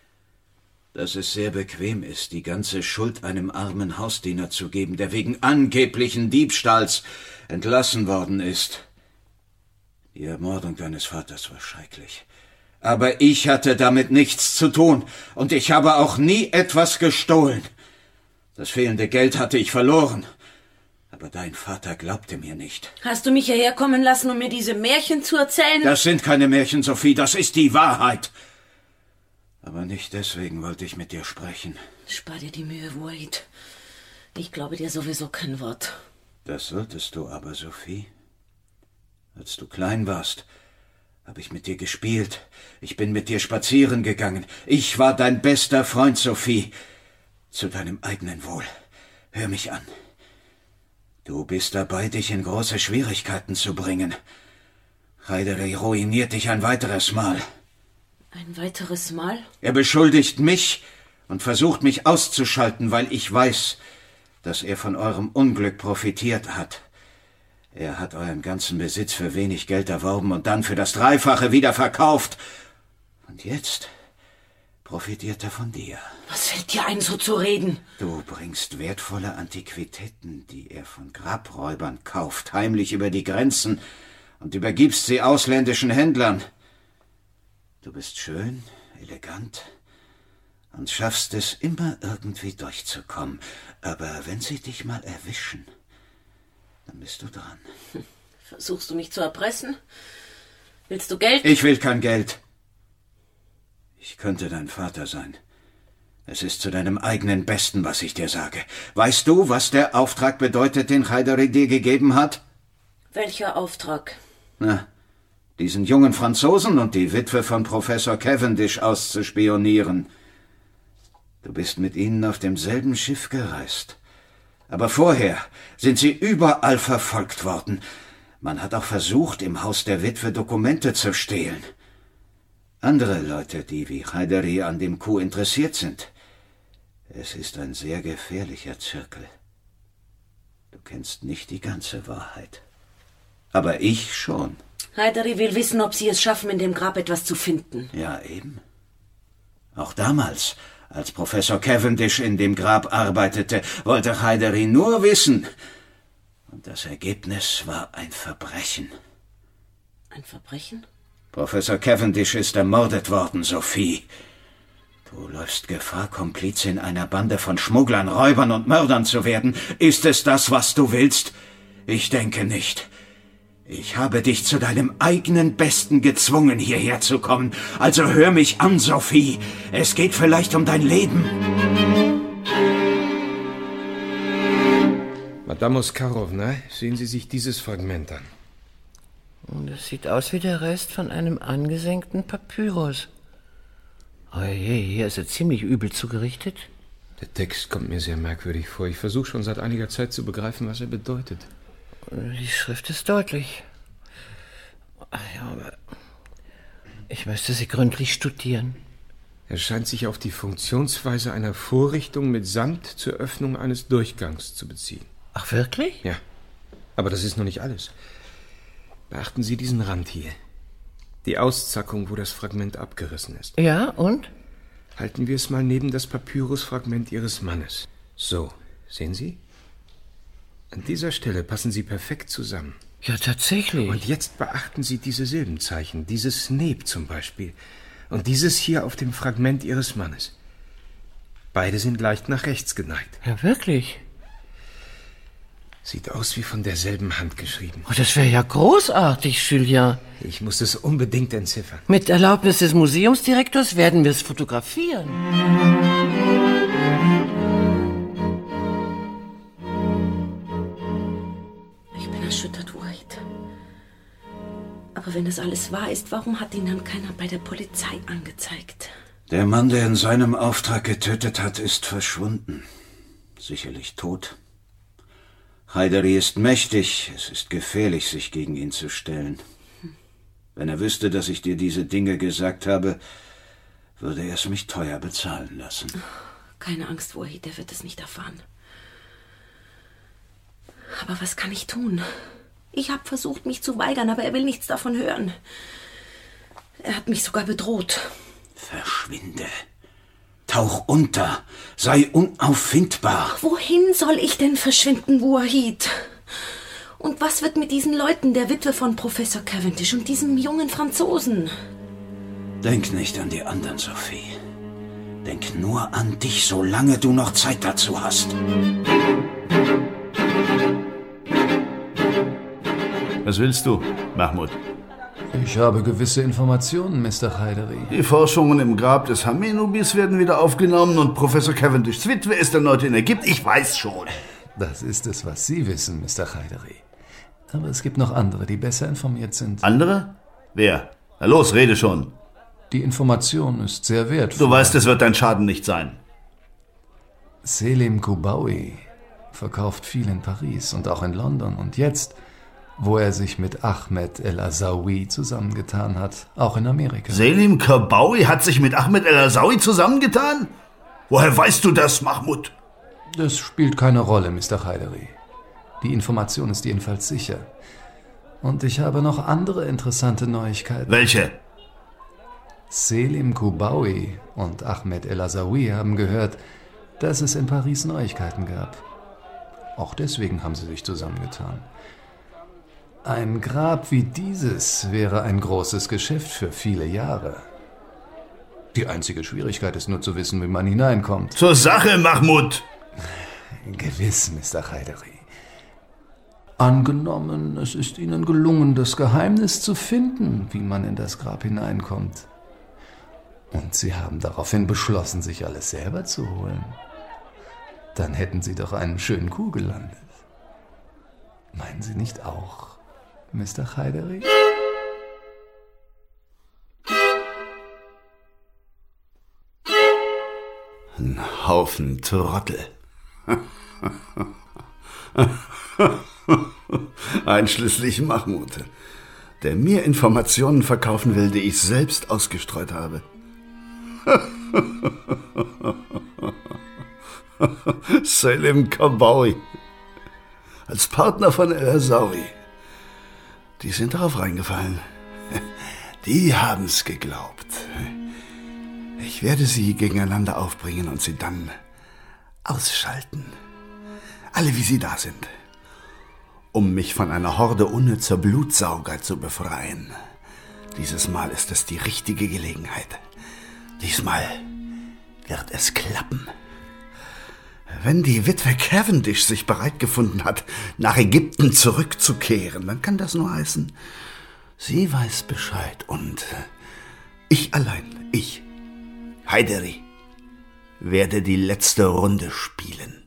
Dass es sehr bequem ist, die ganze Schuld einem armen Hausdiener zu geben, der wegen angeblichen Diebstahls entlassen worden ist. Die Ermordung deines Vaters war schrecklich. Aber ich hatte damit nichts zu tun, und ich habe auch nie etwas gestohlen. Das fehlende Geld hatte ich verloren. Aber dein Vater glaubte mir nicht.
Hast du mich hierher kommen lassen, um mir diese Märchen zu erzählen?
Das sind keine Märchen, Sophie, das ist die Wahrheit. Aber nicht deswegen wollte ich mit dir sprechen.
Spar dir die Mühe, Wahid. Ich glaube dir sowieso kein Wort.
Das solltest du aber, Sophie. Als du klein warst, habe ich mit dir gespielt. Ich bin mit dir spazieren gegangen. Ich war dein bester Freund, Sophie. Zu deinem eigenen Wohl. Hör mich an. Du bist dabei, dich in große Schwierigkeiten zu bringen. Haidari ruiniert dich ein weiteres Mal.
Ein weiteres Mal?
Er beschuldigt mich und versucht, mich auszuschalten, weil ich weiß, dass er von eurem Unglück profitiert hat. Er hat euren ganzen Besitz für wenig Geld erworben und dann für das Dreifache wieder verkauft. Und jetzt profitiert er von dir.
Was fällt dir ein, so zu reden?
Du bringst wertvolle Antiquitäten, die er von Grabräubern kauft, heimlich über die Grenzen und übergibst sie ausländischen Händlern. Du bist schön, elegant und schaffst es immer irgendwie durchzukommen. Aber wenn sie dich mal erwischen, dann bist du dran.
Versuchst du mich zu erpressen? Willst du Geld?
Ich will kein Geld. Ich könnte dein Vater sein. Es ist zu deinem eigenen Besten, was ich dir sage. Weißt du, was der Auftrag bedeutet, den Haidari dir gegeben hat?
Welcher Auftrag?
Na, diesen jungen Franzosen und die Witwe von Professor Cavendish auszuspionieren. Du bist mit ihnen auf demselben Schiff gereist. Aber vorher sind sie überall verfolgt worden. Man hat auch versucht, im Haus der Witwe Dokumente zu stehlen. Andere Leute, die wie Haidari an dem Coup interessiert sind. Es ist ein sehr gefährlicher Zirkel. Du kennst nicht die ganze Wahrheit. Aber ich schon.
Haidari will wissen, ob sie es schaffen, in dem Grab etwas zu finden.
Ja, eben. Auch damals, als Professor Cavendish in dem Grab arbeitete, wollte Haidari nur wissen. Und das Ergebnis war ein Verbrechen.
Ein Verbrechen?
Professor Cavendish ist ermordet worden, Sophie. Du läufst Gefahr, Komplizin einer Bande von Schmugglern, Räubern und Mördern zu werden. Ist es das, was du willst? Ich denke nicht. Ich habe dich zu deinem eigenen Besten gezwungen, hierher zu kommen. Also hör mich an, Sophie. Es geht vielleicht um dein Leben.
Madame Oskarowna, sehen Sie sich dieses Fragment an.
Und es sieht aus wie der Rest von einem angesenkten Papyrus. Oh je, hier ist er ziemlich übel zugerichtet.
Der Text kommt mir sehr merkwürdig vor. Ich versuche schon seit einiger Zeit zu begreifen, was er bedeutet.
Die Schrift ist deutlich. Ja, aber ich müsste sie gründlich studieren.
Er scheint sich auf die Funktionsweise einer Vorrichtung mit Samt zur Öffnung eines Durchgangs zu beziehen.
Ach, wirklich?
Ja, aber das ist noch nicht alles. Beachten Sie diesen Rand hier. Die Auszackung, wo das Fragment abgerissen ist.
Ja, und?
Halten wir es mal neben das Papyrusfragment Ihres Mannes. So, sehen Sie? An dieser Stelle passen sie perfekt zusammen.
Ja, tatsächlich.
Und jetzt beachten Sie diese Silbenzeichen, dieses Neb zum Beispiel und dieses hier auf dem Fragment Ihres Mannes. Beide sind leicht nach rechts geneigt.
Ja, wirklich?
Sieht aus wie von derselben Hand geschrieben.
Oh, das wäre ja großartig, Julien.
Ich muss es unbedingt entziffern.
Mit Erlaubnis des Museumsdirektors werden wir es fotografieren.
Ich bin erschüttert, Wahid. Aber wenn das alles wahr ist, warum hat ihn dann keiner bei der Polizei angezeigt?
Der Mann, der in seinem Auftrag getötet hat, ist verschwunden. Sicherlich tot. Haidari ist mächtig. Es ist gefährlich, sich gegen ihn zu stellen. Wenn er wüsste, dass ich dir diese Dinge gesagt habe, würde er es mich teuer bezahlen lassen.
Keine Angst, Wahid, er wird es nicht erfahren. Aber was kann ich tun? Ich habe versucht, mich zu weigern, aber er will nichts davon hören. Er hat mich sogar bedroht.
Verschwinde. Tauch unter. Sei unauffindbar.
Wohin soll ich denn verschwinden, Wahid? Und was wird mit diesen Leuten, der Witwe von Professor Cavendish und diesem jungen Franzosen?
Denk nicht an die anderen, Sophie. Denk nur an dich, solange du noch Zeit dazu hast.
Was willst du, Mahmoud?
Ich habe gewisse Informationen, Mister Haidari.
Die Forschungen im Grab des Hamenubis werden wieder aufgenommen und Professor Cavendishs Witwe ist erneut in Ägypten. Ich weiß schon.
Das ist es, was Sie wissen, Mister Haidari. Aber es gibt noch andere, die besser informiert sind.
Andere? Wer? Na los, rede schon.
Die Information ist sehr wertvoll.
Du weißt, es wird dein Schaden nicht sein.
Selim Koubaoui verkauft viel in Paris und auch in London. Und jetzt, wo er sich mit Ahmed El-Azawi zusammengetan hat, auch in Amerika.
Selim Koubaoui hat sich mit Ahmed El-Azawi zusammengetan? Woher weißt du das, Mahmoud?
Das spielt keine Rolle, Mister Haidari. Die Information ist jedenfalls sicher. Und ich habe noch andere interessante Neuigkeiten.
Welche?
Selim Koubaoui und Ahmed El-Azawi haben gehört, dass es in Paris Neuigkeiten gab. Auch deswegen haben sie sich zusammengetan. Ein Grab wie dieses wäre ein großes Geschäft für viele Jahre. Die einzige Schwierigkeit ist nur zu wissen, wie man hineinkommt.
Zur Sache, Mahmoud!
Gewiss, Mister Haidari. Angenommen, es ist Ihnen gelungen, das Geheimnis zu finden, wie man in das Grab hineinkommt. Und Sie haben daraufhin beschlossen, sich alles selber zu holen. Dann hätten Sie doch einen schönen Coup gelandet. Meinen Sie nicht auch, Mister Haidari?
Ein Haufen Trottel. Einschließlich Mahmoud, der mir Informationen verkaufen will, die ich selbst ausgestreut habe. Selim Koubaoui als Partner von El-Azawi. Die sind darauf reingefallen. Die haben's geglaubt. Ich werde sie gegeneinander aufbringen und sie dann ausschalten. Alle wie sie da sind. Um mich von einer Horde unnützer Blutsauger zu befreien. Dieses Mal ist es die richtige Gelegenheit. Diesmal wird es klappen. Wenn die Witwe Cavendish sich bereit gefunden hat, nach Ägypten zurückzukehren, dann kann das nur heißen, sie weiß Bescheid und ich allein, ich, Heideri, werde die letzte Runde spielen.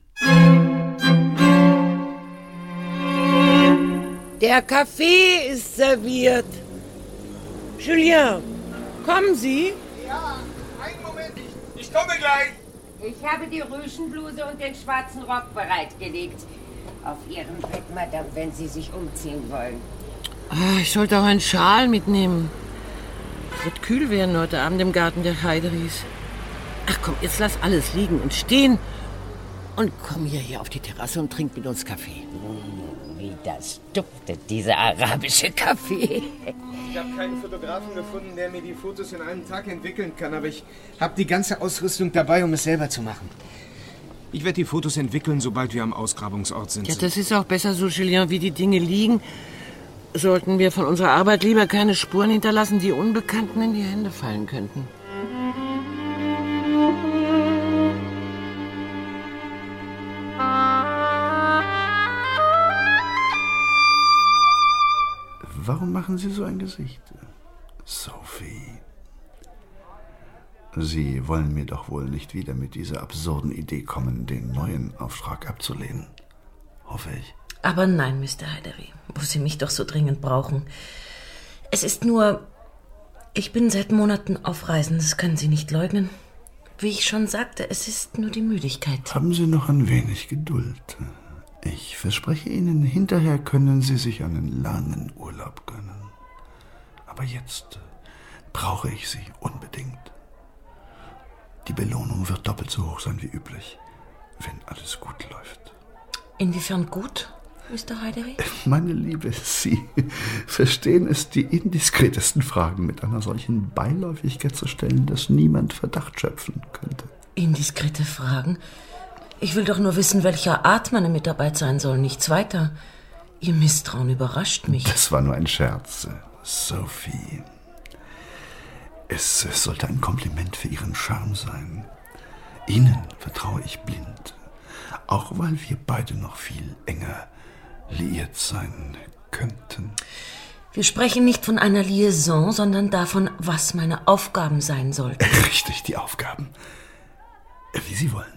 Der Kaffee ist serviert. Julien, kommen Sie?
Ja, einen Moment, ich, ich komme gleich.
Ich habe die Rüschenbluse und den schwarzen Rock bereitgelegt. Auf Ihrem Bett, Madame, wenn Sie sich umziehen wollen.
Ah, ich sollte auch einen Schal mitnehmen. Es wird kühl werden heute Abend im Garten der Heideris. Ach komm, jetzt lass alles liegen und stehen. Und komm hierher auf die Terrasse und trink mit uns Kaffee.
Wie das duftet, dieser arabische Kaffee.
Ich habe keinen Fotografen gefunden, der mir die Fotos in einem Tag entwickeln kann, aber ich habe die ganze Ausrüstung dabei, um es selber zu machen. Ich werde die Fotos entwickeln, sobald wir am Ausgrabungsort sind.
Ja, das ist auch besser so, Julien, wie die Dinge liegen. Sollten wir von unserer Arbeit lieber keine Spuren hinterlassen, die Unbekannten in die Hände fallen könnten.
Warum machen Sie so ein Gesicht? Sophie. Sie wollen mir doch wohl nicht wieder mit dieser absurden Idee kommen, den neuen Auftrag abzulehnen. Hoffe ich.
Aber nein, Mister Heideri, wo Sie mich doch so dringend brauchen. Es ist nur, ich bin seit Monaten auf Reisen, das können Sie nicht leugnen. Wie ich schon sagte, es ist nur die Müdigkeit.
Haben Sie noch ein wenig Geduld. Ich verspreche Ihnen, hinterher können Sie sich einen langen Urlaub gönnen. Aber jetzt brauche ich Sie unbedingt. Die Belohnung wird doppelt so hoch sein wie üblich, wenn alles gut läuft.
Inwiefern gut, Mister Heideri?
Meine Liebe, Sie verstehen es, die indiskretesten Fragen mit einer solchen Beiläufigkeit zu stellen, dass niemand Verdacht schöpfen könnte.
Indiskrete Fragen? Ich will doch nur wissen, welcher Art meine Mitarbeit sein soll, nichts weiter. Ihr Misstrauen überrascht mich.
Das war nur ein Scherz, Sophie. Es sollte ein Kompliment für Ihren Charme sein. Ihnen vertraue ich blind, auch weil wir beide noch viel enger liiert sein könnten.
Wir sprechen nicht von einer Liaison, sondern davon, was meine Aufgaben sein sollten.
Richtig, die Aufgaben. Wie Sie wollen.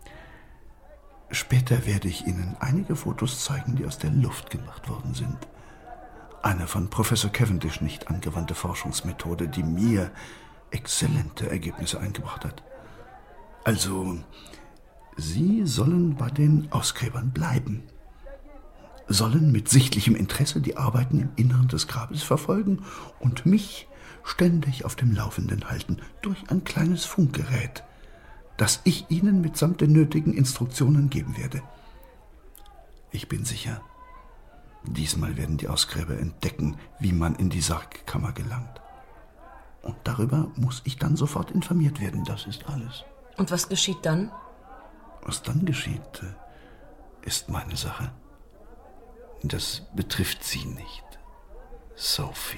Später werde ich Ihnen einige Fotos zeigen, die aus der Luft gemacht worden sind. Eine von Professor Cavendish nicht angewandte Forschungsmethode, die mir exzellente Ergebnisse eingebracht hat. Also, Sie sollen bei den Ausgräbern bleiben. Sollen mit sichtlichem Interesse die Arbeiten im Inneren des Grabes verfolgen und mich ständig auf dem Laufenden halten durch ein kleines Funkgerät, das ich Ihnen mitsamt den nötigen Instruktionen geben werde. Ich bin sicher, diesmal werden die Ausgräber entdecken, wie man in die Sargkammer gelangt. Und darüber muss ich dann sofort informiert werden, das ist alles.
Und was geschieht dann?
Was dann geschieht, ist meine Sache. Das betrifft Sie nicht, Sophie.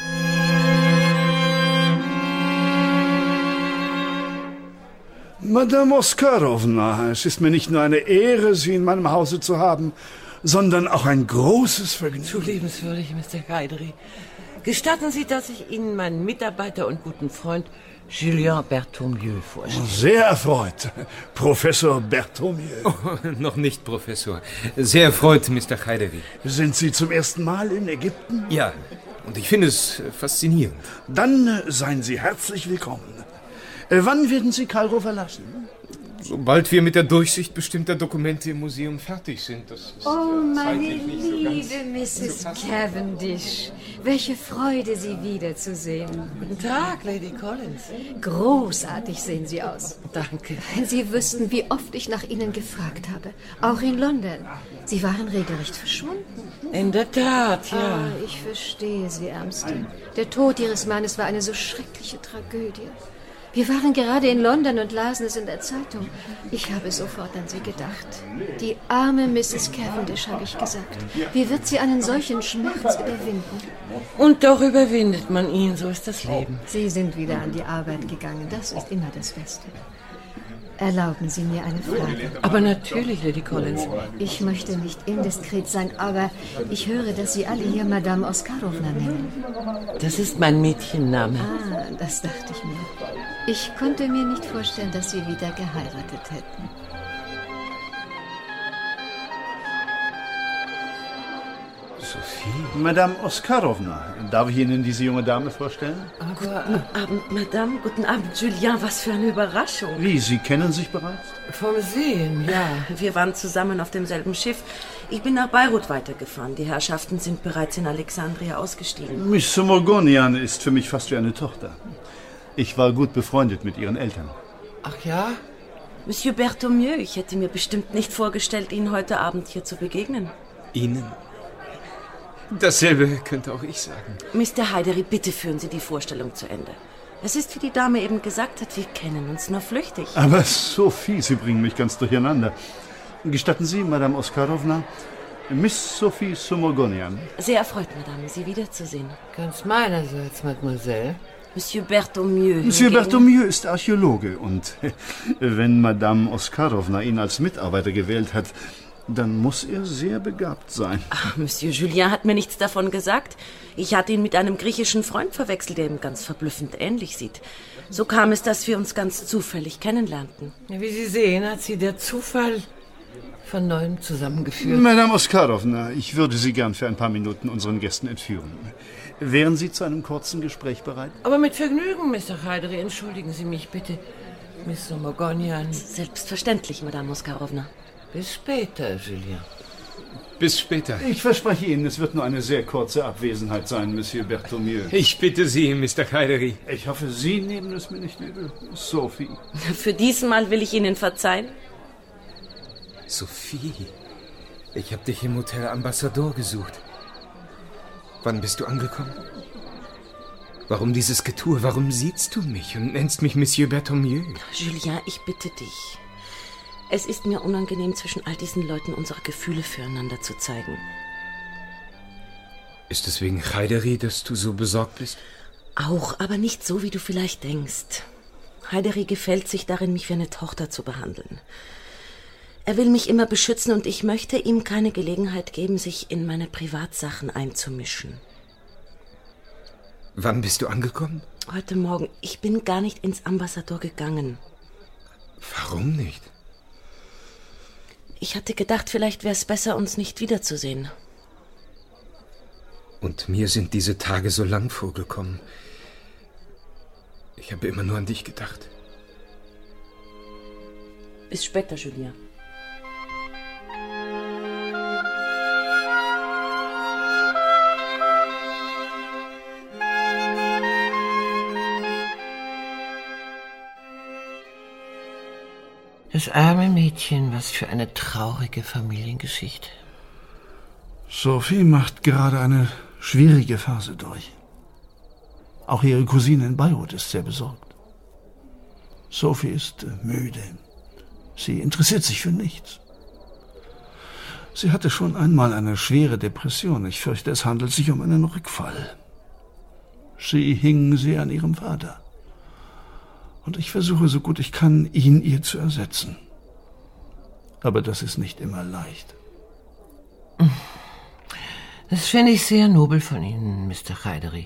Madame Oscarovna, es ist mir nicht nur eine Ehre, Sie in meinem Hause zu haben, sondern auch ein großes Vergnügen.
Zu liebenswürdig, Mister Heideri. Gestatten Sie, dass ich Ihnen meinen Mitarbeiter und guten Freund Julien Berthomieux vorstelle.
Sehr erfreut, Professor Berthomieux.
Oh, noch nicht Professor. Sehr erfreut, Mister Heideri.
Sind Sie zum ersten Mal in Ägypten?
Ja, und ich finde es faszinierend.
Dann seien Sie herzlich willkommen. Wann werden Sie Kairo verlassen?
Sobald wir mit der Durchsicht bestimmter Dokumente im Museum fertig sind. Das ist
Oh, meine
nicht so
liebe Misses Cavendish. Welche Freude, Sie wiederzusehen.
Guten Tag, Lady Collins.
Großartig sehen Sie aus.
Danke.
Wenn Sie wüssten, wie oft ich nach Ihnen gefragt habe. Auch in London. Sie waren regelrecht verschwunden.
In der Tat, ja.
Ah, ich verstehe Sie, Ärmste. Der Tod Ihres Mannes war eine so schreckliche Tragödie. Wir waren gerade in London und lasen es in der Zeitung. Ich habe sofort an Sie gedacht. Die arme Misses Cavendish, habe ich gesagt. Wie wird sie einen solchen Schmerz überwinden?
Und doch überwindet man ihn, so ist das Leben.
Sie sind wieder an die Arbeit gegangen, das ist immer das Beste. Erlauben Sie mir eine Frage.
Aber natürlich, Lady Collins.
Ich möchte nicht indiskret sein, aber ich höre, dass Sie alle hier Madame Oskarovna nennen.
Das ist mein Mädchenname.
Ah, das dachte ich mir. Ich konnte mir nicht vorstellen, dass Sie wieder geheiratet hätten.
Sophie? Madame Oskarovna, darf ich Ihnen diese junge Dame vorstellen?
Guten Abend, Madame. Guten Abend, Julien. Was für eine Überraschung.
Wie, Sie kennen sich bereits?
Vom Sehen, ja. Wir waren zusammen auf demselben Schiff. Ich bin nach Beirut weitergefahren. Die Herrschaften sind bereits in Alexandria ausgestiegen.
Miss Somogonian ist für mich fast wie eine Tochter. Ich war gut befreundet mit ihren Eltern.
Ach ja? Monsieur Berthomieux, ich hätte mir bestimmt nicht vorgestellt, Ihnen heute Abend hier zu begegnen.
Ihnen? Dasselbe könnte auch ich sagen.
Mister Heidery, bitte führen Sie die Vorstellung zu Ende. Es ist, wie die Dame eben gesagt hat, wir kennen uns nur flüchtig.
Aber Sophie, Sie bringen mich ganz durcheinander. Gestatten Sie, Madame Oskarovna, Miss Sophie Somogonian.
Sehr erfreut, Madame, Sie wiederzusehen.
Ganz meinerseits, Mademoiselle.
Monsieur Berthomieux.
Monsieur Berthomieux ist Archäologe und wenn Madame Oskarovna ihn als Mitarbeiter gewählt hat, dann muss er sehr begabt sein.
Ach, Monsieur Julien hat mir nichts davon gesagt. Ich hatte ihn mit einem griechischen Freund verwechselt, der ihm ganz verblüffend ähnlich sieht. So kam es, dass wir uns ganz zufällig kennenlernten.
Ja, wie Sie sehen, hat Sie der Zufall von neuem zusammengeführt.
Madame Oskarovna, ich würde Sie gern für ein paar Minuten unseren Gästen entführen. Wären Sie zu einem kurzen Gespräch bereit?
Aber mit Vergnügen, Mister Heidery. Entschuldigen Sie mich bitte, Miss Somogonian.
Selbstverständlich, Madame Oskarovna.
Bis später, Julien.
Bis später.
Ich verspreche Ihnen, es wird nur eine sehr kurze Abwesenheit sein, Monsieur Berthomieux.
Ich bitte Sie, Mister Heidery.
Ich hoffe, Sie nehmen es mir nicht übel, Sophie.
Für diesmal will ich Ihnen verzeihen.
Sophie, ich habe dich im Hotel Ambassador gesucht. Wann bist du angekommen? Warum dieses Getue? Warum siehst du mich und nennst mich Monsieur Berthomieux?
Julien, ich bitte dich. Es ist mir unangenehm, zwischen all diesen Leuten unsere Gefühle füreinander zu zeigen.
Ist es wegen Heidery, dass du so besorgt bist?
Auch, aber nicht so, wie du vielleicht denkst. Heidery gefällt sich darin, mich wie eine Tochter zu behandeln. Er will mich immer beschützen und ich möchte ihm keine Gelegenheit geben, sich in meine Privatsachen einzumischen.
Wann bist du angekommen?
Heute Morgen. Ich bin gar nicht ins Ambassador gegangen.
Warum nicht?
Ich hatte gedacht, vielleicht wäre es besser, uns nicht wiederzusehen.
Und mir sind diese Tage so lang vorgekommen. Ich habe immer nur an dich gedacht.
Bis später, Julien.
Das arme Mädchen, was für eine traurige Familiengeschichte.
Sophie macht gerade eine schwierige Phase durch. Auch ihre Cousine in Beirut ist sehr besorgt. Sophie ist müde. Sie interessiert sich für nichts. Sie hatte schon einmal eine schwere Depression. Ich fürchte, es handelt sich um einen Rückfall. Sie hing sehr an ihrem Vater. Und ich versuche, so gut ich kann, ihn ihr zu ersetzen. Aber das ist nicht immer leicht.
Das finde ich sehr nobel von Ihnen, Mister Heidery.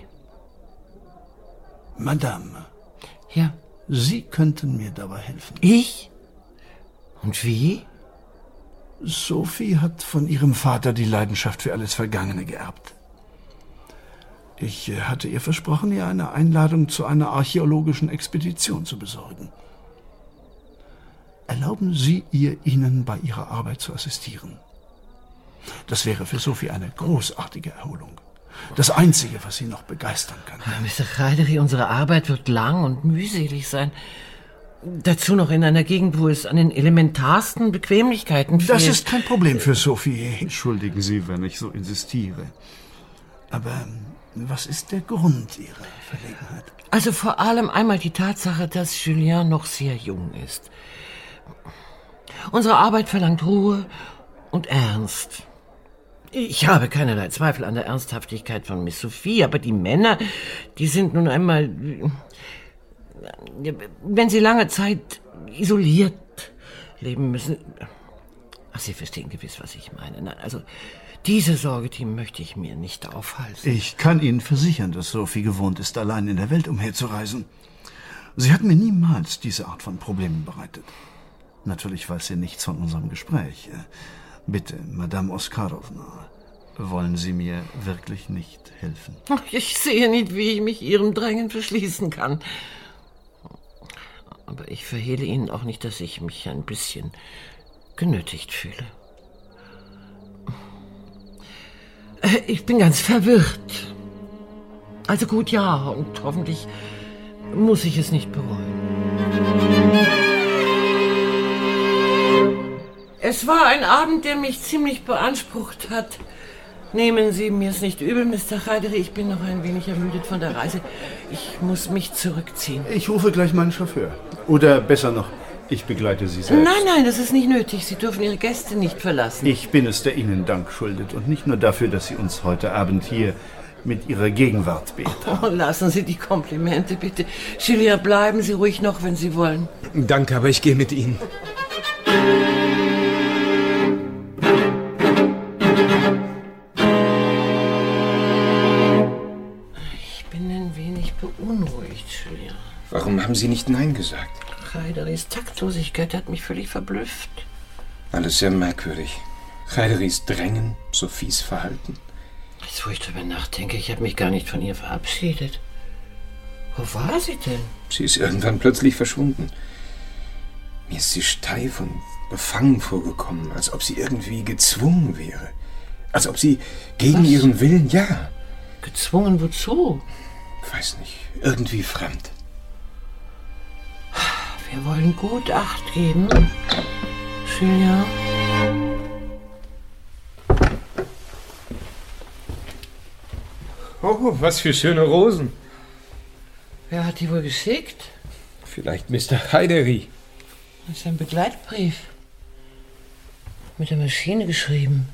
Madame.
Ja?
Sie könnten mir dabei helfen.
Ich? Und wie?
Sophie hat von ihrem Vater die Leidenschaft für alles Vergangene geerbt. Ich hatte ihr versprochen, ihr eine Einladung zu einer archäologischen Expedition zu besorgen. Erlauben Sie ihr, ihnen bei ihrer Arbeit zu assistieren. Das wäre für Sophie eine großartige Erholung. Das Einzige, was sie noch begeistern kann.
Mister Heidery, unsere Arbeit wird lang und mühselig sein. Dazu noch in einer Gegend, wo es an den elementarsten Bequemlichkeiten fehlt.
Das ist kein Problem für Sophie. Entschuldigen Sie, wenn ich so insistiere. Aber was ist der Grund Ihrer Verlegenheit?
Also vor allem einmal die Tatsache, dass Julien noch sehr jung ist. Unsere Arbeit verlangt Ruhe und Ernst. Ich habe keinerlei Zweifel an der Ernsthaftigkeit von Miss Sophie, aber die Männer, die sind nun einmal... Wenn sie lange Zeit isoliert leben müssen. Ach, Sie verstehen gewiss, was ich meine. Nein, also diese Sorge, die möchte ich mir nicht aufhalten.
Ich kann Ihnen versichern, dass Sophie gewohnt ist, allein in der Welt umherzureisen. Sie hat mir niemals diese Art von Problemen bereitet. Natürlich weiß sie nichts von unserem Gespräch. Bitte, Madame Oskarovna, wollen Sie mir wirklich nicht helfen?
Ich sehe nicht, wie ich mich Ihrem Drängen verschließen kann. Aber ich verhehle Ihnen auch nicht, dass ich mich ein bisschen genötigt fühle. Ich bin ganz verwirrt. Also gut, ja, und hoffentlich muss ich es nicht bereuen. Es war ein Abend, der mich ziemlich beansprucht hat. Nehmen Sie mir es nicht übel, Mister Chaideri, ich bin noch ein wenig ermüdet von der Reise. Ich muss mich zurückziehen.
Ich rufe gleich meinen Chauffeur. Oder besser noch, ich begleite Sie selbst.
Nein, nein, das ist nicht nötig. Sie dürfen Ihre Gäste nicht verlassen.
Ich bin es, der Ihnen Dank schuldet. Und nicht nur dafür, dass Sie uns heute Abend hier mit Ihrer Gegenwart betragen.
Oh, lassen Sie die Komplimente, bitte. Julia, bleiben Sie ruhig noch, wenn Sie wollen.
Danke, aber ich gehe mit Ihnen.
Ich bin ein wenig beunruhigt, Julia.
Warum haben Sie nicht Nein gesagt?
Chaideris Taktlosigkeit hat mich völlig verblüfft.
Alles sehr merkwürdig. Chaideris Drängen, Sophies Verhalten.
Jetzt, wo ich darüber nachdenke, ich habe mich gar nicht von ihr verabschiedet. Wo war sie denn?
Sie ist irgendwann plötzlich verschwunden. Mir ist sie steif und befangen vorgekommen, als ob sie irgendwie gezwungen wäre. Als ob sie gegen
Was?
ihren Willen, ja.
Gezwungen wozu?
Weiß nicht, irgendwie fremd.
Wir wollen gut Acht geben. Julia.
Oh, was für schöne Rosen.
Wer hat die wohl geschickt?
Vielleicht Mister Chaideri.
Das ist ein Begleitbrief. Mit der Maschine geschrieben.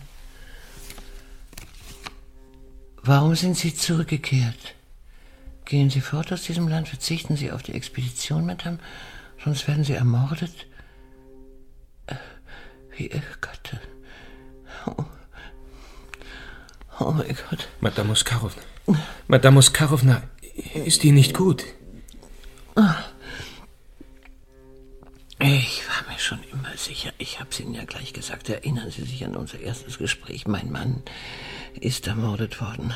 Warum sind Sie zurückgekehrt? Gehen Sie fort aus diesem Land, verzichten Sie auf die Expedition, Madame, sonst werden Sie ermordet. Äh, wie, oh Gott. Oh. oh mein Gott.
Madame Oskarovna. Madame Oskarovna, ist Ihnen nicht gut?
Ich war mir schon immer sicher. Ich habe es Ihnen ja gleich gesagt. Erinnern Sie sich an unser erstes Gespräch. Mein Mann ist ermordet worden.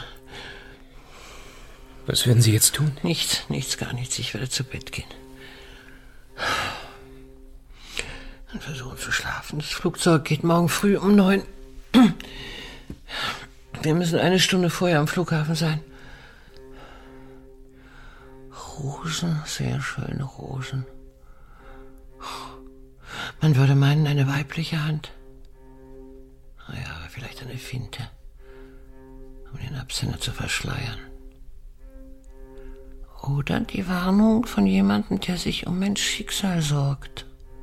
Was werden Sie jetzt tun?
Nichts, nichts, gar nichts. Ich werde zu Bett gehen. Und versuchen zu schlafen. Das Flugzeug geht morgen früh um neun. Wir müssen eine Stunde vorher am Flughafen sein. Rosen, sehr schöne Rosen. Man würde meinen, eine weibliche Hand. Naja, aber vielleicht eine Finte, um den Absender zu verschleiern. Oder die Warnung von jemandem, der sich um mein Schicksal sorgt.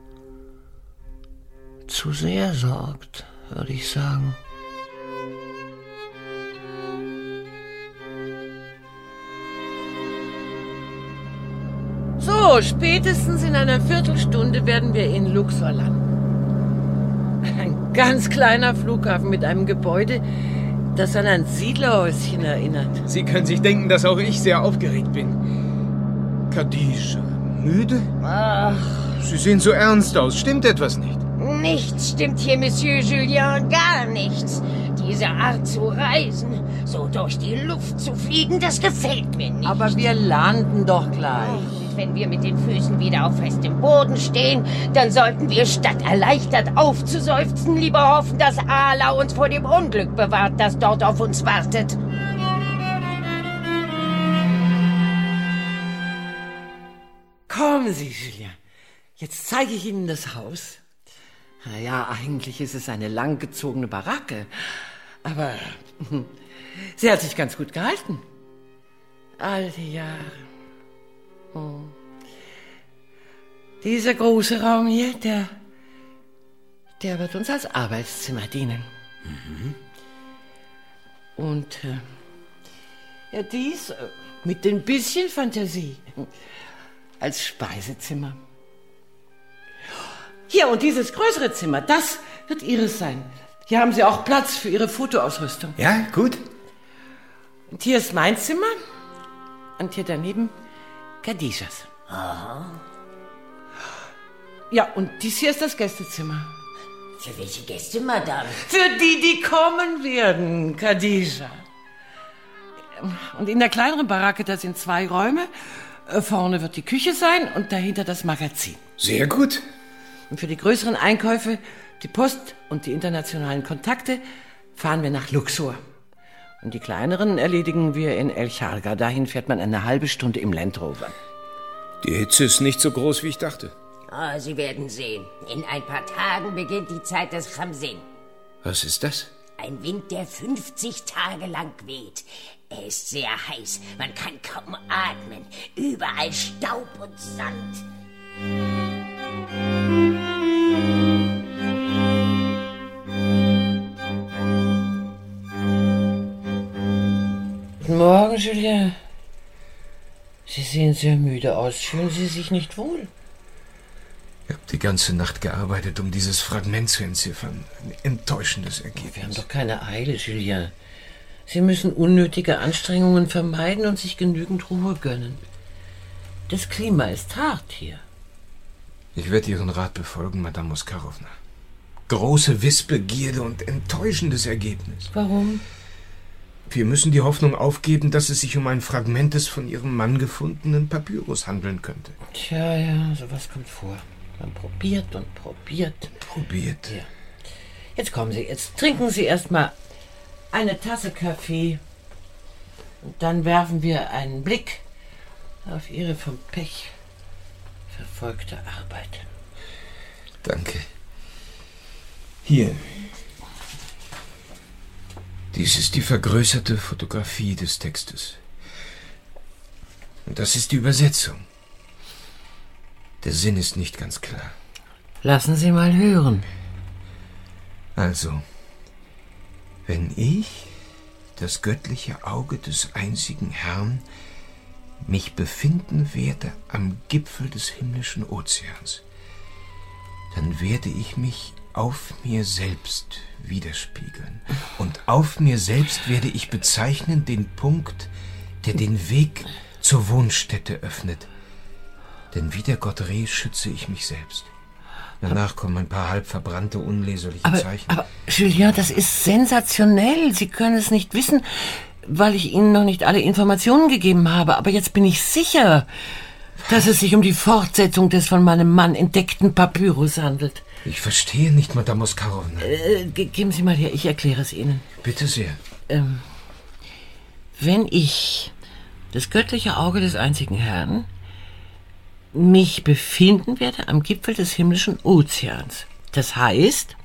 Zu sehr sorgt, würde ich sagen. So, spätestens in einer Viertelstunde werden wir in Luxor landen. Ein ganz kleiner Flughafen mit einem Gebäude, das an ein Siedlerhäuschen erinnert.
Sie können sich denken, dass auch ich sehr aufgeregt bin. Khadija, müde?
Ach.
Sie sehen so ernst aus. Stimmt etwas nicht?
Nichts stimmt hier, Monsieur Julien, gar nichts. Diese Art zu reisen, so durch die Luft zu fliegen, das gefällt mir nicht.
Aber wir landen doch gleich.
Und wenn wir mit den Füßen wieder auf festem Boden stehen, dann sollten wir statt erleichtert aufzuseufzen lieber hoffen, dass Allah uns vor dem Unglück bewahrt, das dort auf uns wartet.
Kommen Sie, Julien. Jetzt zeige ich Ihnen das Haus. Na ja, eigentlich ist es eine langgezogene Baracke. Aber sie hat sich ganz gut gehalten. All die Jahre. Hm. Dieser große Raum hier, der, der wird uns als Arbeitszimmer dienen. Mhm. Und äh, ja, dies äh, mit ein bisschen Fantasie als Speisezimmer. Hier, und dieses größere Zimmer, das wird Ihres sein. Hier haben Sie auch Platz für Ihre Fotoausrüstung.
Ja, gut.
Und hier ist mein Zimmer. Und hier daneben Khadijas.
Aha.
Ja, und dies hier ist das Gästezimmer.
Für welche Gäste, Madame?
Für die, die kommen werden, Khadija. Und in der kleineren Baracke, da sind zwei Räume. Vorne wird die Küche sein und dahinter das Magazin.
Sehr gut.
Und für die größeren Einkäufe, die Post und die internationalen Kontakte fahren wir nach Luxor. Und die kleineren erledigen wir in El Charga. Dahin fährt man eine halbe Stunde im Land Rover.
Die Hitze ist nicht so groß, wie ich dachte.
Ah, Sie werden sehen. In ein paar Tagen beginnt die Zeit des Khamsin.
Was ist das?
Ein Wind, der fünfzig Tage lang weht. Er ist sehr heiß. Man kann kaum atmen. Überall Staub und Sand.
Guten Morgen, Julien. Sie sehen sehr müde aus. Fühlen Sie sich nicht wohl?
Ich habe die ganze Nacht gearbeitet, um dieses Fragment zu entziffern. Ein enttäuschendes Ergebnis.
Wir haben doch keine Eile, Julien. Sie müssen unnötige Anstrengungen vermeiden und sich genügend Ruhe gönnen. Das Klima ist hart hier.
Ich werde Ihren Rat befolgen, Madame Oskarowna. Große Wissbegierde und enttäuschendes Ergebnis.
Warum?
Wir müssen die Hoffnung aufgeben, dass es sich um ein Fragment des von Ihrem Mann gefundenen Papyrus handeln könnte.
Tja, ja, sowas kommt vor. Man probiert und probiert.
Probiert?
Ja. Jetzt kommen Sie, jetzt trinken Sie erstmal eine Tasse Kaffee. Und dann werfen wir einen Blick auf Ihre vom Pech verfolgte Arbeit.
Danke. Hier. Dies ist die vergrößerte Fotografie des Textes. Und das ist die Übersetzung. Der Sinn ist nicht ganz klar.
Lassen Sie mal hören.
Also, wenn ich, das göttliche Auge des einzigen Herrn, mich befinden werde am Gipfel des himmlischen Ozeans, dann werde ich mich auf mir selbst widerspiegeln. Und auf mir selbst werde ich bezeichnen den Punkt, der den Weg zur Wohnstätte öffnet. Denn wie der Gott Re schütze ich mich selbst. Danach kommen ein paar halb verbrannte, unleserliche
aber,
Zeichen.
Aber, Julien, das ist sensationell. Sie können es nicht wissen, weil ich Ihnen noch nicht alle Informationen gegeben habe. Aber jetzt bin ich sicher, dass es sich um die Fortsetzung des von meinem Mann entdeckten Papyrus handelt.
Ich verstehe nicht, Madame Oskarowna.
Äh, ge- geben Sie mal her, ich erkläre es Ihnen.
Bitte sehr.
Ähm, wenn ich, das göttliche Auge des einzigen Herrn, mich befinden werde am Gipfel des himmlischen Ozeans. Das heißt,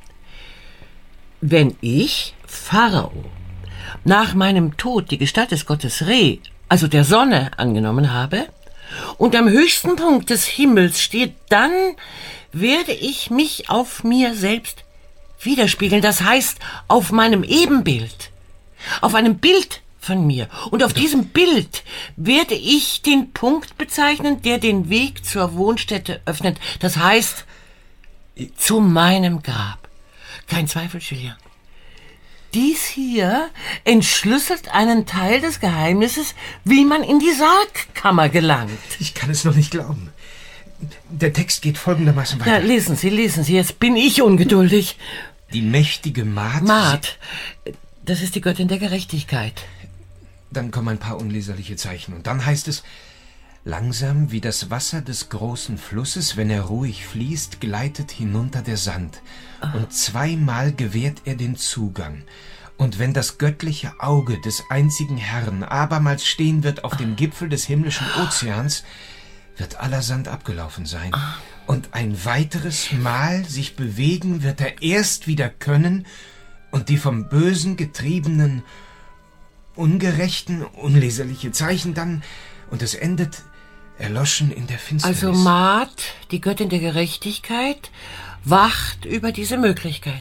wenn ich, Pharao, nach meinem Tod die Gestalt des Gottes Re, also der Sonne, angenommen habe und am höchsten Punkt des Himmels stehe, dann werde ich mich auf mir selbst widerspiegeln. Das heißt, auf meinem Ebenbild, auf einem Bild von mir. Und auf diesem Bild werde ich den Punkt bezeichnen, der den Weg zur Wohnstätte öffnet. Das heißt, zu meinem Grab. Kein Zweifel, Julien. Dies hier entschlüsselt einen Teil des Geheimnisses, wie man in die Sargkammer gelangt.
Ich kann es noch nicht glauben. Der Text geht folgendermaßen weiter.
Ja, lesen Sie, lesen Sie, jetzt bin ich ungeduldig.
Die mächtige Maat...
Maat, das ist die Göttin der Gerechtigkeit.
Dann kommen ein paar unleserliche Zeichen. Und dann heißt es, langsam wie das Wasser des großen Flusses, wenn er ruhig fließt, gleitet hinunter der Sand. Und zweimal gewährt er den Zugang. Und wenn das göttliche Auge des einzigen Herrn abermals stehen wird auf dem Gipfel des himmlischen Ozeans, wird aller Sand abgelaufen sein. Und ein weiteres Mal sich bewegen wird er erst wieder können und die vom Bösen getriebenen, ungerechten, unleserliche Zeichen dann, und es endet erloschen in der Finsternis.
Also Maat, die Göttin der Gerechtigkeit, wacht über diese Möglichkeit.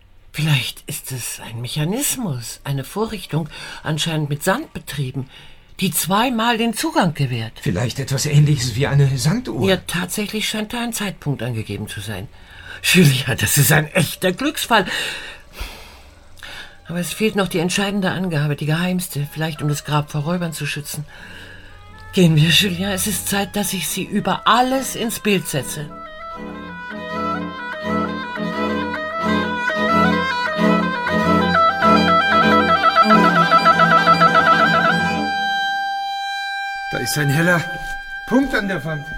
Vielleicht ist es ein Mechanismus, eine Vorrichtung, anscheinend mit Sand betrieben, die zweimal den Zugang gewährt.
Vielleicht etwas Ähnliches wie eine Sanduhr.
Ja, tatsächlich scheint da ein Zeitpunkt angegeben zu sein. Julia, das ist ein echter Glücksfall. Aber es fehlt noch die entscheidende Angabe, die geheimste, vielleicht um das Grab vor Räubern zu schützen. Gehen wir, Julia, es ist Zeit, dass ich Sie über alles ins Bild setze.
Da ist ein heller Punkt an der Wand.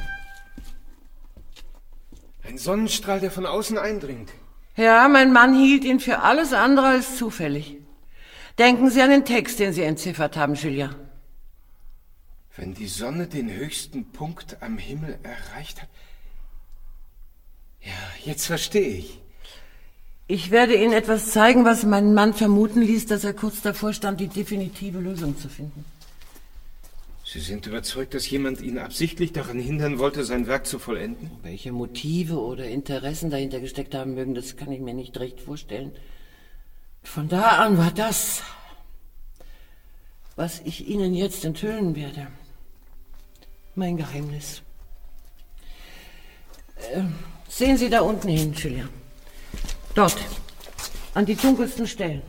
Ein Sonnenstrahl, der von außen eindringt.
Ja, mein Mann hielt ihn für alles andere als zufällig. Denken Sie an den Text, den Sie entziffert haben, Julia.
Wenn die Sonne den höchsten Punkt am Himmel erreicht hat. Ja, jetzt verstehe ich.
Ich werde Ihnen etwas zeigen, was meinen Mann vermuten ließ, dass er kurz davor stand, die definitive Lösung zu finden.
Sie sind überzeugt, dass jemand ihn absichtlich daran hindern wollte, sein Werk zu vollenden?
Welche Motive oder Interessen dahinter gesteckt haben mögen, das kann ich mir nicht recht vorstellen. Von da an war das, was ich Ihnen jetzt enthüllen werde, mein Geheimnis. Äh, sehen Sie da unten hin, Julia. Dort, an die dunkelsten Stellen.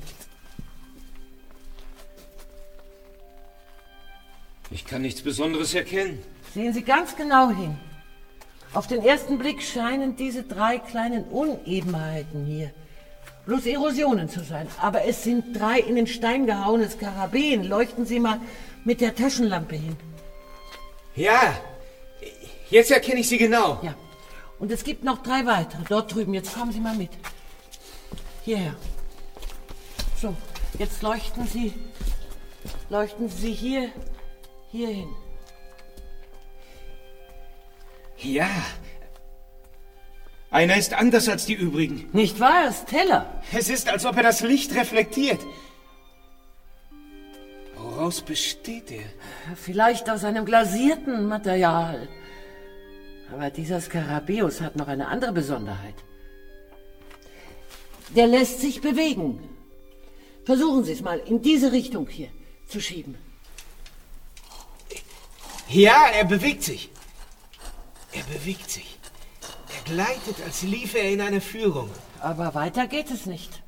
Ich kann nichts Besonderes erkennen.
Sehen Sie ganz genau hin. Auf den ersten Blick scheinen diese drei kleinen Unebenheiten hier bloß Erosionen zu sein. Aber es sind drei in den Stein gehauene Skarabäen. Leuchten Sie mal mit der Taschenlampe hin.
Ja, jetzt erkenne ich sie genau.
Ja, und es gibt noch drei weitere. Dort drüben. Jetzt kommen Sie mal mit. Hierher. So, jetzt leuchten Sie, leuchten Sie hier... hierhin.
Ja. Einer ist anders als die übrigen.
Nicht wahr? Es ist heller.
Es ist, als ob er das Licht reflektiert. Woraus besteht er?
Vielleicht aus einem glasierten Material. Aber dieser Skarabäus hat noch eine andere Besonderheit. Der lässt sich bewegen. Versuchen Sie es mal, in diese Richtung hier zu schieben.
Ja, er bewegt sich. Er bewegt sich. Er gleitet, als liefe er in eine Führung.
Aber weiter geht es nicht.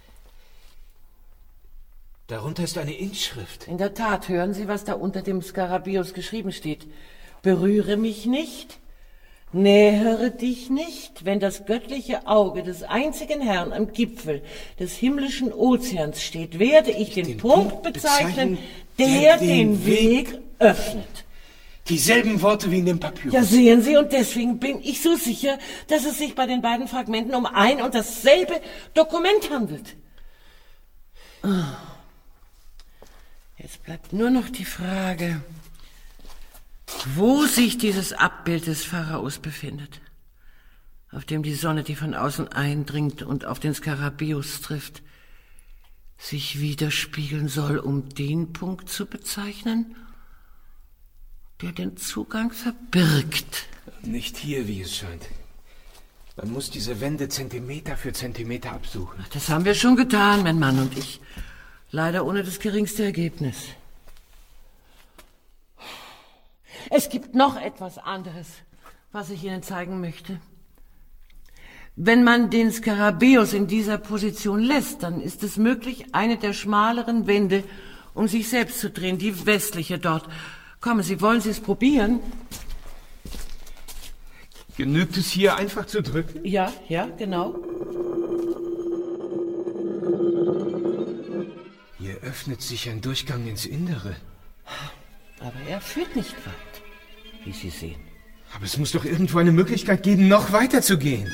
Darunter ist eine Inschrift.
In der Tat, hören Sie, was da unter dem Skarabäus geschrieben steht. Berühre mich nicht, nähere dich nicht, wenn das göttliche Auge des einzigen Herrn am Gipfel des himmlischen Ozeans steht, werde ich den, den Punkt, Punkt bezeichnen, der, der den, den Weg, Weg öffnet.
Dieselben Worte wie in dem Papyrus.
Ja, sehen Sie, und deswegen bin ich so sicher, dass es sich bei den beiden Fragmenten um ein und dasselbe Dokument handelt. Oh. Jetzt bleibt nur noch die Frage, wo sich dieses Abbild des Pharaos befindet, auf dem die Sonne, die von außen eindringt und auf den Skarabäus trifft, sich widerspiegeln soll, um den Punkt zu bezeichnen, der den Zugang verbirgt.
Nicht hier, wie es scheint. Man muss diese Wände Zentimeter für Zentimeter absuchen.
Ach, das haben wir schon getan, mein Mann und ich. Leider ohne das geringste Ergebnis. Es gibt noch etwas anderes, was ich Ihnen zeigen möchte. Wenn man den Skarabäus in dieser Position lässt, dann ist es möglich, eine der schmaleren Wände um sich selbst zu drehen, die westliche dort. Kommen Sie, wollen Sie es probieren?
Genügt es hier einfach zu drücken?
Ja, ja, genau.
Hier öffnet sich ein Durchgang ins Innere.
Aber er führt nicht weit, wie Sie sehen.
Aber es muss doch irgendwo eine Möglichkeit geben, noch weiter zu gehen.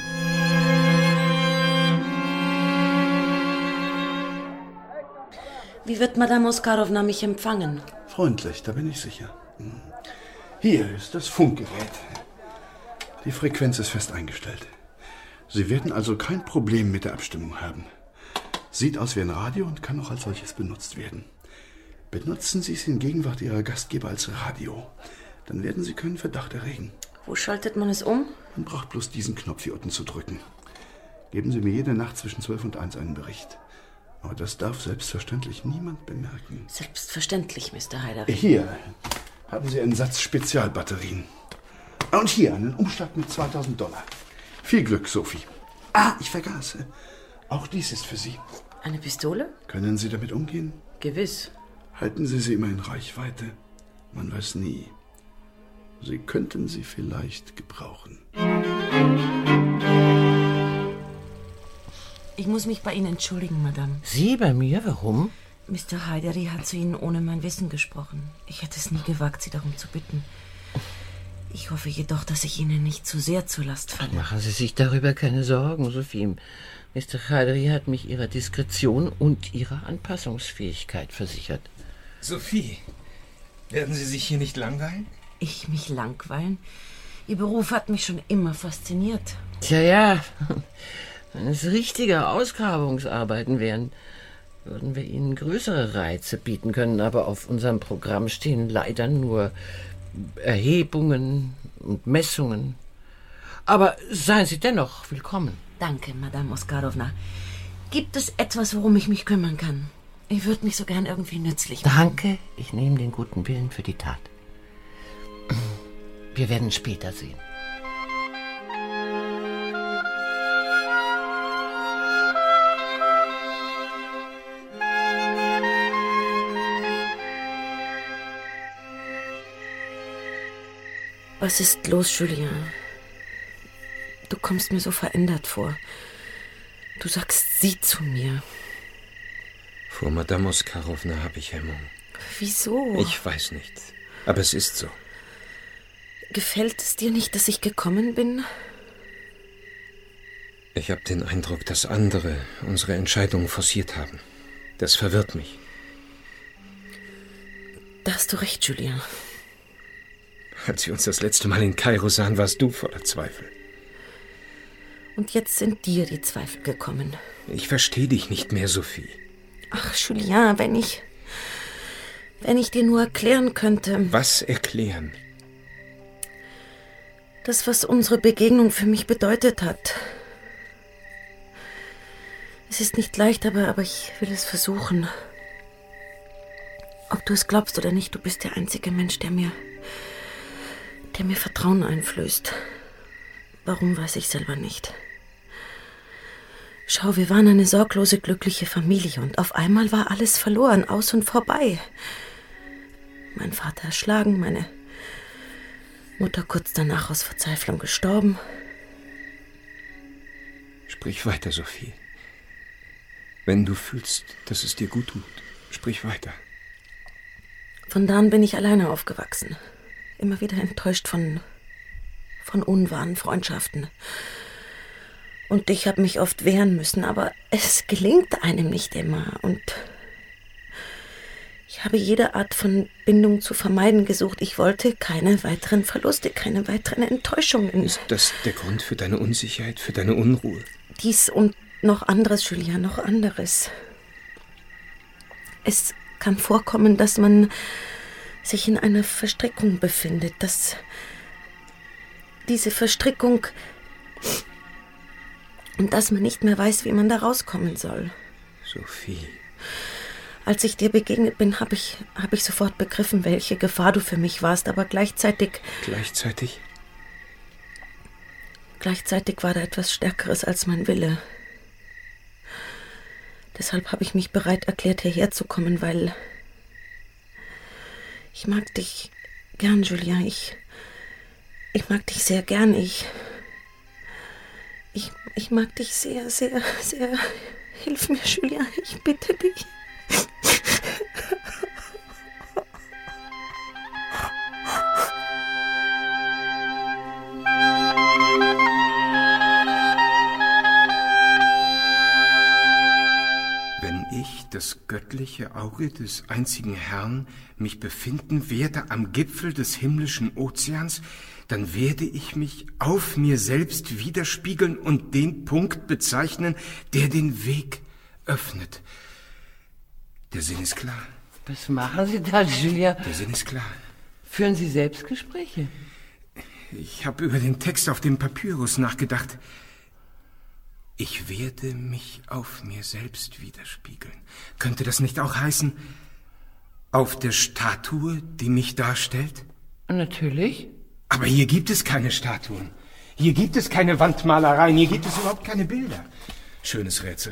Wie wird Madame Oskarowna mich empfangen?
Freundlich, da bin ich sicher. Hier ist das Funkgerät. Die Frequenz ist fest eingestellt. Sie werden also kein Problem mit der Abstimmung haben. Sieht aus wie ein Radio und kann auch als solches benutzt werden. Benutzen Sie es in Gegenwart Ihrer Gastgeber als Radio. Dann werden Sie keinen Verdacht erregen.
Wo schaltet man es um?
Man braucht bloß diesen Knopf hier unten zu drücken. Geben Sie mir jede Nacht zwischen zwölf und eins einen Bericht. Aber das darf selbstverständlich niemand bemerken.
Selbstverständlich, Mister Heiderich.
Hier haben Sie einen Satz Spezialbatterien. Und hier einen Umschlag mit zweitausend Dollar. Viel Glück, Sophie. Ah, ich vergaß. Auch dies ist für Sie.
Eine Pistole?
Können Sie damit umgehen?
Gewiss.
Halten Sie sie immer in Reichweite. Man weiß nie. Sie könnten sie vielleicht gebrauchen.
Ich muss mich bei Ihnen entschuldigen, Madame.
Sie bei mir? Warum?
Mister Heiderich hat zu Ihnen ohne mein Wissen gesprochen. Ich hätte es nie gewagt, Sie darum zu bitten. Ich hoffe jedoch, dass ich Ihnen nicht zu sehr zur Last falle.
Machen Sie sich darüber keine Sorgen, Sophie. Mister Heiderich hat mich Ihrer Diskretion und Ihrer Anpassungsfähigkeit versichert.
Sophie, werden Sie sich hier nicht langweilen?
Ich mich langweilen? Ihr Beruf hat mich schon immer fasziniert.
Tja, ja. Wenn es richtige Ausgrabungsarbeiten wären, würden wir Ihnen größere Reize bieten können. Aber auf unserem Programm stehen leider nur Erhebungen und Messungen. Aber seien Sie dennoch willkommen.
Danke, Madame Oskarowna. Gibt es etwas, worum ich mich kümmern kann? Ich würde mich so gern irgendwie nützlich machen.
Danke, ich nehme den guten Willen für die Tat. Wir werden später sehen.
Was ist los, Julien? Du kommst mir so verändert vor. Du sagst Sie zu mir.
Vor Madame Oskarowna habe ich Hemmung.
Wieso?
Ich weiß nicht, aber es ist so.
Gefällt es dir nicht, dass ich gekommen bin?
Ich habe den Eindruck, dass andere unsere Entscheidungen forciert haben. Das verwirrt mich.
Da hast du recht, Julien.
Als wir uns das letzte Mal in Kairo sahen, warst du voller Zweifel.
Und jetzt sind dir die Zweifel gekommen.
Ich verstehe dich nicht mehr, Sophie.
Ach, Julien, wenn ich... Wenn ich dir nur erklären könnte...
Was erklären?
Das, was unsere Begegnung für mich bedeutet hat. Es ist nicht leicht, aber, aber ich will es versuchen. Ob du es glaubst oder nicht, du bist der einzige Mensch, der mir... der mir Vertrauen einflößt. Warum, weiß ich selber nicht. Schau, wir waren eine sorglose, glückliche Familie und auf einmal war alles verloren, aus und vorbei. Mein Vater erschlagen, meine Mutter kurz danach aus Verzweiflung gestorben.
Sprich weiter, Sophie. Wenn du fühlst, dass es dir gut tut, sprich weiter.
Von da an bin ich alleine aufgewachsen. Immer wieder enttäuscht von, von unwahren Freundschaften. Und ich habe mich oft wehren müssen, aber es gelingt einem nicht immer. Und ich habe jede Art von Bindung zu vermeiden gesucht. Ich wollte keine weiteren Verluste, keine weiteren Enttäuschungen.
Ist das der Grund für deine Unsicherheit, für deine Unruhe?
Dies und noch anderes, Julien, noch anderes. Es kann vorkommen, dass man sich in einer Verstrickung befindet, dass diese Verstrickung und dass man nicht mehr weiß, wie man da rauskommen soll.
Sophie.
Als ich dir begegnet bin, habe ich, hab ich sofort begriffen, welche Gefahr du für mich warst, aber gleichzeitig...
Gleichzeitig?
Gleichzeitig war da etwas Stärkeres als mein Wille. Deshalb habe ich mich bereit erklärt, hierher zu kommen, weil... Ich mag dich gern, Julien. Ich, ich mag dich sehr gern. Ich, ich, ich mag dich sehr, sehr, sehr. Hilf mir, Julien. Ich bitte dich.
Das göttliche Auge des einzigen Herrn mich befinden werde am Gipfel des himmlischen Ozeans, dann werde ich mich auf mir selbst widerspiegeln und den Punkt bezeichnen, der den Weg öffnet. Der Sinn ist klar.
Was machen Sie da, Julien?
Der Sinn ist klar.
Führen Sie
Ich werde mich auf mir selbst widerspiegeln. Könnte das nicht auch heißen, auf der Statue, die mich darstellt?
Natürlich.
Aber hier gibt es keine Statuen. Hier gibt es keine Wandmalereien. Hier gibt es überhaupt keine Bilder. Schönes Rätsel.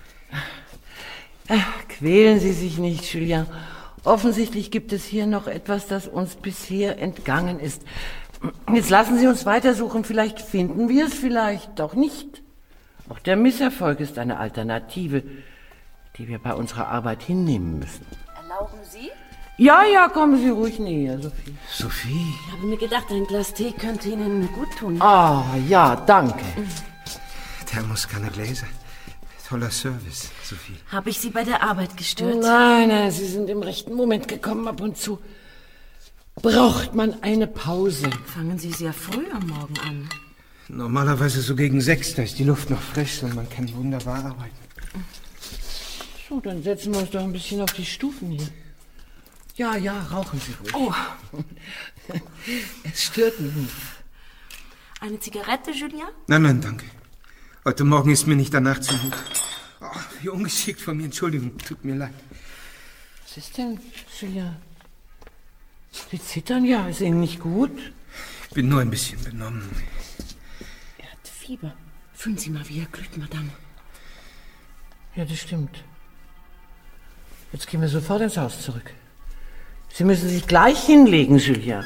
Ach, quälen Sie sich nicht, Julien. Offensichtlich gibt es hier noch etwas, das uns bisher entgangen ist. Jetzt lassen Sie uns weitersuchen. Vielleicht finden wir es, vielleicht doch nicht. Auch der Misserfolg ist eine Alternative, die wir bei unserer Arbeit hinnehmen müssen.
Erlauben Sie?
Ja, ja, kommen Sie ruhig näher, Sophie.
Sophie?
Ich habe mir gedacht, ein Glas Tee könnte Ihnen gut tun.
Ah, ja, danke.
Thermoskanne Gläser. Toller Service, Sophie.
Habe ich Sie bei der Arbeit gestört?
Nein, nein, Sie sind im rechten Moment gekommen. Ab und zu braucht man eine Pause.
Fangen Sie sehr früh am Morgen an.
Normalerweise so gegen sechs, da ist die Luft noch frisch und man kann wunderbar arbeiten.
So, dann setzen wir uns doch ein bisschen auf die Stufen hier. Ja, ja, rauchen Sie ruhig.
Oh.
Es stört mich nicht.
Eine Zigarette, Julien?
Nein, nein, danke. Heute Morgen ist mir nicht danach zumute. Oh, wie ungeschickt von mir. Entschuldigung, tut mir leid.
Was ist denn, Julien? Sie zittern ja, ist Ihnen nicht gut?
Ich bin nur ein bisschen benommen.
Er hat Fieber. Fühlen Sie mal, wie er glüht, Madame.
Ja, das stimmt. Jetzt gehen wir sofort ins Haus zurück. Sie müssen sich gleich hinlegen, Julien.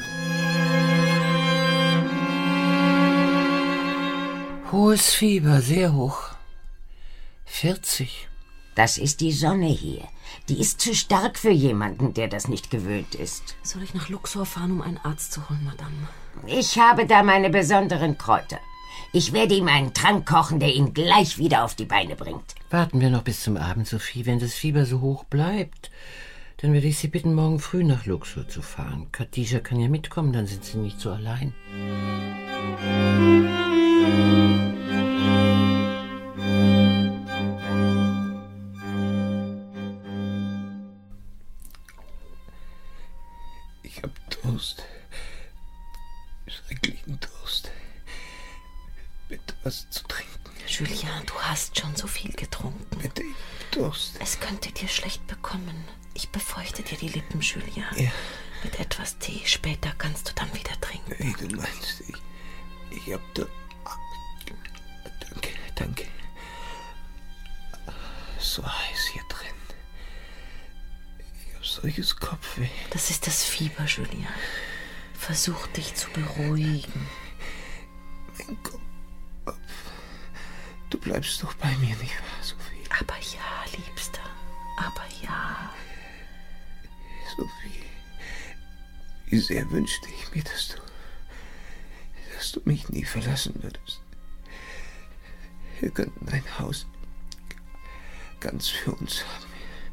Hohes Fieber, sehr hoch. vierzig.
Das ist die Sonne hier. Die ist zu stark für jemanden, der das nicht gewöhnt ist.
Soll ich nach Luxor fahren, um einen Arzt zu holen, Madame?
Ich habe da meine besonderen Kräuter. Ich werde ihm einen Trank kochen, der ihn gleich wieder auf die Beine bringt.
Warten wir noch bis zum Abend, Sophie. Wenn das Fieber so hoch bleibt, dann werde ich Sie bitten, morgen früh nach Luxor zu fahren. Khadija kann ja mitkommen, dann sind Sie nicht so allein.
Ich hab Durst. Schrecklichen Durst. Bitte was zu trinken.
Julien, du hast schon so viel getrunken.
Bitte, ich hab Durst.
Es könnte dir schlecht bekommen. Ich befeuchte dir die Lippen, Julien.
Ja.
Mit etwas Tee. Später kannst du dann wieder trinken.
Hey, du meinst, ich, ich hab da... Danke, danke. So heiß hier drin. Ich hab solches Kopfweh.
Das ist das Fieber, Julien. Versuch dich zu beruhigen.
Mein Kopf. Du bleibst doch bei mir, nicht wahr, Sophie?
Aber ja, Liebster. Aber ja.
Sophie, wie sehr wünschte ich mir, dass du, dass du mich nie verlassen würdest. Wir könnten ein Haus ganz für uns haben.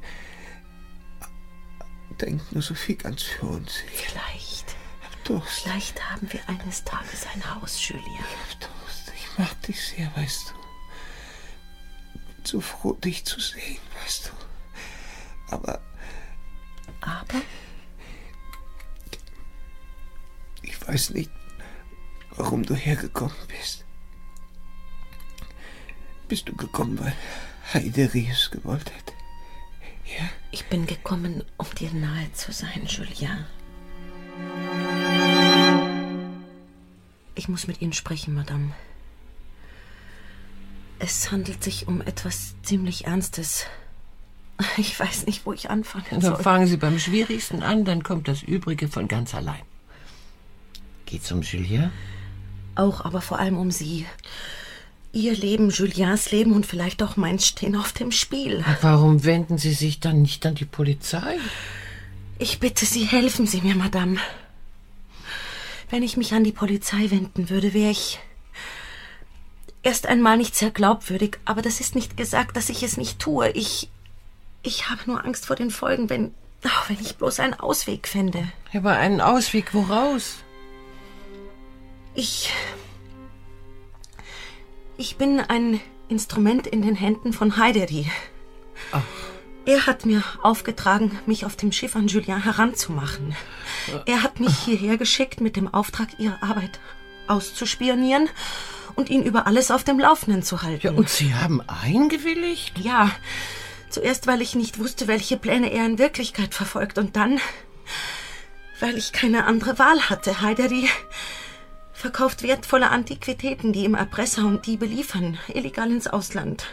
Denk nur, Sophie, ganz für uns.
Vielleicht.
Hab Durst.
Vielleicht haben wir eines Tages ein Haus, Julien.
Ich hab Durst. Ich mag dich sehr, weißt du. Bin so froh, dich zu sehen, weißt du. Aber...
Aber?
Ich weiß nicht, warum du hergekommen bist. Bist du gekommen, weil Heideri es gewollt hat? Ja?
Ich bin gekommen, um dir nahe zu sein, Julien. Ich muss mit Ihnen sprechen, Madame. Es handelt sich um etwas ziemlich Ernstes. Ich weiß nicht, wo ich anfangen soll.
Dann fangen Sie beim Schwierigsten an, dann kommt das Übrige von ganz allein. Geht's um Julien?
Auch, aber vor allem um Sie. Ihr Leben, Juliens Leben und vielleicht auch meins stehen auf dem Spiel.
Warum wenden Sie sich dann nicht an die Polizei?
Ich bitte Sie, helfen Sie mir, Madame. Wenn ich mich an die Polizei wenden würde, wäre ich erst einmal nicht sehr glaubwürdig, aber das ist nicht gesagt, dass ich es nicht tue. Ich, ich habe nur Angst vor den Folgen, wenn, oh, wenn ich bloß einen Ausweg fände.
Aber einen Ausweg woraus?
Ich... Ich bin ein Instrument in den Händen von Heideri.
Ach.
Er hat mir aufgetragen, mich auf dem Schiff an Julien heranzumachen. Er hat mich hierher geschickt mit dem Auftrag, ihre Arbeit auszuspionieren und ihn über alles auf dem Laufenden zu halten.
Ja, und Sie haben eingewilligt?
Ja, zuerst, weil ich nicht wusste, welche Pläne er in Wirklichkeit verfolgt, und dann, weil ich keine andere Wahl hatte. Haidari verkauft wertvolle Antiquitäten, die ihm Erpresser und Diebe liefern, illegal ins Ausland.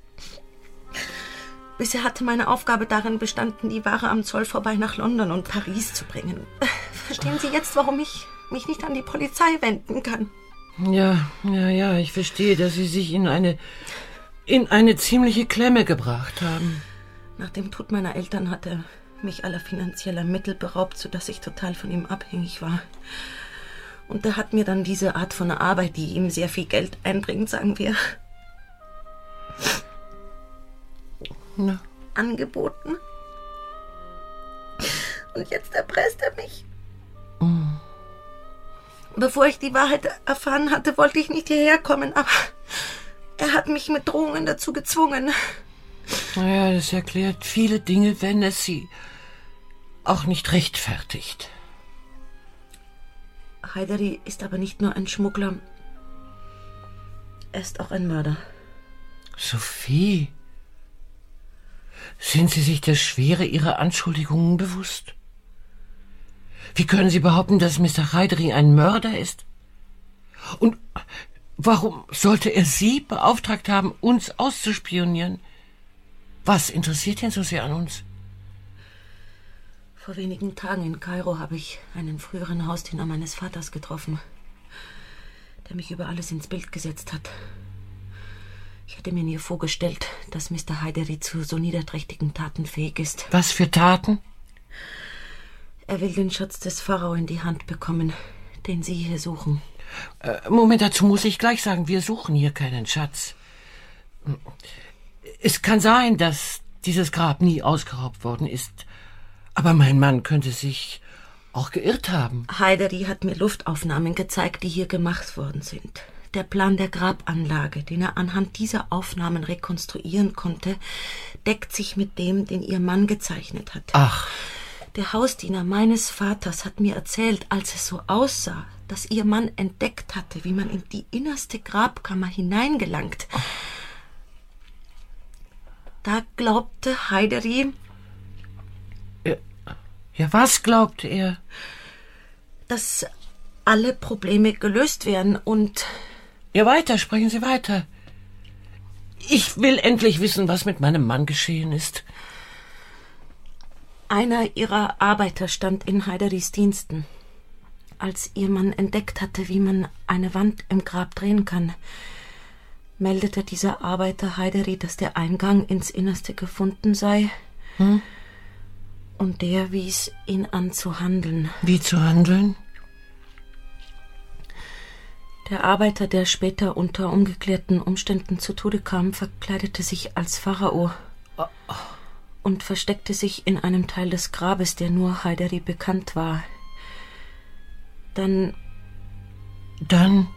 Bisher hatte meine Aufgabe darin bestanden, die Ware am Zoll vorbei nach London und Paris zu bringen. Verstehen Sie jetzt, warum ich mich nicht an die Polizei wenden kann?
Ja, ja, ja, ich verstehe, dass Sie sich in eine, in eine ziemliche Klemme gebracht haben.
Nach dem Tod meiner Eltern hat er mich aller finanzieller Mittel beraubt, sodass ich total von ihm abhängig war. Und er hat mir dann diese Art von Arbeit, die ihm sehr viel Geld einbringt, sagen wir,
Na.
angeboten. Und jetzt erpresst er mich.
Mm.
Bevor ich die Wahrheit erfahren hatte, wollte ich nicht hierher kommen, aber er hat mich mit Drohungen dazu gezwungen.
Naja, das erklärt viele Dinge, wenn es sie auch nicht rechtfertigt.
Haidari ist aber nicht nur ein Schmuggler. Er ist auch ein Mörder.
Sophie, sind Sie sich der Schwere Ihrer Anschuldigungen bewusst? Wie können Sie behaupten, dass Mister Haidari ein Mörder ist? Und warum sollte er Sie beauftragt haben, uns auszuspionieren? Was interessiert ihn so sehr an uns?
Vor wenigen Tagen in Kairo habe ich einen früheren Hausdiener meines Vaters getroffen, der mich über alles ins Bild gesetzt hat. Ich hatte mir nie vorgestellt, dass Mister Haidari zu so niederträchtigen Taten fähig ist.
Was für Taten?
Er will den Schatz des Pharao in die Hand bekommen, den Sie hier suchen.
Äh, Moment, dazu muss ich gleich sagen, wir suchen hier keinen Schatz. Es kann sein, dass dieses Grab nie ausgeraubt worden ist, aber mein Mann könnte sich auch geirrt haben.
Haidari hat mir Luftaufnahmen gezeigt, die hier gemacht worden sind. Der Plan der Grabanlage, den er anhand dieser Aufnahmen rekonstruieren konnte, deckt sich mit dem, den Ihr Mann gezeichnet hat.
Ach.
Der Hausdiener meines Vaters hat mir erzählt, als es so aussah, dass Ihr Mann entdeckt hatte, wie man in die innerste Grabkammer hineingelangt. Oh. Da glaubte Haidari...
Ja, ja, was glaubte er?
Dass alle Probleme gelöst werden und...
Ja, weiter, sprechen Sie weiter. Ich will endlich wissen, was mit meinem Mann geschehen ist.
Einer ihrer Arbeiter stand in Haidaris Diensten. Als ihr Mann entdeckt hatte, wie man eine Wand im Grab drehen kann, meldete dieser Arbeiter Haidari, dass der Eingang ins Innerste gefunden sei.
Hm?
Und der wies ihn an zu handeln.
Wie zu handeln?
Der Arbeiter, der später unter ungeklärten Umständen zu Tode kam, verkleidete sich als Pharao
oh.
und versteckte sich in einem Teil des Grabes, der nur Haidari bekannt war. Dann...
Dann...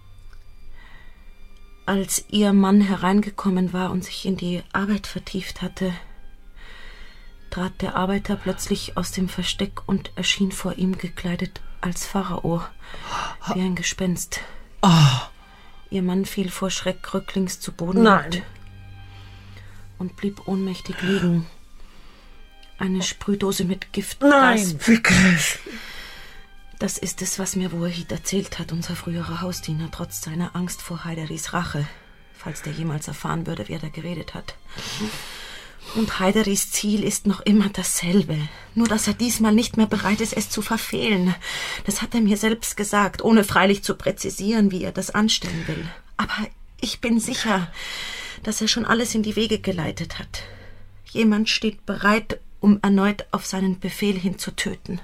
Als ihr Mann hereingekommen war und sich in die Arbeit vertieft hatte, trat der Arbeiter plötzlich aus dem Versteck und erschien vor ihm gekleidet als Pharao, wie ein Gespenst.
Oh.
Ihr Mann fiel vor Schreck rücklings zu Boden
Nein.
und blieb ohnmächtig liegen. Eine Sprühdose mit Gift.
Nein, wirklich.
Das ist es, was mir Wahid erzählt hat, unser früherer Hausdiener, trotz seiner Angst vor Haidaris Rache, falls der jemals erfahren würde, wer da geredet hat. Und Haidaris Ziel ist noch immer dasselbe, nur dass er diesmal nicht mehr bereit ist, es zu verfehlen. Das hat er mir selbst gesagt, ohne freilich zu präzisieren, wie er das anstellen will. Aber ich bin sicher, dass er schon alles in die Wege geleitet hat. Jemand steht bereit, um erneut auf seinen Befehl hin zu töten.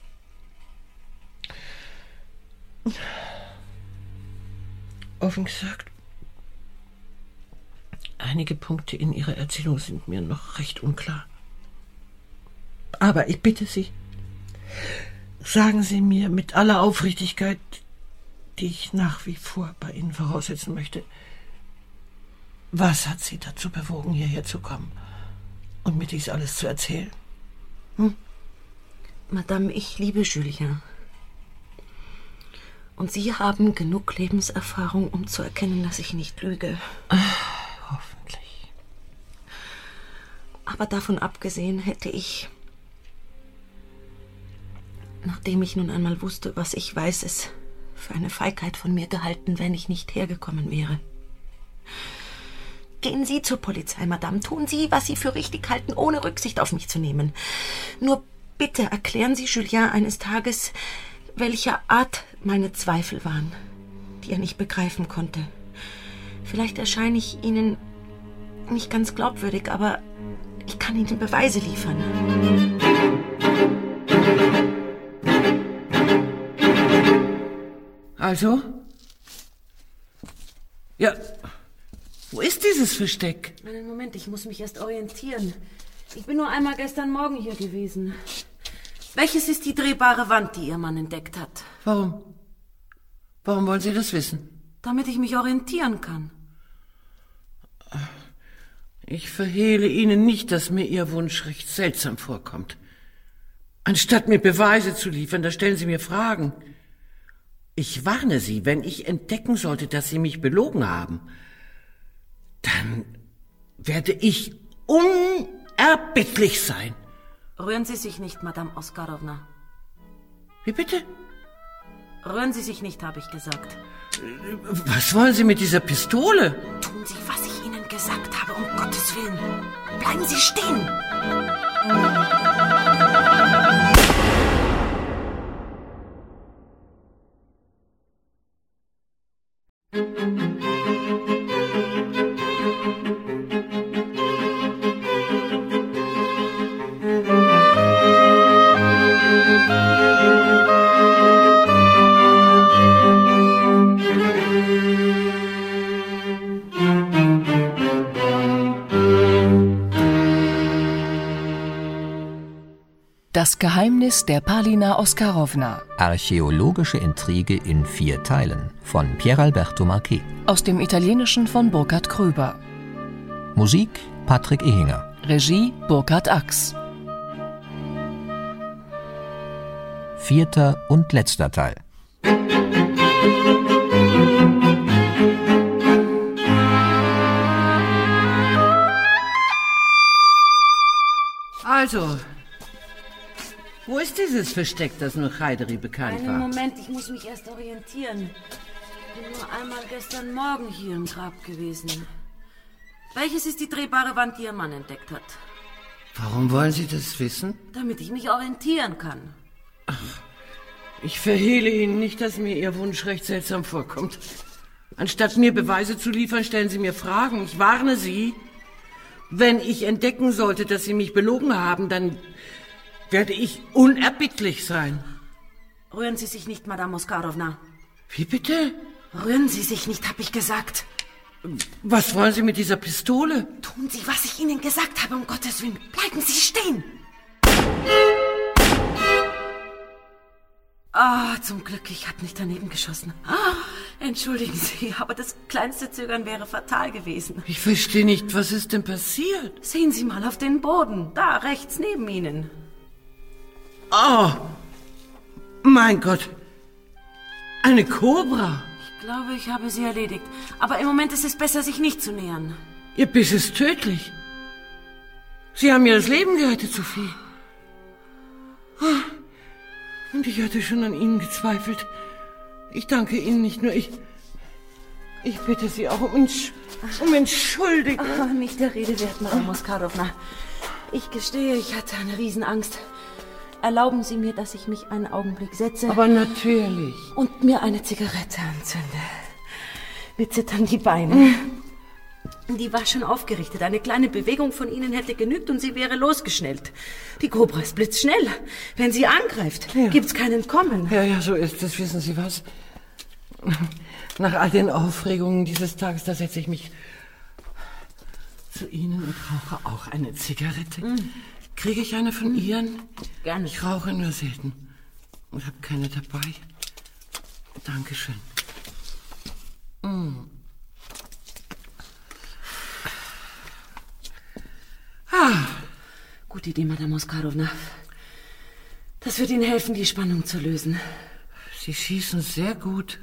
Offen gesagt, einige Punkte in Ihrer Erzählung sind mir noch recht unklar. Aber ich bitte Sie, sagen Sie mir mit aller Aufrichtigkeit, die ich nach wie vor bei Ihnen voraussetzen möchte, was hat Sie dazu bewogen, hierher zu kommen und mir dies alles zu erzählen? Hm?
Madame, ich liebe Julien. Und Sie haben genug Lebenserfahrung, um zu erkennen, dass ich nicht lüge.
Ach, hoffentlich.
Aber davon abgesehen hätte ich, nachdem ich nun einmal wusste, was ich weiß, es für eine Feigheit von mir gehalten, wenn ich nicht hergekommen wäre. Gehen Sie zur Polizei, Madame. Tun Sie, was Sie für richtig halten, ohne Rücksicht auf mich zu nehmen. Nur bitte erklären Sie Julien eines Tages, welcher Art meine Zweifel waren, die er nicht begreifen konnte. Vielleicht erscheine ich Ihnen nicht ganz glaubwürdig, aber ich kann Ihnen Beweise liefern.
Also? Ja, wo ist dieses Versteck?
Einen Moment, ich muss mich erst orientieren. Ich bin nur einmal gestern Morgen hier gewesen. Welches ist die drehbare Wand, die Ihr Mann entdeckt hat?
Warum? Warum wollen Sie das wissen?
Damit ich mich orientieren kann.
Ich verhehle Ihnen nicht, dass mir Ihr Wunsch recht seltsam vorkommt. Anstatt mir Beweise zu liefern, da stellen Sie mir Fragen. Ich warne Sie, wenn ich entdecken sollte, dass Sie mich belogen haben, dann werde ich unerbittlich sein.
Rühren Sie sich nicht, Madame Oskarowna.
Wie bitte?
Rühren Sie sich nicht, habe ich gesagt.
Was wollen Sie mit dieser Pistole?
Tun Sie, was ich Ihnen gesagt habe, um Gottes Willen. Bleiben Sie stehen!
Das Geheimnis der Palina Oskarowna.
Archäologische Intrige in vier Teilen von Pieralberto Marquet.
Aus dem Italienischen von Burkhard Kröber.
Musik Patrick Ehinger.
Regie Burkhard Ax.
Vierter und letzter Teil.
Also, wo ist dieses Versteck, das nur Heideri bekannt
Einen
war?
Moment, ich muss mich erst orientieren. Ich bin nur einmal gestern Morgen hier im Grab gewesen. Welches ist die drehbare Wand, die Ihr Mann entdeckt hat?
Warum wollen Sie das wissen?
Damit ich mich orientieren kann.
Ich verhehle Ihnen nicht, dass mir Ihr Wunsch recht seltsam vorkommt. Anstatt mir Beweise zu liefern, stellen Sie mir Fragen. Ich warne Sie, wenn ich entdecken sollte, dass Sie mich belogen haben, dann werde ich unerbittlich sein.
Rühren Sie sich nicht, Madame Oskarowna.
Wie bitte?
Rühren Sie sich nicht, hab ich gesagt.
Was wollen Sie mit dieser Pistole?
Tun Sie, was ich Ihnen gesagt habe, um Gottes Willen. Bleiben Sie stehen. Ah, zum Glück, ich habe nicht daneben geschossen. Ah, entschuldigen Sie, aber das kleinste Zögern wäre fatal gewesen.
Ich verstehe nicht, was ist denn passiert?
Sehen Sie mal auf den Boden, da rechts neben Ihnen.
Oh, mein Gott, eine Kobra.
Ich glaube, ich habe sie erledigt. Aber im Moment ist es besser, sich nicht zu nähern.
Ihr Biss ist tödlich. Sie haben mir das Leben gerettet, Sophie. Und ich hatte schon an Ihnen gezweifelt. Ich danke Ihnen nicht nur, ich... Ich bitte Sie auch um, Entsch um Entschuldigung.
Oh, nicht der Rede wert, Madame Oskarowna. Ich gestehe, ich hatte eine Riesenangst. Erlauben Sie mir, dass ich mich einen Augenblick setze.
Aber natürlich.
Und mir eine Zigarette anzünde. Mir zittern die Beine. Die war schon aufgerichtet. Eine kleine Bewegung von Ihnen hätte genügt und sie wäre losgeschnellt. Die Kobra ist blitzschnell. Wenn sie angreift, ja. Gibt's kein Entkommen.
Ja, ja, so ist es. Wissen Sie was? Nach all den Aufregungen dieses Tages, da setze ich mich zu Ihnen und rauche auch eine Zigarette. Mm. Kriege ich eine von Ihren?
Gerne.
Ich rauche nur selten und habe keine dabei. Dankeschön. Mm.
Ah, gute Idee, Madame Oskarowna. Das wird Ihnen helfen, die Spannung zu lösen.
Sie schießen sehr gut.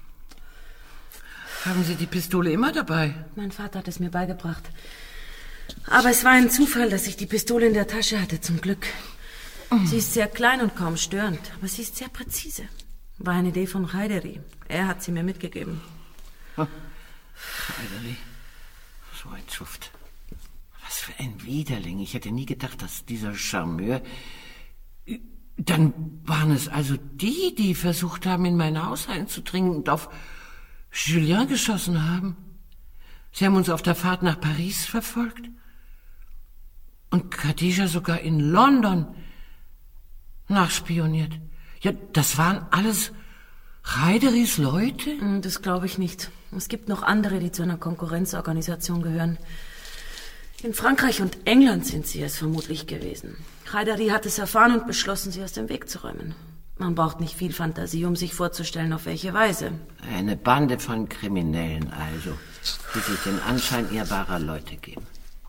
Haben Sie die Pistole immer dabei?
Mein Vater hat es mir beigebracht. Aber es war ein Zufall, dass ich die Pistole in der Tasche hatte, zum Glück. Sie ist sehr klein und kaum störend, aber sie ist sehr präzise. War eine Idee von Haidari. Er hat sie mir mitgegeben.
Haidari, so ein Schuft. Was für ein Widerling. Ich hätte nie gedacht, dass dieser Charmeur... Dann waren es also die, die versucht haben, in mein Haus einzudringen und auf Julien geschossen haben. Sie haben uns auf der Fahrt nach Paris verfolgt. Und Khadija sogar in London nachspioniert. Ja, das waren alles Haidaris Leute?
Das glaube ich nicht. Es gibt noch andere, die zu einer Konkurrenzorganisation gehören. In Frankreich und England sind sie es vermutlich gewesen. Haidari hat es erfahren und beschlossen, sie aus dem Weg zu räumen. Man braucht nicht viel Fantasie, um sich vorzustellen, auf welche Weise.
Eine Bande von Kriminellen also, die sich den Anschein ehrbarer Leute geben.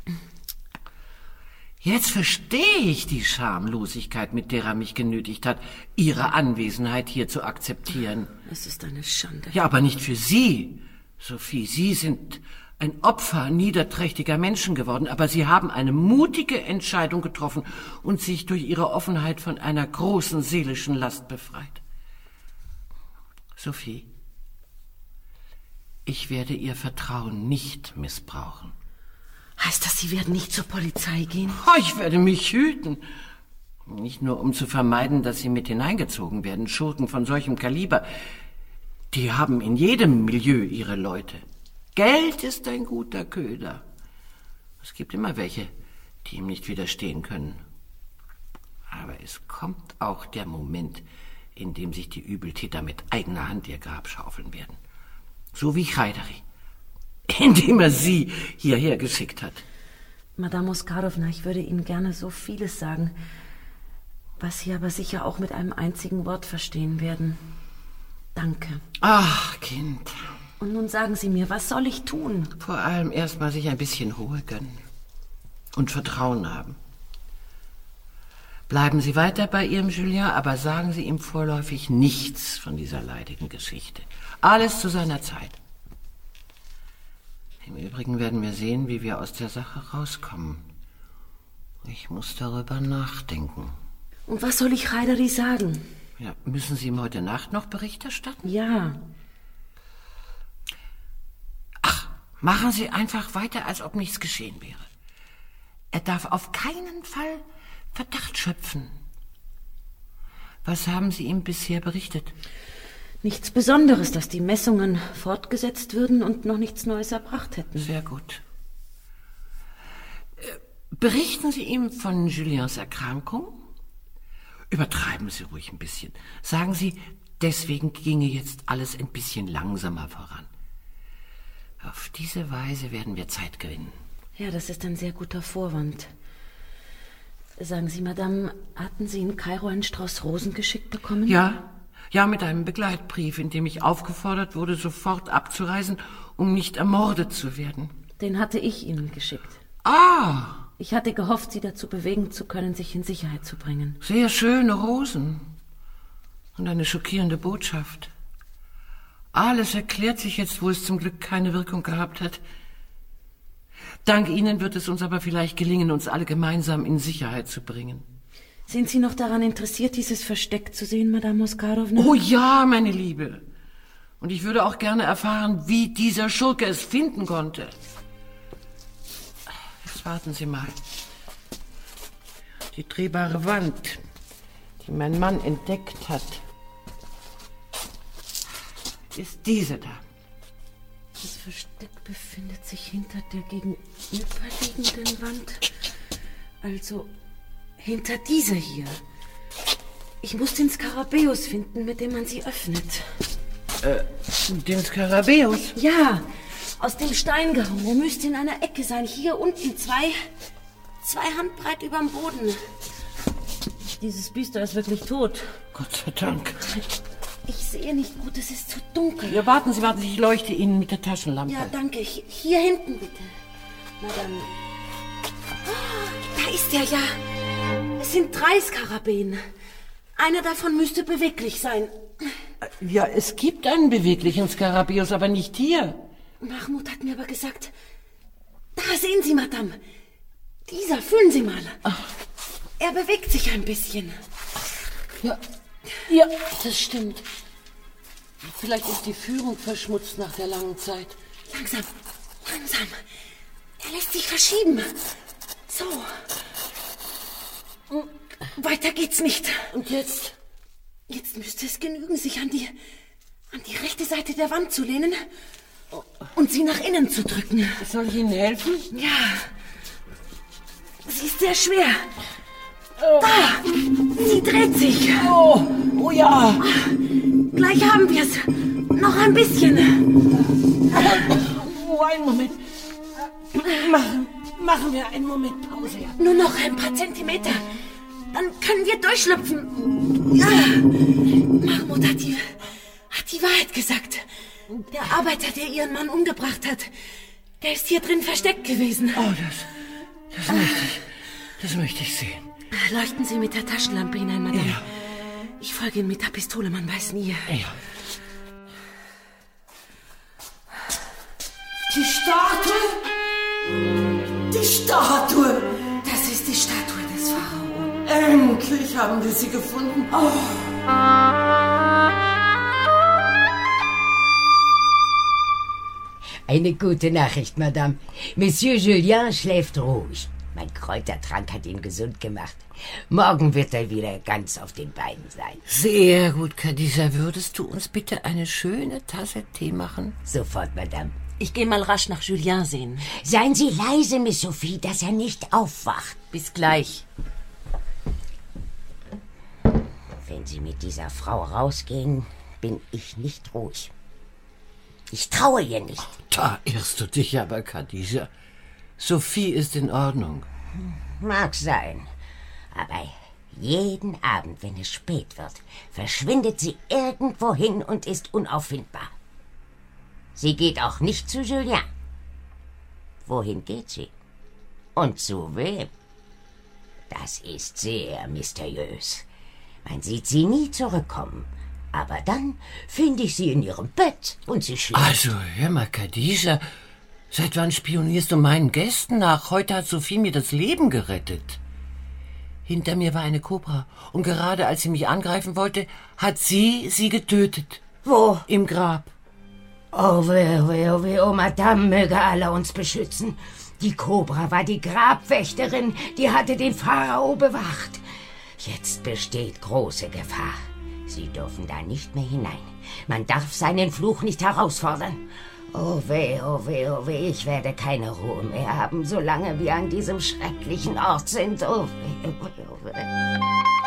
Jetzt verstehe ich die Schamlosigkeit, mit der er mich genötigt hat, Ihre Anwesenheit hier zu akzeptieren.
Es ist eine Schande.
Ja, aber nicht für Sie, Sophie. Sie sind ein Opfer niederträchtiger Menschen geworden, aber Sie haben eine mutige Entscheidung getroffen und sich durch Ihre Offenheit von einer großen seelischen Last befreit. Sophie, ich werde Ihr Vertrauen nicht missbrauchen.
Heißt das, Sie werden nicht zur Polizei gehen?
Oh, ich werde mich hüten. Nicht nur, um zu vermeiden, dass Sie mit hineingezogen werden. Schurken von solchem Kaliber, die haben in jedem Milieu ihre Leute. Geld ist ein guter Köder. Es gibt immer welche, die ihm nicht widerstehen können. Aber es kommt auch der Moment, in dem sich die Übeltäter mit eigener Hand ihr Grab schaufeln werden. So wie Haidari, indem er sie hierher geschickt hat.
Madame Oskarovna, ich würde Ihnen gerne so vieles sagen, was Sie aber sicher auch mit einem einzigen Wort verstehen werden. Danke.
Ach, Kind.
Und nun sagen Sie mir, was soll ich tun?
Vor allem erst mal sich ein bisschen Ruhe gönnen und Vertrauen haben. Bleiben Sie weiter bei Ihrem Julien, aber sagen Sie ihm vorläufig nichts von dieser leidigen Geschichte. Alles zu seiner Zeit. Im Übrigen werden wir sehen, wie wir aus der Sache rauskommen. Ich muss darüber nachdenken.
Und was soll ich Haidari sagen?
Ja, müssen Sie ihm heute Nacht noch Bericht erstatten?
Ja.
Ach, machen Sie einfach weiter, als ob nichts geschehen wäre. Er darf auf keinen Fall Verdacht schöpfen. Was haben Sie ihm bisher berichtet?
Nichts Besonderes, dass die Messungen fortgesetzt würden und noch nichts Neues erbracht hätten.
Sehr gut. Berichten Sie ihm von Juliens Erkrankung? Übertreiben Sie ruhig ein bisschen. Sagen Sie, deswegen ginge jetzt alles ein bisschen langsamer voran. Auf diese Weise werden wir Zeit gewinnen.
Ja, das ist ein sehr guter Vorwand. Sagen Sie, Madame, hatten Sie in Kairo einen Strauß Rosen geschickt bekommen?
Ja, ja, mit einem Begleitbrief, in dem ich aufgefordert wurde, sofort abzureisen, um nicht ermordet zu werden.
Den hatte ich Ihnen geschickt.
Ah!
Ich hatte gehofft, Sie dazu bewegen zu können, sich in Sicherheit zu bringen.
Sehr schöne Rosen. Und eine schockierende Botschaft. Alles erklärt sich jetzt, wo es zum Glück keine Wirkung gehabt hat. Dank Ihnen wird es uns aber vielleicht gelingen, uns alle gemeinsam in Sicherheit zu bringen.
Sind Sie noch daran interessiert, dieses Versteck zu sehen, Madame Oskarovna?
Oh ja, meine Liebe. Und ich würde auch gerne erfahren, wie dieser Schurke es finden konnte. Jetzt warten Sie mal. Die drehbare Wand, die mein Mann entdeckt hat, ist diese da.
Das Versteck befindet sich hinter der gegenüberliegenden Wand. Also hinter dieser hier. Ich muss den Skarabäus finden, mit dem man sie öffnet.
Äh, den Skarabäus?
Ja, aus dem Stein gehauen. Er müsste in einer Ecke sein. Hier unten, zwei, zwei Handbreit überm Boden. Dieses Biester ist wirklich tot.
Gott sei Dank.
Ich sehe nicht gut, es ist zu dunkel.
Ja, warten Sie, warten Sie, ich leuchte Ihnen mit der Taschenlampe.
Ja, danke. Hier hinten, bitte. Madame. Oh, da ist er ja. Es sind drei Skarabäen. Einer davon müsste beweglich sein.
Ja, es gibt einen beweglichen Skarabeus, aber nicht hier.
Mahmoud hat mir aber gesagt... Da sehen Sie, Madame. Dieser, fühlen Sie mal. Ach. Er bewegt sich ein bisschen.
Ja, ja, das stimmt. Vielleicht ist die Führung verschmutzt nach der langen Zeit.
Langsam, langsam. Er lässt sich verschieben. So. Weiter geht's nicht.
Und jetzt?
Jetzt müsste es genügen, sich an die, an die rechte Seite der Wand zu lehnen und sie nach innen zu drücken.
Soll ich Ihnen helfen?
Ja. Sie ist sehr schwer. Oh. Da! Sie dreht sich.
Oh, oh ja.
Gleich haben wir es. Noch ein bisschen.
Oh, einen Moment. Machen, machen wir einen Moment Pause.
Nur noch ein paar Zentimeter. Dann können wir durchschlüpfen. Ja. Mahmoud hat die, hat die Wahrheit gesagt. Der Arbeiter, der ihren Mann umgebracht hat, der ist hier drin versteckt gewesen.
Oh, das, das möchte ich, das möchte ich sehen.
Leuchten Sie mit der Taschenlampe hinein, Madame.
Ja.
Ich folge Ihnen mit der Pistole, man weiß nie.
Ja. Die Statue? Die Statue!
Das ist die Statue des Pharao.
Endlich haben wir sie gefunden. Oh.
Eine gute Nachricht, Madame. Monsieur Julien schläft ruhig. Mein Kräutertrank hat ihn gesund gemacht. Morgen wird er wieder ganz auf den Beinen sein.
Sehr gut, Khadija. Würdest du uns bitte eine schöne Tasse Tee machen?
Sofort, Madame.
Ich gehe mal rasch nach Julien sehen.
Seien Sie leise, Miss Sophie, dass er nicht aufwacht.
Bis gleich.
Wenn Sie mit dieser Frau rausgehen, bin ich nicht ruhig. Ich traue ihr nicht.
Da irrst du dich aber, Khadija. Sophie ist in Ordnung.
Mag sein. Aber jeden Abend, wenn es spät wird, verschwindet sie irgendwo hin und ist unauffindbar. Sie geht auch nicht zu Julien. Wohin geht sie? Und zu wem? Das ist sehr mysteriös. Man sieht sie nie zurückkommen. Aber dann finde ich sie in ihrem Bett und sie schläft.
Also, hör mal, Khadija, seit wann spionierst du meinen Gästen nach? Heute hat Sophie mir das Leben gerettet. Hinter mir war eine Kobra und gerade als sie mich angreifen wollte, hat sie sie getötet.
Wo?
Im Grab.
Oh weh, oh weh, oh weh, oh Madame, möge Allah uns beschützen. Die Kobra war die Grabwächterin, die hatte den Pharao bewacht. Jetzt besteht große Gefahr. Sie dürfen da nicht mehr hinein. Man darf seinen Fluch nicht herausfordern. Oh weh, oh weh, oh weh, ich werde keine Ruhe mehr haben, solange wir an diesem schrecklichen Ort sind. Oh weh, oh weh, oh weh.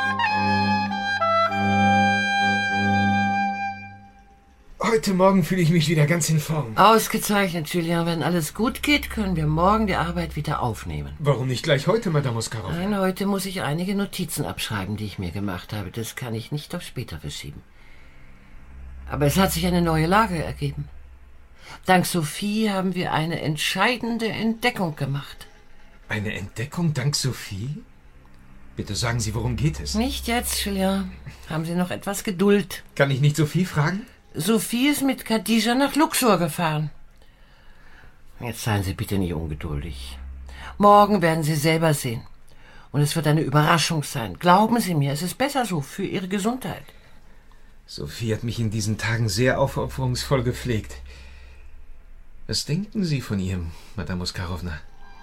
Heute Morgen fühle ich mich wieder ganz in Form.
Ausgezeichnet, Julien. Wenn alles gut geht, können wir morgen die Arbeit wieder aufnehmen.
Warum nicht gleich heute, Madame Oskarov?
Nein, heute muss ich einige Notizen abschreiben, die ich mir gemacht habe. Das kann ich nicht auf später verschieben. Aber es hat sich eine neue Lage ergeben. Dank Sophie haben wir eine entscheidende Entdeckung gemacht.
Eine Entdeckung dank Sophie? Bitte sagen Sie, worum geht es?
Nicht jetzt, Julien. Haben Sie noch etwas Geduld?
Kann ich nicht Sophie fragen?
Sophie ist mit Khadija nach Luxor gefahren. Jetzt seien Sie bitte nicht ungeduldig. Morgen werden Sie selber sehen. Und es wird eine Überraschung sein. Glauben Sie mir, es ist besser so für Ihre Gesundheit.
Sophie hat mich in diesen Tagen sehr aufopferungsvoll gepflegt. Was denken Sie von ihr, Madame Oskarowna?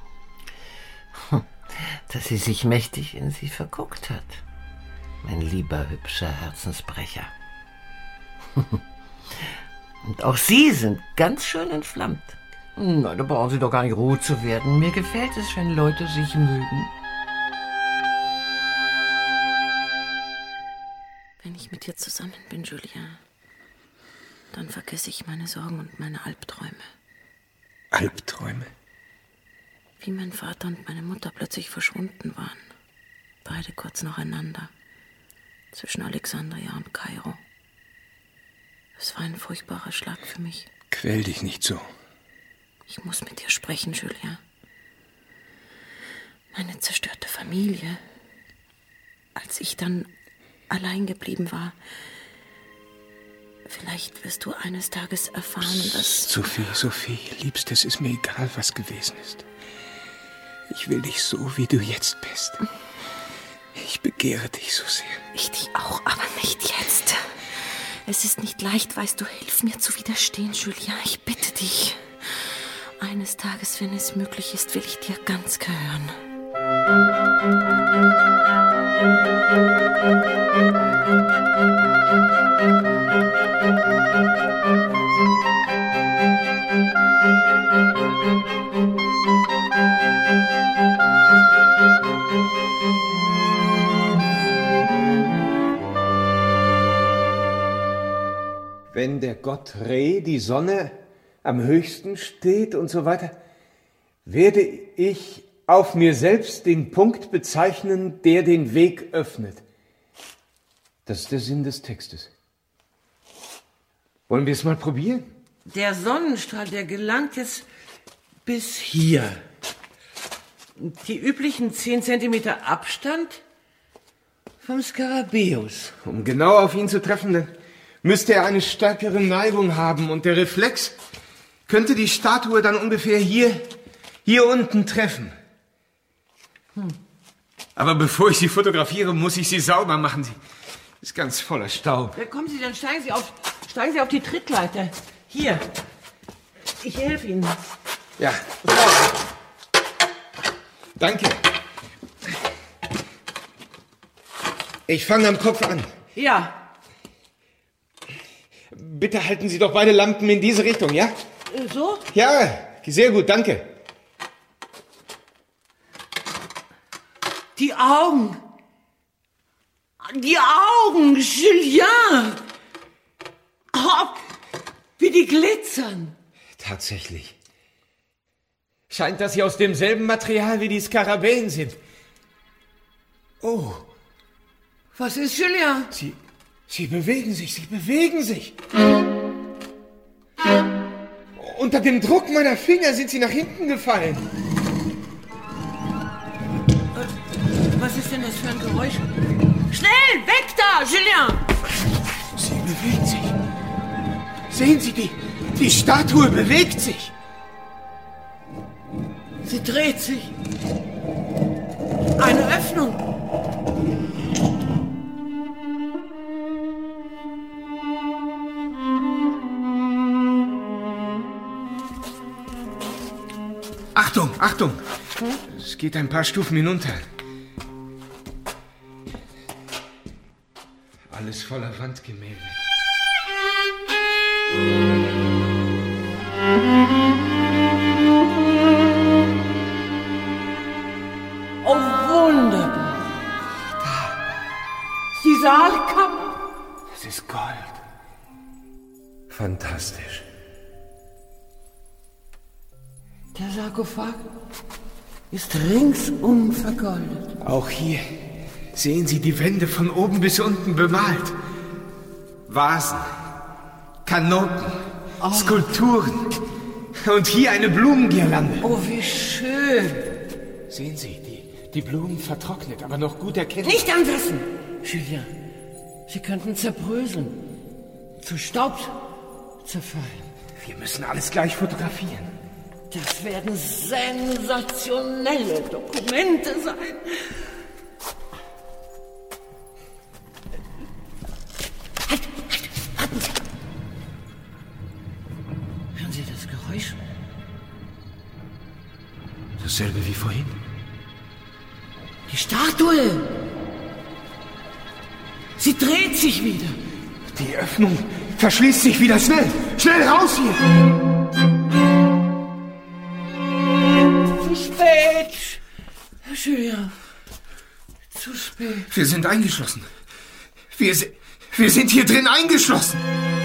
Dass sie sich mächtig in Sie verguckt hat. Mein lieber, hübscher Herzensbrecher. Und auch Sie sind ganz schön entflammt. Na, da brauchen Sie doch gar nicht rot zu werden. Mir gefällt es, wenn Leute sich mögen.
Wenn ich mit dir zusammen bin, Julien, dann vergesse ich meine Sorgen und meine Albträume.
Albträume?
Wie mein Vater und meine Mutter plötzlich verschwunden waren. Beide kurz nacheinander. Zwischen Alexandria und Kairo. Es war ein furchtbarer Schlag für mich.
Quäl dich nicht so.
Ich muss mit dir sprechen, Julien. Meine zerstörte Familie. Als ich dann allein geblieben war, Vielleicht wirst du eines Tages erfahren, dass...
Sophie, Sophie, Liebste, es ist mir egal, was gewesen ist. Ich will dich so, wie du jetzt bist. Ich begehre dich so sehr.
Ich dich auch, aber nicht jetzt. Es ist nicht leicht, weißt du, hilf mir zu widerstehen, Julien. Ich bitte dich. Eines Tages, wenn es möglich ist, will ich dir ganz gehören.
Wenn der Gott Re, die Sonne, am höchsten steht und so weiter, werde ich auf mir selbst den Punkt bezeichnen, der den Weg öffnet. Das ist der Sinn des Textes. Wollen wir es mal probieren?
Der Sonnenstrahl, der gelangt jetzt bis hier. Die üblichen zehn Zentimeter Abstand vom Skarabäus.
Um genau auf ihn zu treffen, dann müsste er eine stärkere Neigung haben und der Reflex könnte die Statue dann ungefähr hier, hier unten treffen. Hm. Aber bevor ich sie fotografiere, muss ich sie sauber machen. Sie ist ganz voller Staub.
Ja, kommen Sie, dann steigen Sie auf, steigen Sie auf die Trittleiter. Hier. Ich helfe Ihnen.
Ja. So. Danke. Ich fange am Kopf an.
Ja.
Bitte halten Sie doch beide Lampen in diese Richtung, ja?
So?
Ja, sehr gut, danke.
Die Augen. Die Augen, Julien. Oh, wie die glitzern.
Tatsächlich. Scheint, dass sie aus demselben Material wie die Skarabäen sind. Oh.
Was ist, Julien?
Sie, sie bewegen sich, sie bewegen sich. Unter dem Druck meiner Finger sind sie nach hinten gefallen.
Was ist denn das für ein Geräusch? Schnell, weg da, Julien!
Sie bewegt sich. Sehen Sie, die, die Statue bewegt sich.
Sie dreht sich. Eine Öffnung.
Achtung, Achtung! Es geht ein paar Stufen hinunter. Alles voller Wandgemälde.
Oh, wunderbar.
Da.
Die Saalkammer.
Es ist Gold. Fantastisch.
Der Sarkophag ist ringsum vergoldet.
Auch hier sehen Sie die Wände von oben bis unten bemalt. Vasen, Kanopen, oh. Skulpturen und hier eine Blumengirlande.
Oh, wie schön.
Sehen Sie, die, die Blumen vertrocknet, aber noch gut erkennbar.
Nicht anfassen, Julien. Sie könnten zerbröseln, zu Staub zerfallen.
Wir müssen alles gleich fotografieren.
Das werden sensationelle Dokumente sein. Halt, halt, warten Sie. Hören Sie das Geräusch?
Dasselbe wie vorhin.
Die Statue. Sie dreht sich wieder.
Die Öffnung verschließt sich wieder. Schnell, schnell raus hier.
Zu spät. Julien. Zu spät.
Wir sind eingeschlossen. Wir, wir sind hier drin eingeschlossen.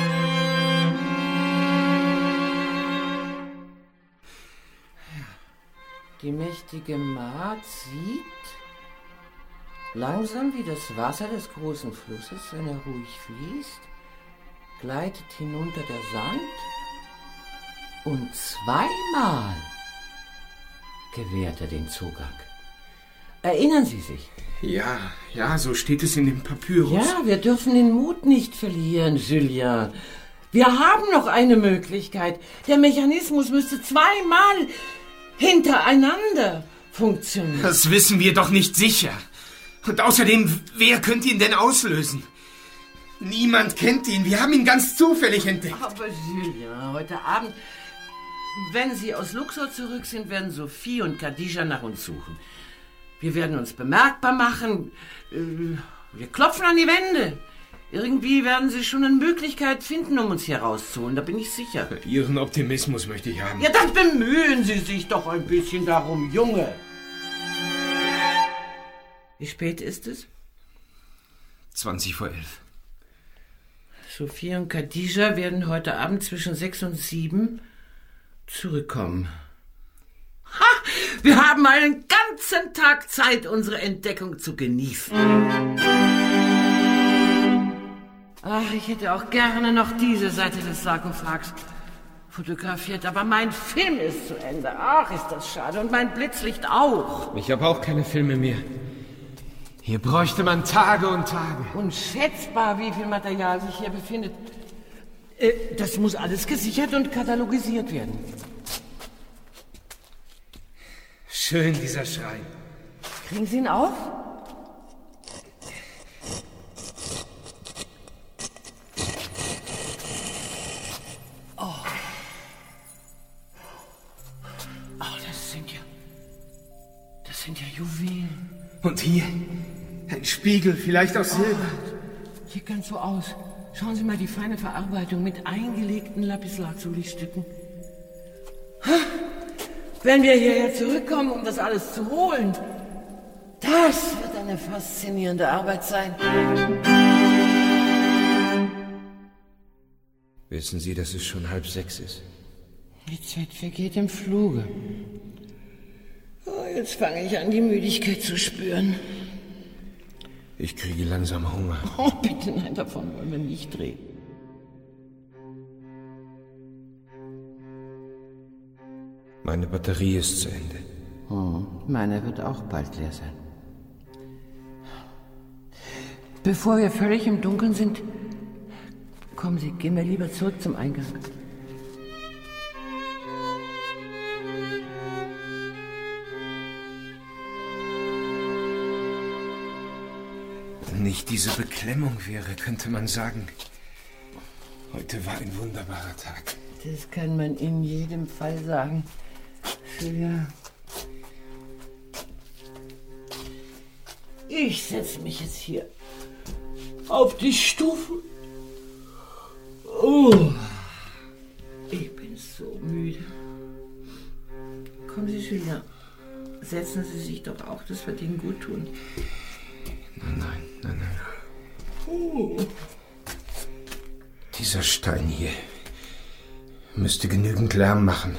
Die mächtige Maat sieht langsam, wie das Wasser des großen Flusses, wenn er ruhig fließt, gleitet hinunter der Sand und zweimal gewährt er den Zugang. Erinnern Sie sich?
Ja, ja, so steht es in dem Papyrus.
Ja, wir dürfen den Mut nicht verlieren, Julien. Wir haben noch eine Möglichkeit. Der Mechanismus müsste zweimal hintereinander funktionieren.
Das wissen wir doch nicht sicher. Und außerdem, wer könnte ihn denn auslösen? Niemand kennt ihn. Wir haben ihn ganz zufällig entdeckt.
Aber Julien, heute Abend, wenn Sie aus Luxor zurück sind, werden Sophie und Khadija nach uns suchen. Wir werden uns bemerkbar machen. Wir klopfen an die Wände. Irgendwie werden Sie schon eine Möglichkeit finden, um uns hier rauszuholen. Da bin ich sicher.
Ihren Optimismus möchte ich haben.
Ja, dann bemühen Sie sich doch ein bisschen darum, Junge. Wie spät ist es?
zwanzig vor elf.
Sophie und Khadija werden heute Abend zwischen sechs und sieben zurückkommen. Ha! Wir haben einen ganzen Tag Zeit, unsere Entdeckung zu genießen. Ach, ich hätte auch gerne noch diese Seite des Sarkophags fotografiert, aber mein Film ist zu Ende. Ach, ist das schade. Und mein Blitzlicht auch.
Ich habe auch keine Filme mehr. Hier bräuchte man Tage und Tage.
Unschätzbar, wie viel Material sich hier befindet. Äh, das muss alles gesichert und katalogisiert werden.
Schön, dieser Schrein.
Kriegen Sie ihn auf? Oh. Oh, das sind ja... Das sind ja Juwelen.
Und hier ein Spiegel, vielleicht aus Silber.
Oh, sieht ganz so aus. Schauen Sie mal die feine Verarbeitung mit eingelegten Lapislazuli-Stücken. Wenn wir hierher zurückkommen, um das alles zu holen, das wird eine faszinierende Arbeit sein.
Wissen Sie, dass es schon halb sechs ist?
Die Zeit vergeht im Fluge. Oh, jetzt fange ich an, die Müdigkeit zu spüren.
Ich kriege langsam Hunger.
Oh, bitte nein, davon wollen wir nicht reden.
Meine Batterie ist zu Ende.
Hm, meine wird auch bald leer sein. Bevor wir völlig im Dunkeln sind, kommen Sie, gehen wir lieber zurück zum Eingang.
Wenn nicht diese Beklemmung wäre, könnte man sagen, heute war ein wunderbarer Tag.
Das kann man in jedem Fall sagen. Ja. Ich setze mich jetzt hier auf die Stufen. Oh, ich bin so müde. Kommen Sie, Julien. Setzen Sie sich doch auch, das wird Ihnen gut tun.
Nein, nein, nein, nein.
Oh.
Dieser Stein hier müsste genügend Lärm machen.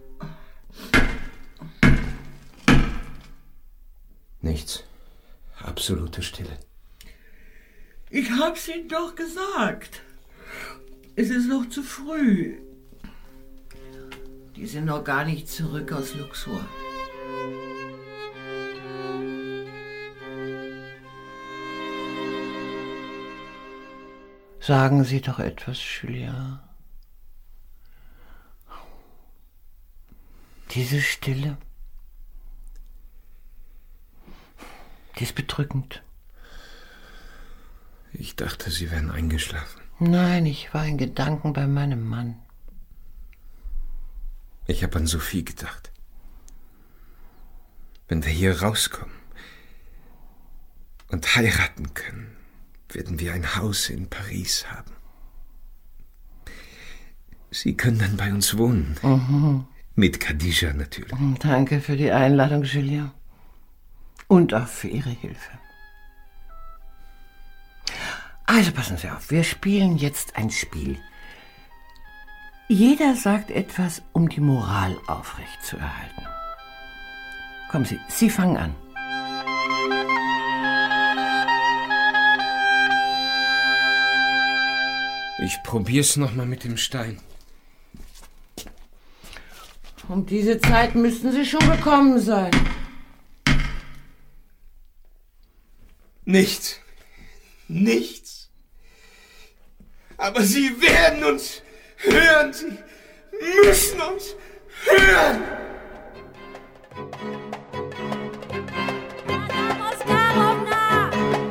Nichts. Absolute Stille.
Ich hab's Ihnen doch gesagt. Es ist noch zu früh. Die sind noch gar nicht zurück aus Luxor. Sagen Sie doch etwas, Julien. Diese Stille, die ist bedrückend.
Ich dachte, Sie wären eingeschlafen.
Nein, ich war in Gedanken bei meinem Mann.
Ich habe an Sophie gedacht. Wenn wir hier rauskommen und heiraten können, werden wir ein Haus in Paris haben. Sie können dann bei uns wohnen.
Mhm.
Mit Khadija natürlich.
Danke für die Einladung, Julien. Und auch für Ihre Hilfe. Also passen Sie auf, wir spielen jetzt ein Spiel. Jeder sagt etwas, um die Moral aufrechtzuerhalten. Kommen Sie, Sie fangen an.
Ich probier's noch mal mit dem Stein.
Um diese Zeit müssten Sie schon gekommen sein.
Nichts. Nichts. Aber sie werden uns hören. Sie müssen uns hören.
Oskarovna!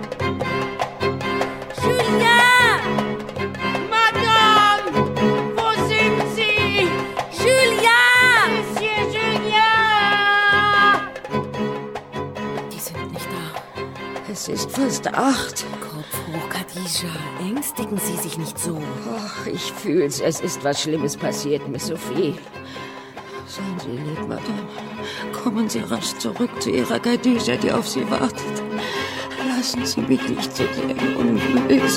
Julien! Madame! Wo sind Sie? Julien! Monsieur Julien!
Die sind nicht da.
Es ist fast acht.
Kopf hoch, Khadija. Ängstigen Sie sich nicht so.
Ach, ich fühl's. Es ist was Schlimmes passiert, Miss Sophie. Seien Sie lieb, Madame. Kommen Sie rasch zurück zu Ihrer Khadija, die auf Sie wartet. Lassen Sie mich nicht zu Ihrem Unglück.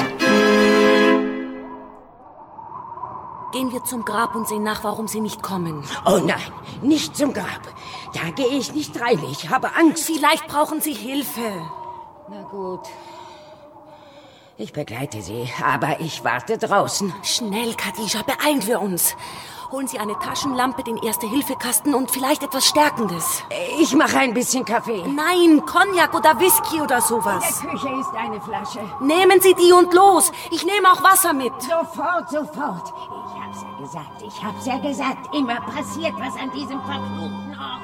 Gehen wir zum Grab und sehen nach, warum Sie nicht kommen.
Oh nein, nicht zum Grab. Da gehe ich nicht rein. Ich habe Angst.
Vielleicht brauchen Sie Hilfe.
Na gut. Ich begleite Sie, aber ich warte draußen.
Schnell, Khadija, beeilen wir uns. Holen Sie eine Taschenlampe, den Erste-Hilfe-Kasten und vielleicht etwas Stärkendes.
Ich mache ein bisschen Kaffee.
Nein, Cognac oder Whisky oder sowas.
In der Küche ist eine Flasche.
Nehmen Sie die und los. Ich nehme auch Wasser mit.
Sofort, sofort. Ich hab's ja gesagt, ich hab's ja gesagt. Immer passiert was an diesem verfluchten Ort.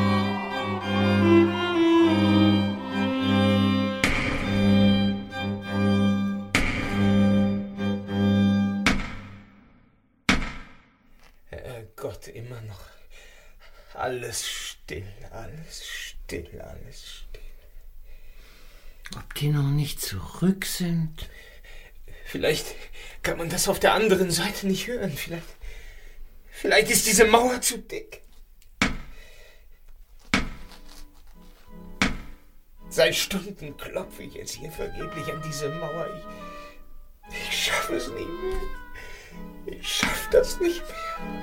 Gott, immer noch. Alles still, alles still, alles still.
Ob die noch nicht zurück sind?
Vielleicht kann man das auf der anderen Seite nicht hören. Vielleicht, vielleicht ist diese Mauer zu dick. Seit Stunden klopfe ich jetzt hier vergeblich an diese Mauer. Ich, ich schaffe es nicht mehr. Ich schaffe das nicht mehr.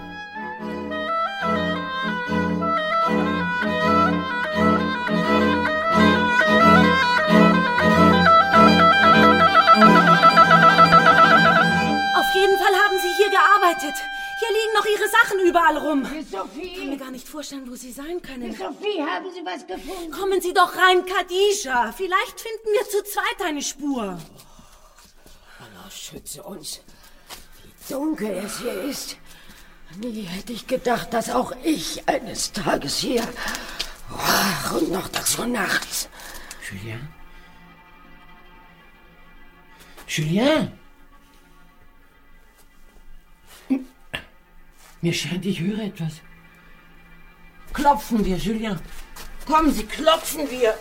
Auf jeden Fall haben Sie hier gearbeitet. Hier liegen noch Ihre Sachen überall rum.
Sophie!
Ich kann mir gar nicht vorstellen, wo Sie sein können.
Sophie, haben Sie was gefunden?
Kommen Sie doch rein, Khadija. Vielleicht finden wir zu zweit eine Spur.
Allah schütze uns. Wie dunkel es hier ist. Nie hätte ich gedacht, dass auch ich eines Tages hier... Ach, und noch dazu nachts.
Julien? Julien? Mir scheint, ich höre etwas. Klopfen wir, Julien.
Kommen Sie, klopfen wir.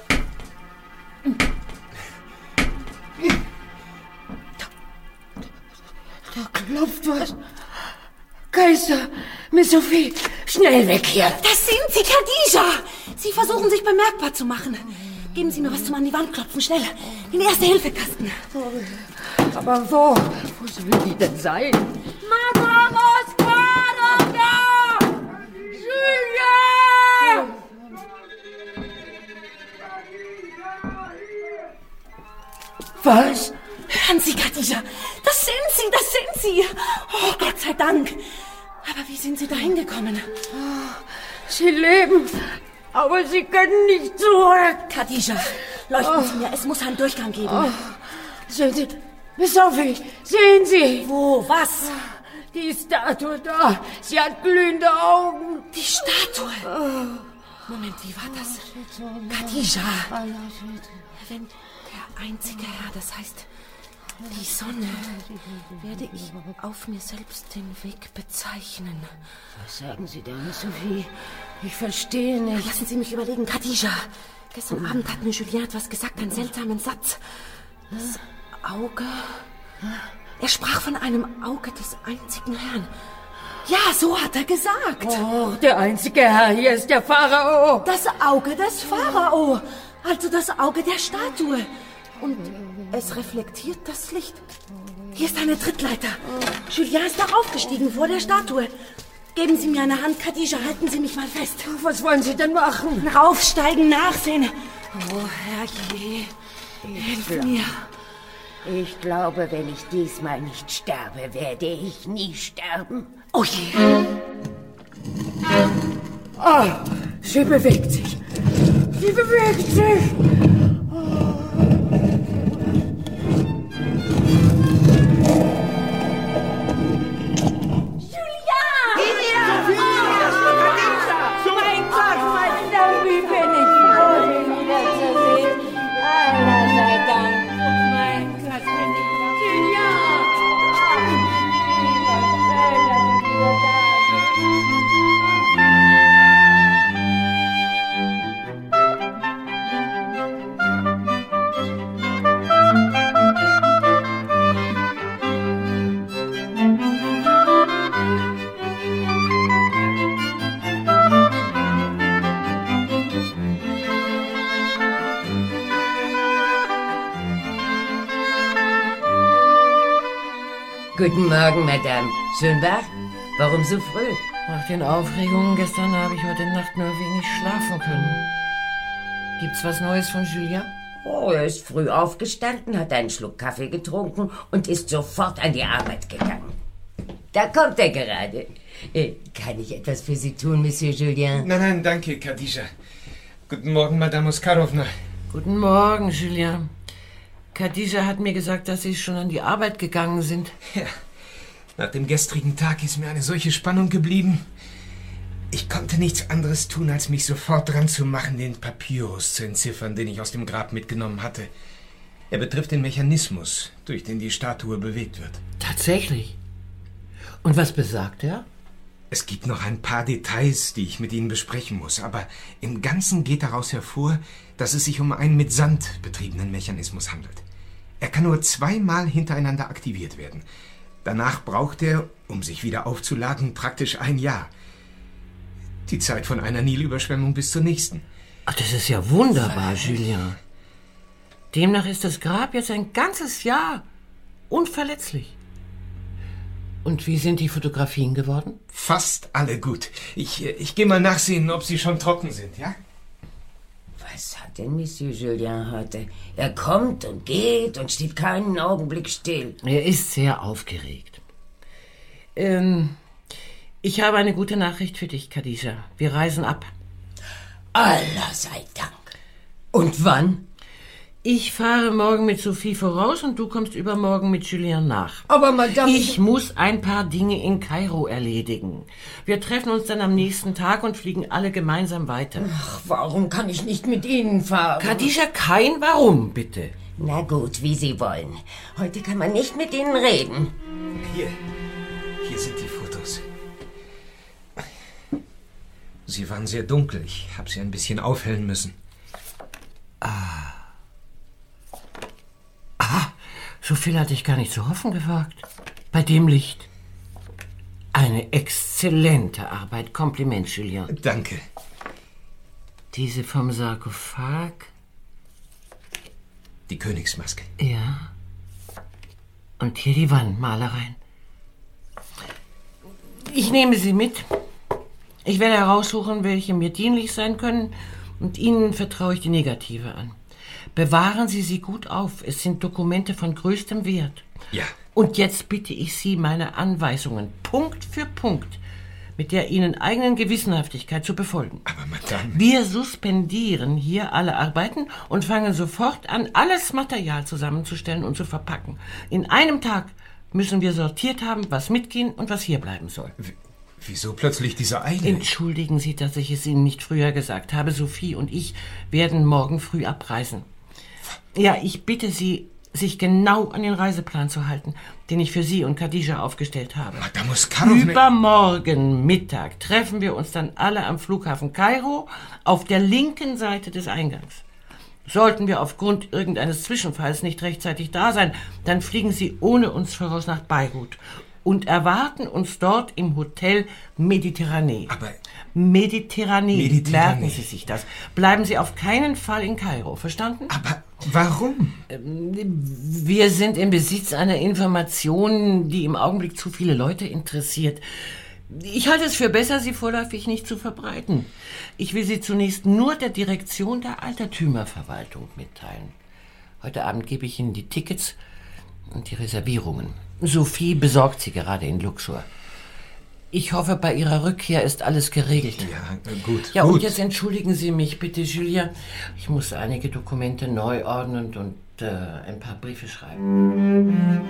Da, da klopft was. Geister, Miss Sophie, schnell weg hier.
Das sind Sie, Khadija. Sie versuchen, sich bemerkbar zu machen. Geben Sie mir was zum an die Wand klopfen, schnell. Den Erste-Hilfe-Kasten.
Aber wo? Wo soll die denn sein?
Madame Oskarovna! Julien!
Was?
Hören Sie, Khadija. Das sind Sie, das sind Sie. Oh, Gott sei Dank. Aber wie sind Sie da hingekommen?
Sie leben, aber Sie können nicht zurück.
Khadija, leuchten Sie mir. Es muss einen Durchgang geben.
Oh. Sehen Sie, Miss Sophie, sehen Sie.
Wo, was?
Die Statue da. Sie hat glühende Augen.
Die Statue? Moment, wie war das? Khadija. Wenn der einzige Herr, das heißt die Sonne, werde ich auf mir selbst den Weg bezeichnen.
Was sagen Sie denn, Miss Sophie? Ich verstehe nicht.
Lassen Sie mich überlegen, Khadija. Gestern Abend hat mir Julien etwas gesagt, einen seltsamen Satz. Das Auge... Er sprach von einem Auge des einzigen Herrn. Ja, so hat er gesagt.
Oh, der einzige Herr hier ist der Pharao.
Das Auge des Pharao. Also das Auge der Statue. Und es reflektiert das Licht. Hier ist eine Trittleiter. Julien ist darauf gestiegen, vor der Statue. Geben Sie mir eine Hand, Khadija, halten Sie mich mal fest.
Was wollen Sie denn machen?
Raufsteigen, nachsehen. Oh, Herrje, hilf mir.
Ich glaube, wenn ich diesmal nicht sterbe, werde ich nie sterben.
Oh je.
Oh, sie bewegt sich. Sie bewegt sich. Oh. Guten Morgen, Madame. Schön wach? Warum so früh?
Nach den Aufregungen gestern habe ich heute Nacht nur wenig schlafen können. Gibt's was Neues von Julien?
Oh, er ist früh aufgestanden, hat einen Schluck Kaffee getrunken und ist sofort an die Arbeit gegangen. Da kommt er gerade. Äh, kann ich etwas für Sie tun, Monsieur Julien?
Nein, nein, danke, Khadija. Guten Morgen, Madame Oskarovna.
Guten Morgen, Julien. Khadija hat mir gesagt, dass Sie schon an die Arbeit gegangen sind.
Ja, nach dem gestrigen Tag ist mir eine solche Spannung geblieben. Ich konnte nichts anderes tun, als mich sofort dran zu machen, den Papyrus zu entziffern, den ich aus dem Grab mitgenommen hatte. Er betrifft den Mechanismus, durch den die Statue bewegt wird.
Tatsächlich? Und was besagt er?
Es gibt noch ein paar Details, die ich mit Ihnen besprechen muss, aber im Ganzen geht daraus hervor, dass es sich um einen mit Sand betriebenen Mechanismus handelt. Er kann nur zweimal hintereinander aktiviert werden. Danach braucht er, um sich wieder aufzuladen, praktisch ein Jahr. Die Zeit von einer Nilüberschwemmung bis zur nächsten.
Ach, das ist ja wunderbar, Julien. Demnach ist das Grab jetzt ein ganzes Jahr unverletzlich. Und wie sind die Fotografien geworden?
Fast alle gut. Ich, ich gehe mal nachsehen, ob sie schon trocken sind, ja?
Was hat denn Monsieur Julien heute? Er kommt und geht und steht keinen Augenblick still.
Er ist sehr aufgeregt. Ähm, ich habe eine gute Nachricht für dich, Khadija. Wir reisen ab.
Allah sei Dank. Und wann?
Ich fahre morgen mit Sophie voraus und du kommst übermorgen mit Julien nach.
Aber Madame...
Ich muss ein paar Dinge in Kairo erledigen. Wir treffen uns dann am nächsten Tag und fliegen alle gemeinsam weiter.
Ach, warum kann ich nicht mit Ihnen fahren?
Khadija, kein Warum, bitte.
Na gut, wie Sie wollen. Heute kann man nicht mit Ihnen reden.
Hier, hier sind die Fotos. Sie waren sehr dunkel. Ich habe sie ein bisschen aufhellen müssen.
Ah. Ah, so viel hatte ich gar nicht zu hoffen gewagt. Bei dem Licht. Eine exzellente Arbeit. Kompliment, Julien.
Danke.
Diese vom Sarkophag?
Die Königsmaske.
Ja. Und hier die Wandmalereien. Ich nehme sie mit. Ich werde heraussuchen, welche mir dienlich sein können, und Ihnen vertraue ich die Negative an. Bewahren Sie sie gut auf. Es sind Dokumente von größtem Wert.
Ja.
Und jetzt bitte ich Sie, meine Anweisungen Punkt für Punkt mit der Ihnen eigenen Gewissenhaftigkeit zu befolgen.
Aber Madame...
Wir suspendieren hier alle Arbeiten und fangen sofort an, alles Material zusammenzustellen und zu verpacken. In einem Tag müssen wir sortiert haben, was mitgehen und was hier bleiben soll.
W- Wieso plötzlich diese Eile?
Entschuldigen Sie, dass ich es Ihnen nicht früher gesagt habe. Sophie und ich werden morgen früh abreisen. Ja, ich bitte Sie, sich genau an den Reiseplan zu halten, den ich für Sie und Khadija aufgestellt habe.
Madame Oskarovna...
Übermorgen Mittag treffen wir uns dann alle am Flughafen Kairo auf der linken Seite des Eingangs. Sollten wir aufgrund irgendeines Zwischenfalls nicht rechtzeitig da sein, dann fliegen Sie ohne uns voraus nach Beirut und erwarten uns dort im Hotel Mediterranee.
Aber...
Mediterranee.
Mediterranee.
Merken Sie sich das. Bleiben Sie auf keinen Fall in Kairo. Verstanden?
Aber warum?
Wir sind im Besitz einer Information, die im Augenblick zu viele Leute interessiert. Ich halte es für besser, sie vorläufig nicht zu verbreiten. Ich will sie zunächst nur der Direktion der Altertümerverwaltung mitteilen. Heute Abend gebe ich Ihnen die Tickets und die Reservierungen. Sophie besorgt sie gerade in Luxor. Ich hoffe, bei Ihrer Rückkehr ist alles geregelt.
Ja, gut.
Ja,
gut.
und jetzt entschuldigen Sie mich bitte, Julien. Ich muss einige Dokumente neu ordnen und äh, ein paar Briefe schreiben.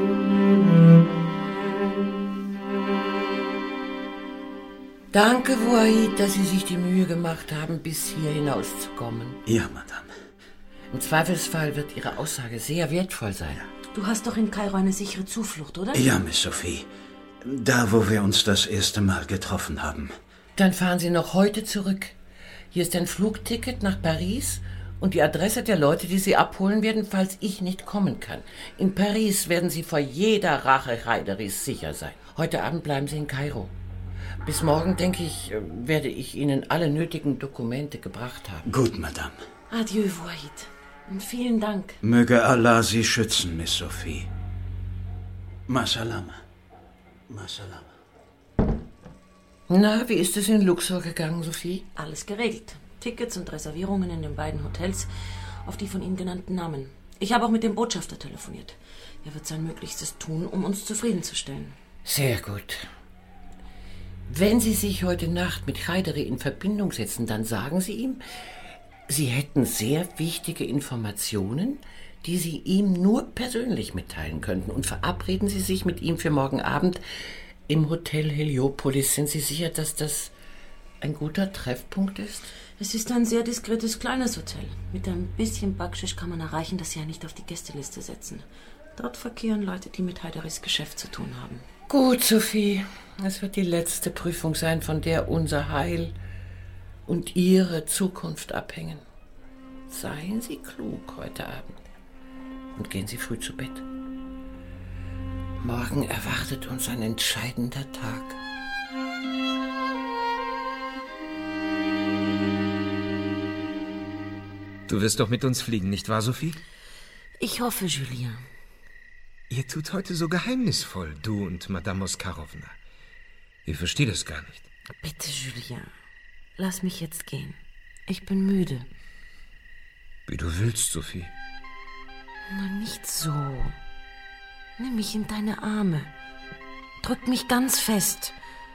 Danke, Wahid, dass Sie sich die Mühe gemacht haben, bis hier hinauszukommen.
Ja, Madame.
Im Zweifelsfall wird Ihre Aussage sehr wertvoll sein.
Du hast doch in Kairo eine sichere Zuflucht, oder?
Ja, Miss Sophie. Da, wo wir uns das erste Mal getroffen haben.
Dann fahren Sie noch heute zurück. Hier ist ein Flugticket nach Paris und die Adresse der Leute, die Sie abholen werden, falls ich nicht kommen kann. In Paris werden Sie vor jeder Rache Heideris sicher sein. Heute Abend bleiben Sie in Kairo. Bis morgen, denke ich, werde ich Ihnen alle nötigen Dokumente gebracht haben.
Gut, Madame.
Adieu, Wahid. Und vielen Dank.
Möge Allah Sie schützen, Miss Sophie.
Masalama. Masalama.
Na, wie ist es in Luxor gegangen, Sophie?
Alles geregelt. Tickets und Reservierungen in den beiden Hotels auf die von Ihnen genannten Namen. Ich habe auch mit dem Botschafter telefoniert. Er wird sein Möglichstes tun, um uns zufriedenzustellen.
Sehr gut. Wenn Sie sich heute Nacht mit Haidari in Verbindung setzen, dann sagen Sie ihm, Sie hätten sehr wichtige Informationen, die Sie ihm nur persönlich mitteilen könnten. Und verabreden Sie sich mit ihm für morgen Abend im Hotel Heliopolis. Sind Sie sicher, dass das ein guter Treffpunkt ist?
Es ist ein sehr diskretes kleines Hotel. Mit ein bisschen Backschisch kann man erreichen, dass Sie ja nicht auf die Gästeliste setzen. Dort verkehren Leute, die mit Haidaris Geschäft zu tun haben.
Gut, Sophie. Es wird die letzte Prüfung sein, von der unser Heil und Ihre Zukunft abhängen. Seien Sie klug heute Abend und gehen Sie früh zu Bett. Morgen erwartet uns ein entscheidender Tag.
Du wirst doch mit uns fliegen, nicht wahr, Sophie?
Ich hoffe, Julien.
Ihr tut heute so geheimnisvoll, du und Madame Oskarowna. Ich verstehe das gar nicht.
Bitte, Julien, lass mich jetzt gehen. Ich bin müde.
Wie du willst, Sophie.
Na, nicht so. Nimm mich in deine Arme. Drück mich ganz fest.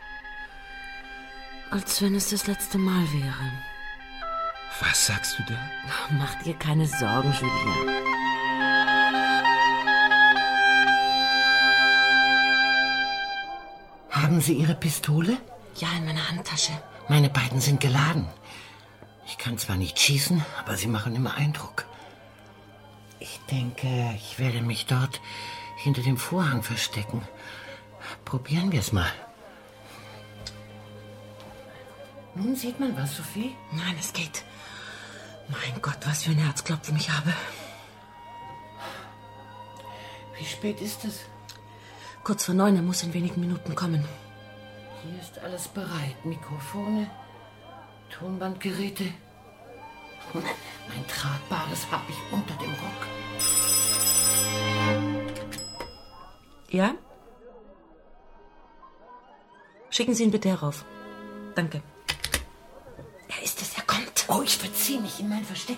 Als wenn es das letzte Mal wäre.
Was sagst du da?
Mach dir keine Sorgen, Julien.
Haben Sie Ihre Pistole?
Ja, in meiner Handtasche.
Meine beiden sind geladen. Ich kann zwar nicht schießen, aber sie machen immer Eindruck. Ich denke, ich werde mich dort hinter dem Vorhang verstecken. Probieren wir es mal. Nun sieht man was, Sophie?
Nein, es geht. Mein Gott, was für ein Herzklopfen ich habe.
Wie spät ist es?
Kurz vor neun, er muss in wenigen Minuten kommen.
Hier ist alles bereit. Mikrofone, Tonbandgeräte. Mein Tragbares habe ich unter dem Rock.
Ja? Schicken Sie ihn bitte herauf. Danke. Er ist es, er kommt.
Oh, ich verziehe mich in mein Versteck.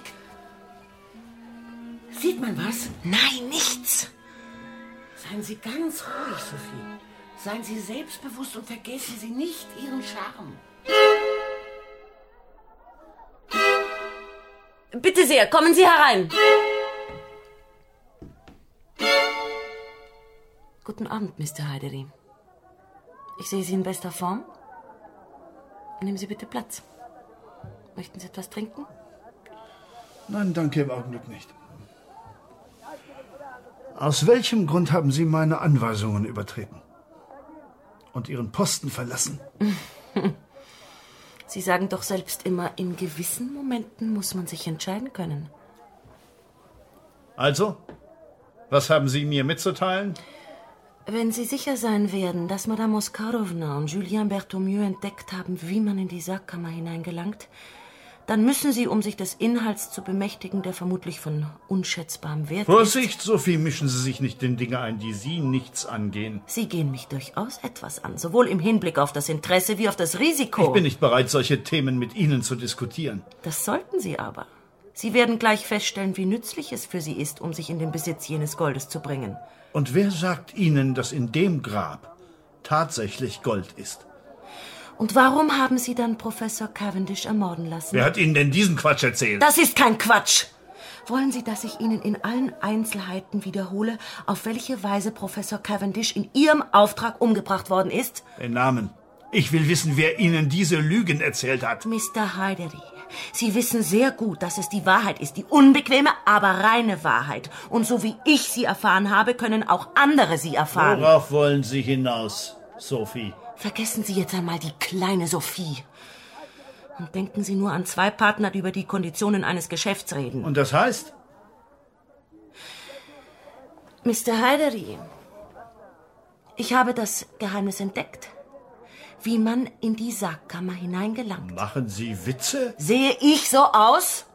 Sieht man was?
Nein, nichts.
Seien Sie ganz ruhig, Sophie. Seien Sie selbstbewusst und vergessen Sie nicht Ihren Charme.
Bitte sehr, kommen Sie herein. Guten Abend, Mister Haidari. Ich sehe Sie in bester Form. Nehmen Sie bitte Platz. Möchten Sie etwas trinken?
Nein, danke, im Augenblick nicht. Aus welchem Grund haben Sie meine Anweisungen übertreten und Ihren Posten verlassen?
Sie sagen doch selbst immer, in gewissen Momenten muss man sich entscheiden können.
Also, was haben Sie mir mitzuteilen?
Wenn Sie sicher sein werden, dass Madame Oskarowna und Julien Berthomieux entdeckt haben, wie man in die Sargkammer hineingelangt, dann müssen Sie, um sich des Inhalts zu bemächtigen, der vermutlich von unschätzbarem Wert
Vorsicht,
ist...
Sophie, mischen Sie sich nicht in Dinge ein, die Sie nichts angehen.
Sie gehen mich durchaus etwas an, sowohl im Hinblick auf das Interesse wie auf das Risiko.
Ich bin nicht bereit, solche Themen mit Ihnen zu diskutieren.
Das sollten Sie aber. Sie werden gleich feststellen, wie nützlich es für Sie ist, um sich in den Besitz jenes Goldes zu bringen.
Und wer sagt Ihnen, dass in dem Grab tatsächlich Gold ist?
Und warum haben Sie dann Professor Cavendish ermorden lassen?
Wer hat Ihnen denn diesen Quatsch erzählt?
Das ist kein Quatsch! Wollen Sie, dass ich Ihnen in allen Einzelheiten wiederhole, auf welche Weise Professor Cavendish in Ihrem Auftrag umgebracht worden ist?
Den Namen. Ich will wissen, wer Ihnen diese Lügen erzählt hat.
Mister Haidari, Sie wissen sehr gut, dass es die Wahrheit ist, die unbequeme, aber reine Wahrheit. Und so wie ich sie erfahren habe, können auch andere sie erfahren.
Worauf wollen Sie hinaus, Sophie?
Vergessen Sie jetzt einmal die kleine Sophie. Und denken Sie nur an zwei Partner, die über die Konditionen eines Geschäfts reden.
Und das heißt?
Mister Haidari, ich habe das Geheimnis entdeckt. Wie man in die Sargkammer hineingelangt.
Machen Sie Witze?
Sehe ich so aus?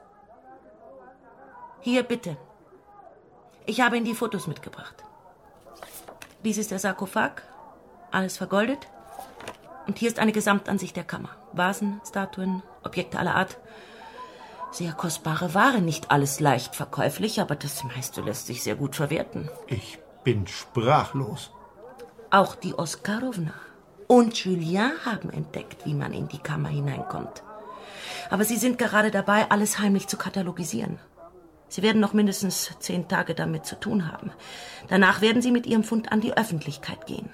Hier, bitte. Ich habe Ihnen die Fotos mitgebracht. Dies ist der Sarkophag, alles vergoldet. Und hier ist eine Gesamtansicht der Kammer. Vasen, Statuen, Objekte aller Art. Sehr kostbare Ware, nicht alles leicht verkäuflich, aber das meiste lässt sich sehr gut verwerten.
Ich bin sprachlos.
Auch die Oskarowna und Julien haben entdeckt, wie man in die Kammer hineinkommt. Aber sie sind gerade dabei, alles heimlich zu katalogisieren. Sie werden noch mindestens zehn Tage damit zu tun haben. Danach werden sie mit ihrem Fund an die Öffentlichkeit gehen.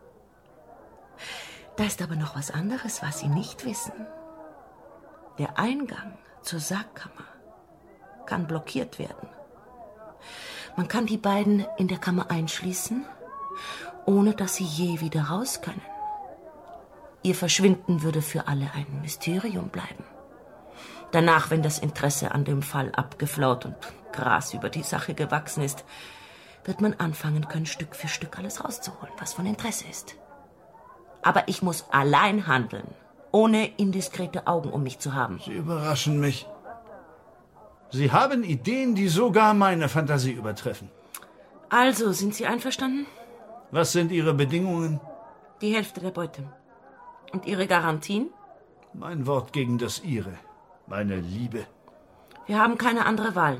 Da ist aber noch was anderes, was Sie nicht wissen. Der Eingang zur Sargkammer kann blockiert werden. Man kann die beiden in der Kammer einschließen, ohne dass sie je wieder raus können. Ihr Verschwinden würde für alle ein Mysterium bleiben. Danach, wenn das Interesse an dem Fall abgeflaut und Gras über die Sache gewachsen ist, wird man anfangen können, Stück für Stück alles rauszuholen, was von Interesse ist. Aber ich muss allein handeln, ohne indiskrete Augen um mich zu haben.
Sie überraschen mich. Sie haben Ideen, die sogar meine Fantasie übertreffen.
Also, sind Sie einverstanden?
Was sind Ihre Bedingungen?
Die Hälfte der Beute. Und Ihre Garantien?
Mein Wort gegen das Ihre. Meine Liebe.
Wir haben keine andere Wahl.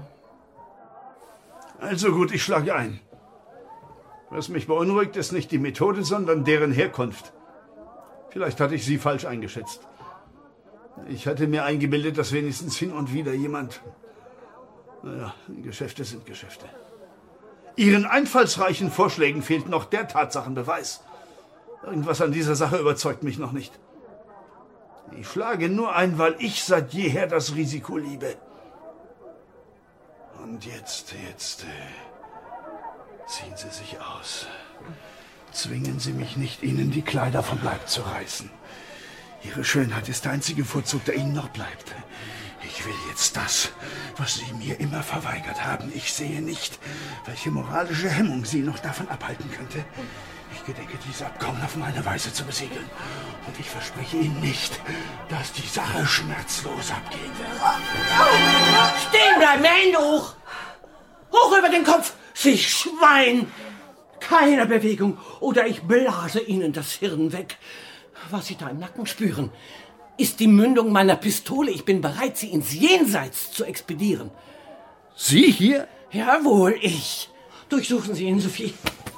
Also gut, ich schlage ein. Was mich beunruhigt, ist nicht die Methode, sondern deren Herkunft. Vielleicht hatte ich Sie falsch eingeschätzt. Ich hatte mir eingebildet, dass wenigstens hin und wieder jemand... Naja, Geschäfte sind Geschäfte. Ihren einfallsreichen Vorschlägen fehlt noch der Tatsachenbeweis. Irgendwas an dieser Sache überzeugt mich noch nicht. Ich schlage nur ein, weil ich seit jeher das Risiko liebe. Und jetzt, jetzt... Äh, ziehen Sie sich aus. Zwingen Sie mich nicht, Ihnen die Kleider vom Leib zu reißen. Ihre Schönheit ist der einzige Vorzug, der Ihnen noch bleibt. Ich will jetzt das, was Sie mir immer verweigert haben. Ich sehe nicht, welche moralische Hemmung Sie noch davon abhalten könnte. Ich gedenke, dieses Abkommen auf meine Weise zu besiegeln. Und ich verspreche Ihnen nicht, dass die Sache schmerzlos abgehen wird.
Stehen bleiben, Hände hoch! Hoch über den Kopf, Sie Schwein! Keine Bewegung, oder ich blase Ihnen das Hirn weg. Was Sie da im Nacken spüren, ist die Mündung meiner Pistole. Ich bin bereit, Sie ins Jenseits zu expedieren.
Sie hier?
Jawohl, ich. Durchsuchen Sie ihn, Sophie.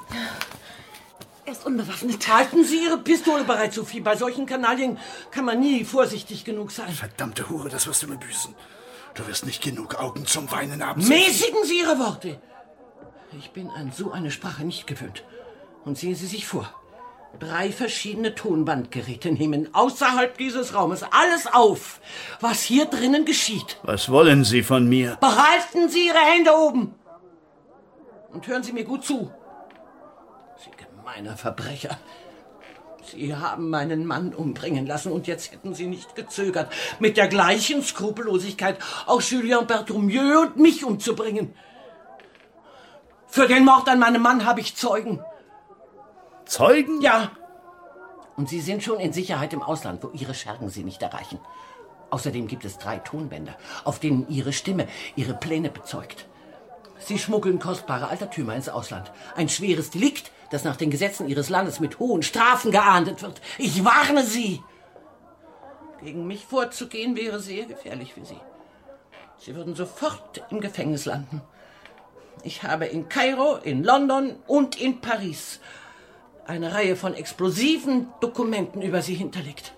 Er ist unbewaffnet. Halten Sie Ihre Pistole bereit, Sophie. Bei solchen Kanalien kann man nie vorsichtig genug sein.
Verdammte Hure, das wirst du mir büßen. Du wirst nicht genug Augen zum Weinen haben.
Mäßigen Sie Ihre Worte. Ich bin an so eine Sprache nicht gewöhnt. Und sehen Sie sich vor. Drei verschiedene Tonbandgeräte nehmen außerhalb dieses Raumes alles auf, was hier drinnen geschieht.
Was wollen Sie von mir?
Behalten Sie Ihre Hände oben. Und hören Sie mir gut zu. Sie gemeiner Verbrecher. Sie haben meinen Mann umbringen lassen und jetzt hätten Sie nicht gezögert, mit der gleichen Skrupellosigkeit auch Julien Berthomieux und mich umzubringen. Für den Mord an meinem Mann habe ich Zeugen.
Zeugen?
Ja. Und Sie sind schon in Sicherheit im Ausland, wo Ihre Schergen Sie nicht erreichen. Außerdem gibt es drei Tonbänder, auf denen Ihre Stimme Ihre Pläne bezeugt. Sie schmuggeln kostbare Altertümer ins Ausland. Ein schweres Delikt, das nach den Gesetzen Ihres Landes mit hohen Strafen geahndet wird. Ich warne Sie! Gegen mich vorzugehen wäre sehr gefährlich für Sie. Sie würden sofort im Gefängnis landen. Ich habe in Kairo, in London und in Paris eine Reihe von explosiven Dokumenten über Sie hinterlegt.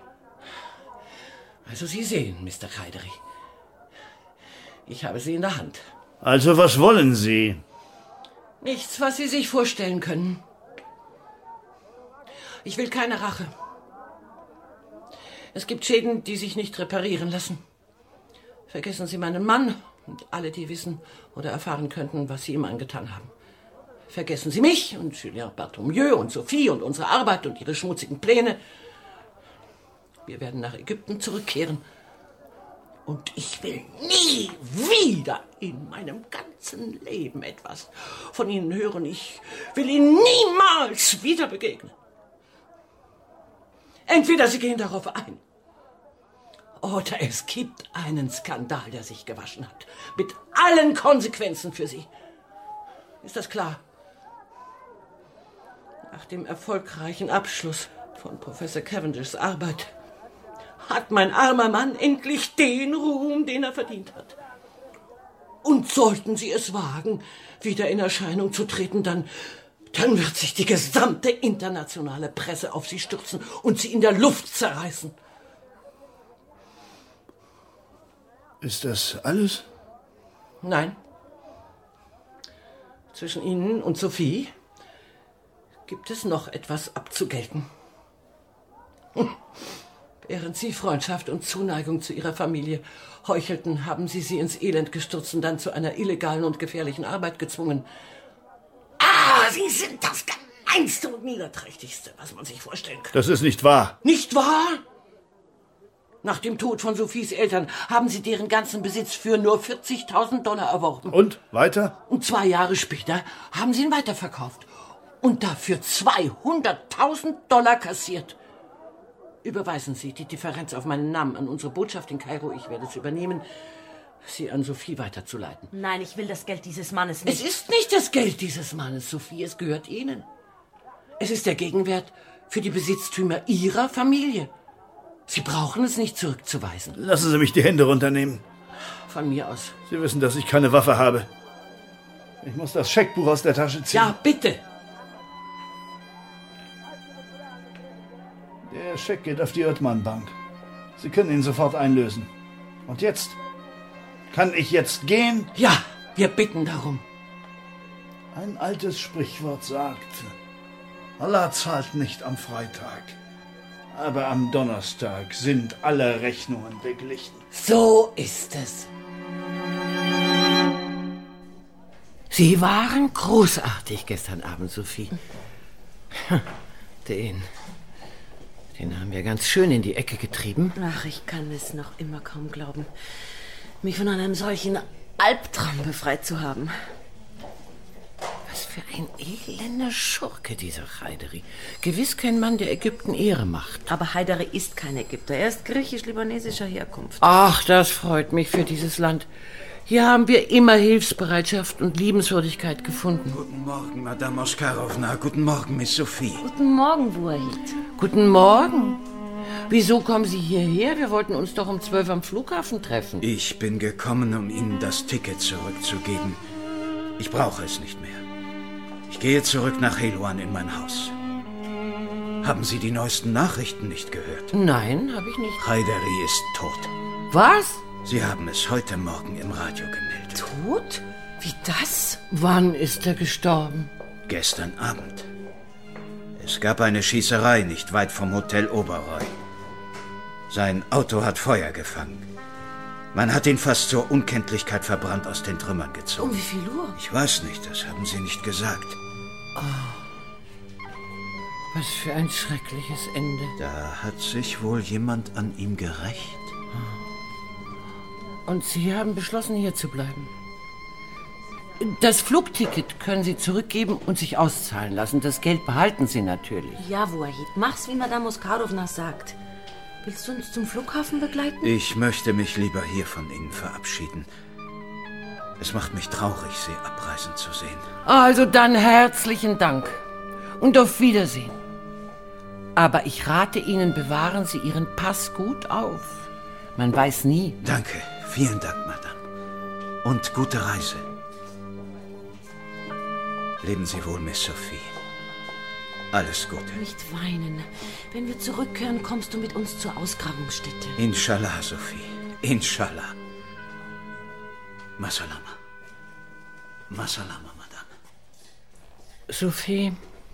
Also Sie sehen, Mister Kaideri, ich habe sie in der Hand.
Also was wollen Sie?
Nichts, was Sie sich vorstellen können. Ich will keine Rache. Es gibt Schäden, die sich nicht reparieren lassen. Vergessen Sie meinen Mann und alle, die wissen oder erfahren könnten, was Sie ihm angetan haben. Vergessen Sie mich und Julien Berthomieux und Sophie und unsere Arbeit und ihre schmutzigen Pläne. Wir werden nach Ägypten zurückkehren. Und ich will nie wieder in meinem ganzen Leben etwas von Ihnen hören. Ich will Ihnen niemals wieder begegnen. Entweder Sie gehen darauf ein, oder es gibt einen Skandal, der sich gewaschen hat. Mit allen Konsequenzen für Sie. Ist das klar? Nach dem erfolgreichen Abschluss von Professor Cavendishs Arbeit hat mein armer Mann endlich den Ruhm, den er verdient hat. Und sollten Sie es wagen, wieder in Erscheinung zu treten, dann, dann wird sich die gesamte internationale Presse auf Sie stürzen und Sie in der Luft zerreißen.
Ist das alles?
Nein. Zwischen Ihnen und Sophie gibt es noch etwas abzugelten. Während Sie Freundschaft und Zuneigung zu Ihrer Familie heuchelten, haben Sie sie ins Elend gestürzt und dann zu einer illegalen und gefährlichen Arbeit gezwungen. Ah, Sie sind das Gemeinste und Niederträchtigste, was man sich vorstellen kann.
Das ist nicht wahr.
Nicht wahr? Nach dem Tod von Sophies Eltern haben Sie deren ganzen Besitz für nur vierzigtausend Dollar erworben.
Und? Weiter?
Und zwei Jahre später haben Sie ihn weiterverkauft und dafür zweihunderttausend Dollar kassiert. Überweisen Sie die Differenz auf meinen Namen an unsere Botschaft in Kairo. Ich werde es übernehmen, sie an Sophie weiterzuleiten.
Nein, ich will das Geld dieses Mannes nicht.
Es ist nicht das Geld dieses Mannes, Sophie. Es gehört Ihnen. Es ist der Gegenwert für die Besitztümer Ihrer Familie. Sie brauchen es nicht zurückzuweisen.
Lassen Sie mich die Hände runternehmen.
Von mir aus.
Sie wissen, dass ich keine Waffe habe. Ich muss das Scheckbuch aus der Tasche ziehen.
Ja, bitte.
Der Scheck geht auf die Oethmann-Bank. Sie können ihn sofort einlösen. Und jetzt? Kann ich jetzt gehen?
Ja, wir bitten darum.
Ein altes Sprichwort sagt, Allah zahlt nicht am Freitag, aber am Donnerstag sind alle Rechnungen beglichen.
So ist es. Sie waren großartig gestern Abend, Sophie. Den... Den haben wir ganz schön in die Ecke getrieben.
Ach, ich kann es noch immer kaum glauben, mich von einem solchen Albtraum befreit zu haben.
Was für ein elender Schurke, dieser Haidari. Gewiss kein Mann, der Ägypten Ehre macht.
Aber Haidari ist kein Ägypter. Er ist griechisch-libanesischer Herkunft.
Ach, das freut mich für dieses Land. Hier haben wir immer Hilfsbereitschaft und Liebenswürdigkeit gefunden.
Guten Morgen, Madame Oskarowna. Guten Morgen, Miss Sophie.
Guten Morgen, Wahid.
Guten Morgen. Wieso kommen Sie hierher? Wir wollten uns doch um zwölf am Flughafen treffen.
Ich bin gekommen, um Ihnen das Ticket zurückzugeben. Ich brauche es nicht mehr. Ich gehe zurück nach Helouan in mein Haus. Haben Sie die neuesten Nachrichten nicht gehört?
Nein, habe ich nicht.
Haidari ist tot.
Was?
Sie haben es heute Morgen im Radio gemeldet.
Tot? Wie das? Wann ist er gestorben?
Gestern Abend. Es gab eine Schießerei nicht weit vom Hotel Oberoi. Sein Auto hat Feuer gefangen. Man hat ihn fast zur Unkenntlichkeit verbrannt aus den Trümmern gezogen.
Um wie viel Uhr?
Ich weiß nicht, das haben Sie nicht gesagt.
Oh. Was für ein schreckliches Ende.
Da hat sich wohl jemand an ihm gerächt.
Und Sie haben beschlossen, hier zu bleiben. Das Flugticket können Sie zurückgeben und sich auszahlen lassen. Das Geld behalten Sie natürlich.
Ja, Wahid, mach's, wie Madame Oskarowna sagt. Willst du uns zum Flughafen begleiten?
Ich möchte mich lieber hier von Ihnen verabschieden. Es macht mich traurig, Sie abreisen zu sehen.
Also dann herzlichen Dank und auf Wiedersehen. Aber ich rate Ihnen, bewahren Sie Ihren Pass gut auf. Man weiß nie.
Danke, vielen Dank, Madame. Und gute Reise. Leben Sie wohl, Miss Sophie. Alles Gute.
Nicht weinen. Wenn wir zurückkehren, kommst du mit uns zur Ausgrabungsstätte.
Inshallah, Sophie. Inshallah. Masalama. Masalama, Madame.
Sophie,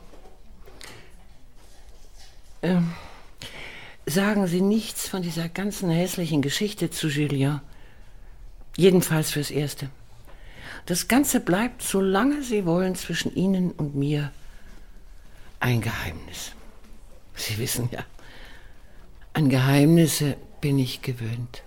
ähm, sagen Sie nichts von dieser ganzen hässlichen Geschichte zu Julien. Jedenfalls fürs Erste. Das Ganze bleibt, solange Sie wollen, zwischen Ihnen und mir ein Geheimnis. Sie wissen ja, an Geheimnisse bin ich gewöhnt.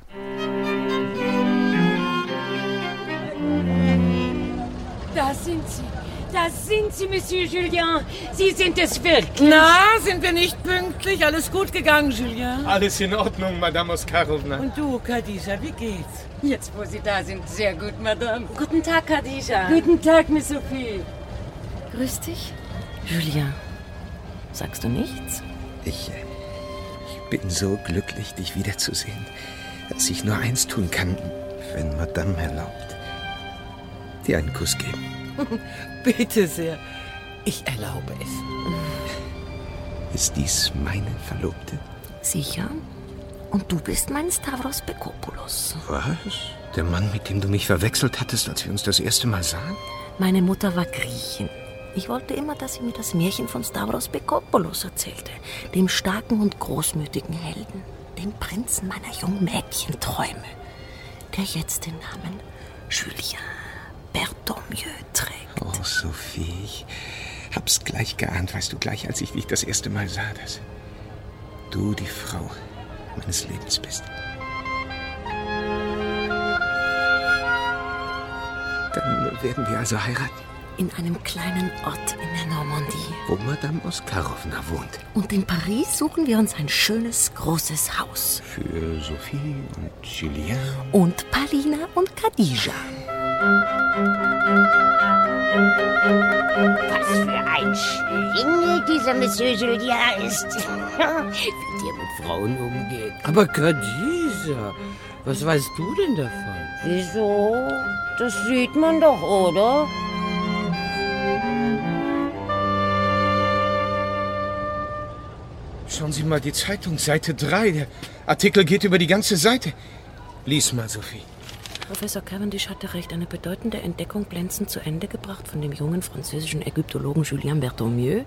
Da sind Sie. Da sind Sie, Monsieur Julien. Sie sind es wirklich.
Na, sind wir nicht pünktlich? Alles gut gegangen, Julien?
Alles in Ordnung, Madame Oskarowna.
Und du, Khadija, wie geht's?
Jetzt, wo Sie da sind, sehr gut, Madame.
Guten Tag, Khadija.
Guten Tag, Miss Sophie.
Grüß dich. Julien, Sagst du nichts?
Ich, ich bin so glücklich, dich wiederzusehen, dass ich nur eins tun kann, wenn Madame erlaubt. Dir einen Kuss geben.
Bitte sehr. Ich erlaube es.
Ist dies meine Verlobte?
Sicher. Und du bist mein Stavros Bekopoulos.
Was? Der Mann, mit dem du mich verwechselt hattest, als wir uns das erste Mal sahen?
Meine Mutter war Griechin. Ich wollte immer, dass sie mir das Märchen von Stavros Bekopoulos erzählte. Dem starken und großmütigen Helden. Dem Prinzen meiner jungen Mädchenträume. Der jetzt den Namen Julien Berthomieux trägt.
Oh, Sophie, ich hab's gleich geahnt, weißt du, gleich als ich dich das erste Mal sah, dass du die Frau meines Lebens bist. Dann werden wir also heiraten.
In einem kleinen Ort in der Normandie.
Wo Madame Oskarowna wohnt.
Und in Paris suchen wir uns ein schönes, großes Haus.
Für Sophie und Julien.
Und Palina und Khadija.
Was für ein Schlingel dieser Monsieur Julien ist. Wie der mit Frauen umgeht.
Aber Khadija, was weißt du denn davon?
Wieso? Das sieht man doch, oder?
Schauen Sie mal die Zeitung, Seite drei. Der Artikel geht über die ganze Seite. Lies mal, Sophie.
Professor Cavendish hatte recht, eine bedeutende Entdeckung glänzend zu Ende gebracht von dem jungen französischen Ägyptologen Julien Berthomieux.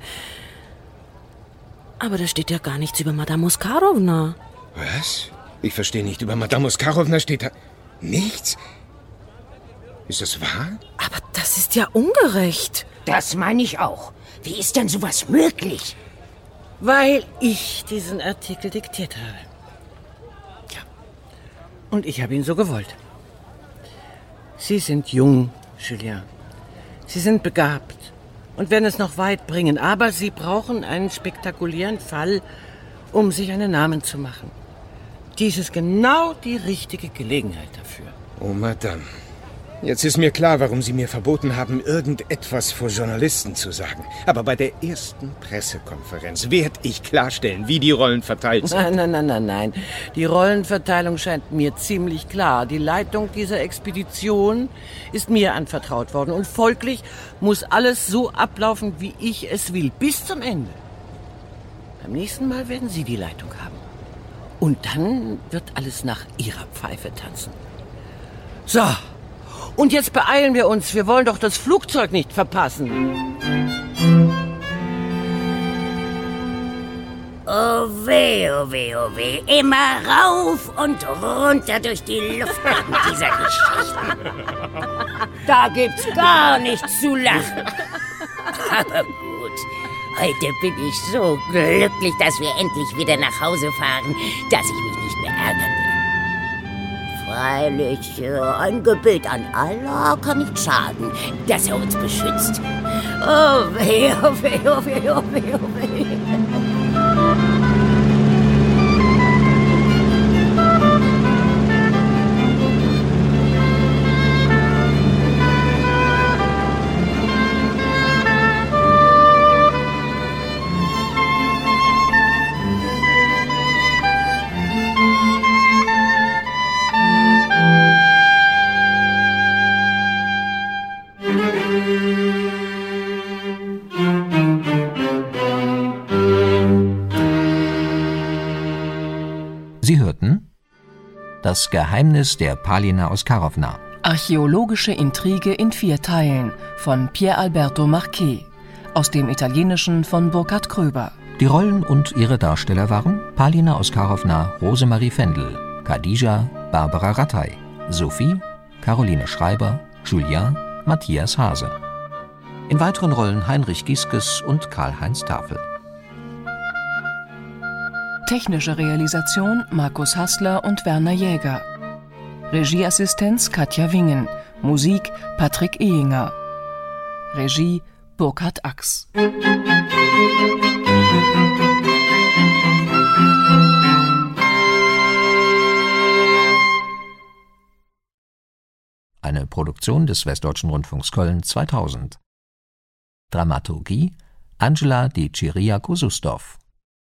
Aber da steht ja gar nichts über Madame Oskarowna.
Was? Ich verstehe nicht. Über Madame Oskarowna steht da nichts? Ist das wahr?
Aber das ist ja ungerecht.
Das meine ich auch. Wie ist denn sowas möglich?
Weil ich diesen Artikel diktiert habe. Ja. Und ich habe ihn so gewollt. Sie sind jung, Julien. Sie sind begabt und werden es noch weit bringen. Aber Sie brauchen einen spektakulären Fall, um sich einen Namen zu machen. Dies ist genau die richtige Gelegenheit dafür.
Oh, Madame. Jetzt ist mir klar, warum Sie mir verboten haben, irgendetwas vor Journalisten zu sagen. Aber bei der ersten Pressekonferenz werde ich klarstellen, wie die Rollen verteilt sind.
Nein, nein, nein, nein, nein. Die Rollenverteilung scheint mir ziemlich klar. Die Leitung dieser Expedition ist mir anvertraut worden. Und folglich muss alles so ablaufen, wie ich es will. Bis zum Ende. Beim nächsten Mal werden Sie die Leitung haben. Und dann wird alles nach Ihrer Pfeife tanzen. So. Und jetzt beeilen wir uns. Wir wollen doch das Flugzeug nicht verpassen.
Oh weh, oh weh, oh weh. Immer rauf und runter durch die Luft wegen dieser Geschichten. Da gibt's gar nichts zu lachen. Aber gut, heute bin ich so glücklich, dass wir endlich wieder nach Hause fahren, dass ich mich nicht mehr ärgern will. Freilich, ein Gebet an Allah kann nicht schaden, dass er uns beschützt. Oh weh, oh weh, oh weh, oh weh, oh weh.
Sie hörten Das Geheimnis der Palina Oskarowna.
Archäologische Intrige in vier Teilen von Pier Alberto Marquet. Aus dem Italienischen von Burkhard Kröber.
Die Rollen und ihre Darsteller waren Palina Oskarowna Rosemarie Fendel, Khadija Barbara Rattay, Sophie Caroline Schreiber, Julien Matthias Hase. In weiteren Rollen Heinrich Gieskes und Karl-Heinz Tafel.
Technische Realisation Markus Hassler und Werner Jäger. Regieassistenz Katja Wingen. Musik Patrick Ehinger. Regie Burkhard Ax.
Eine Produktion des Westdeutschen Rundfunks Köln zweitausend. Dramaturgie Angela di Chiriaco-Sustow.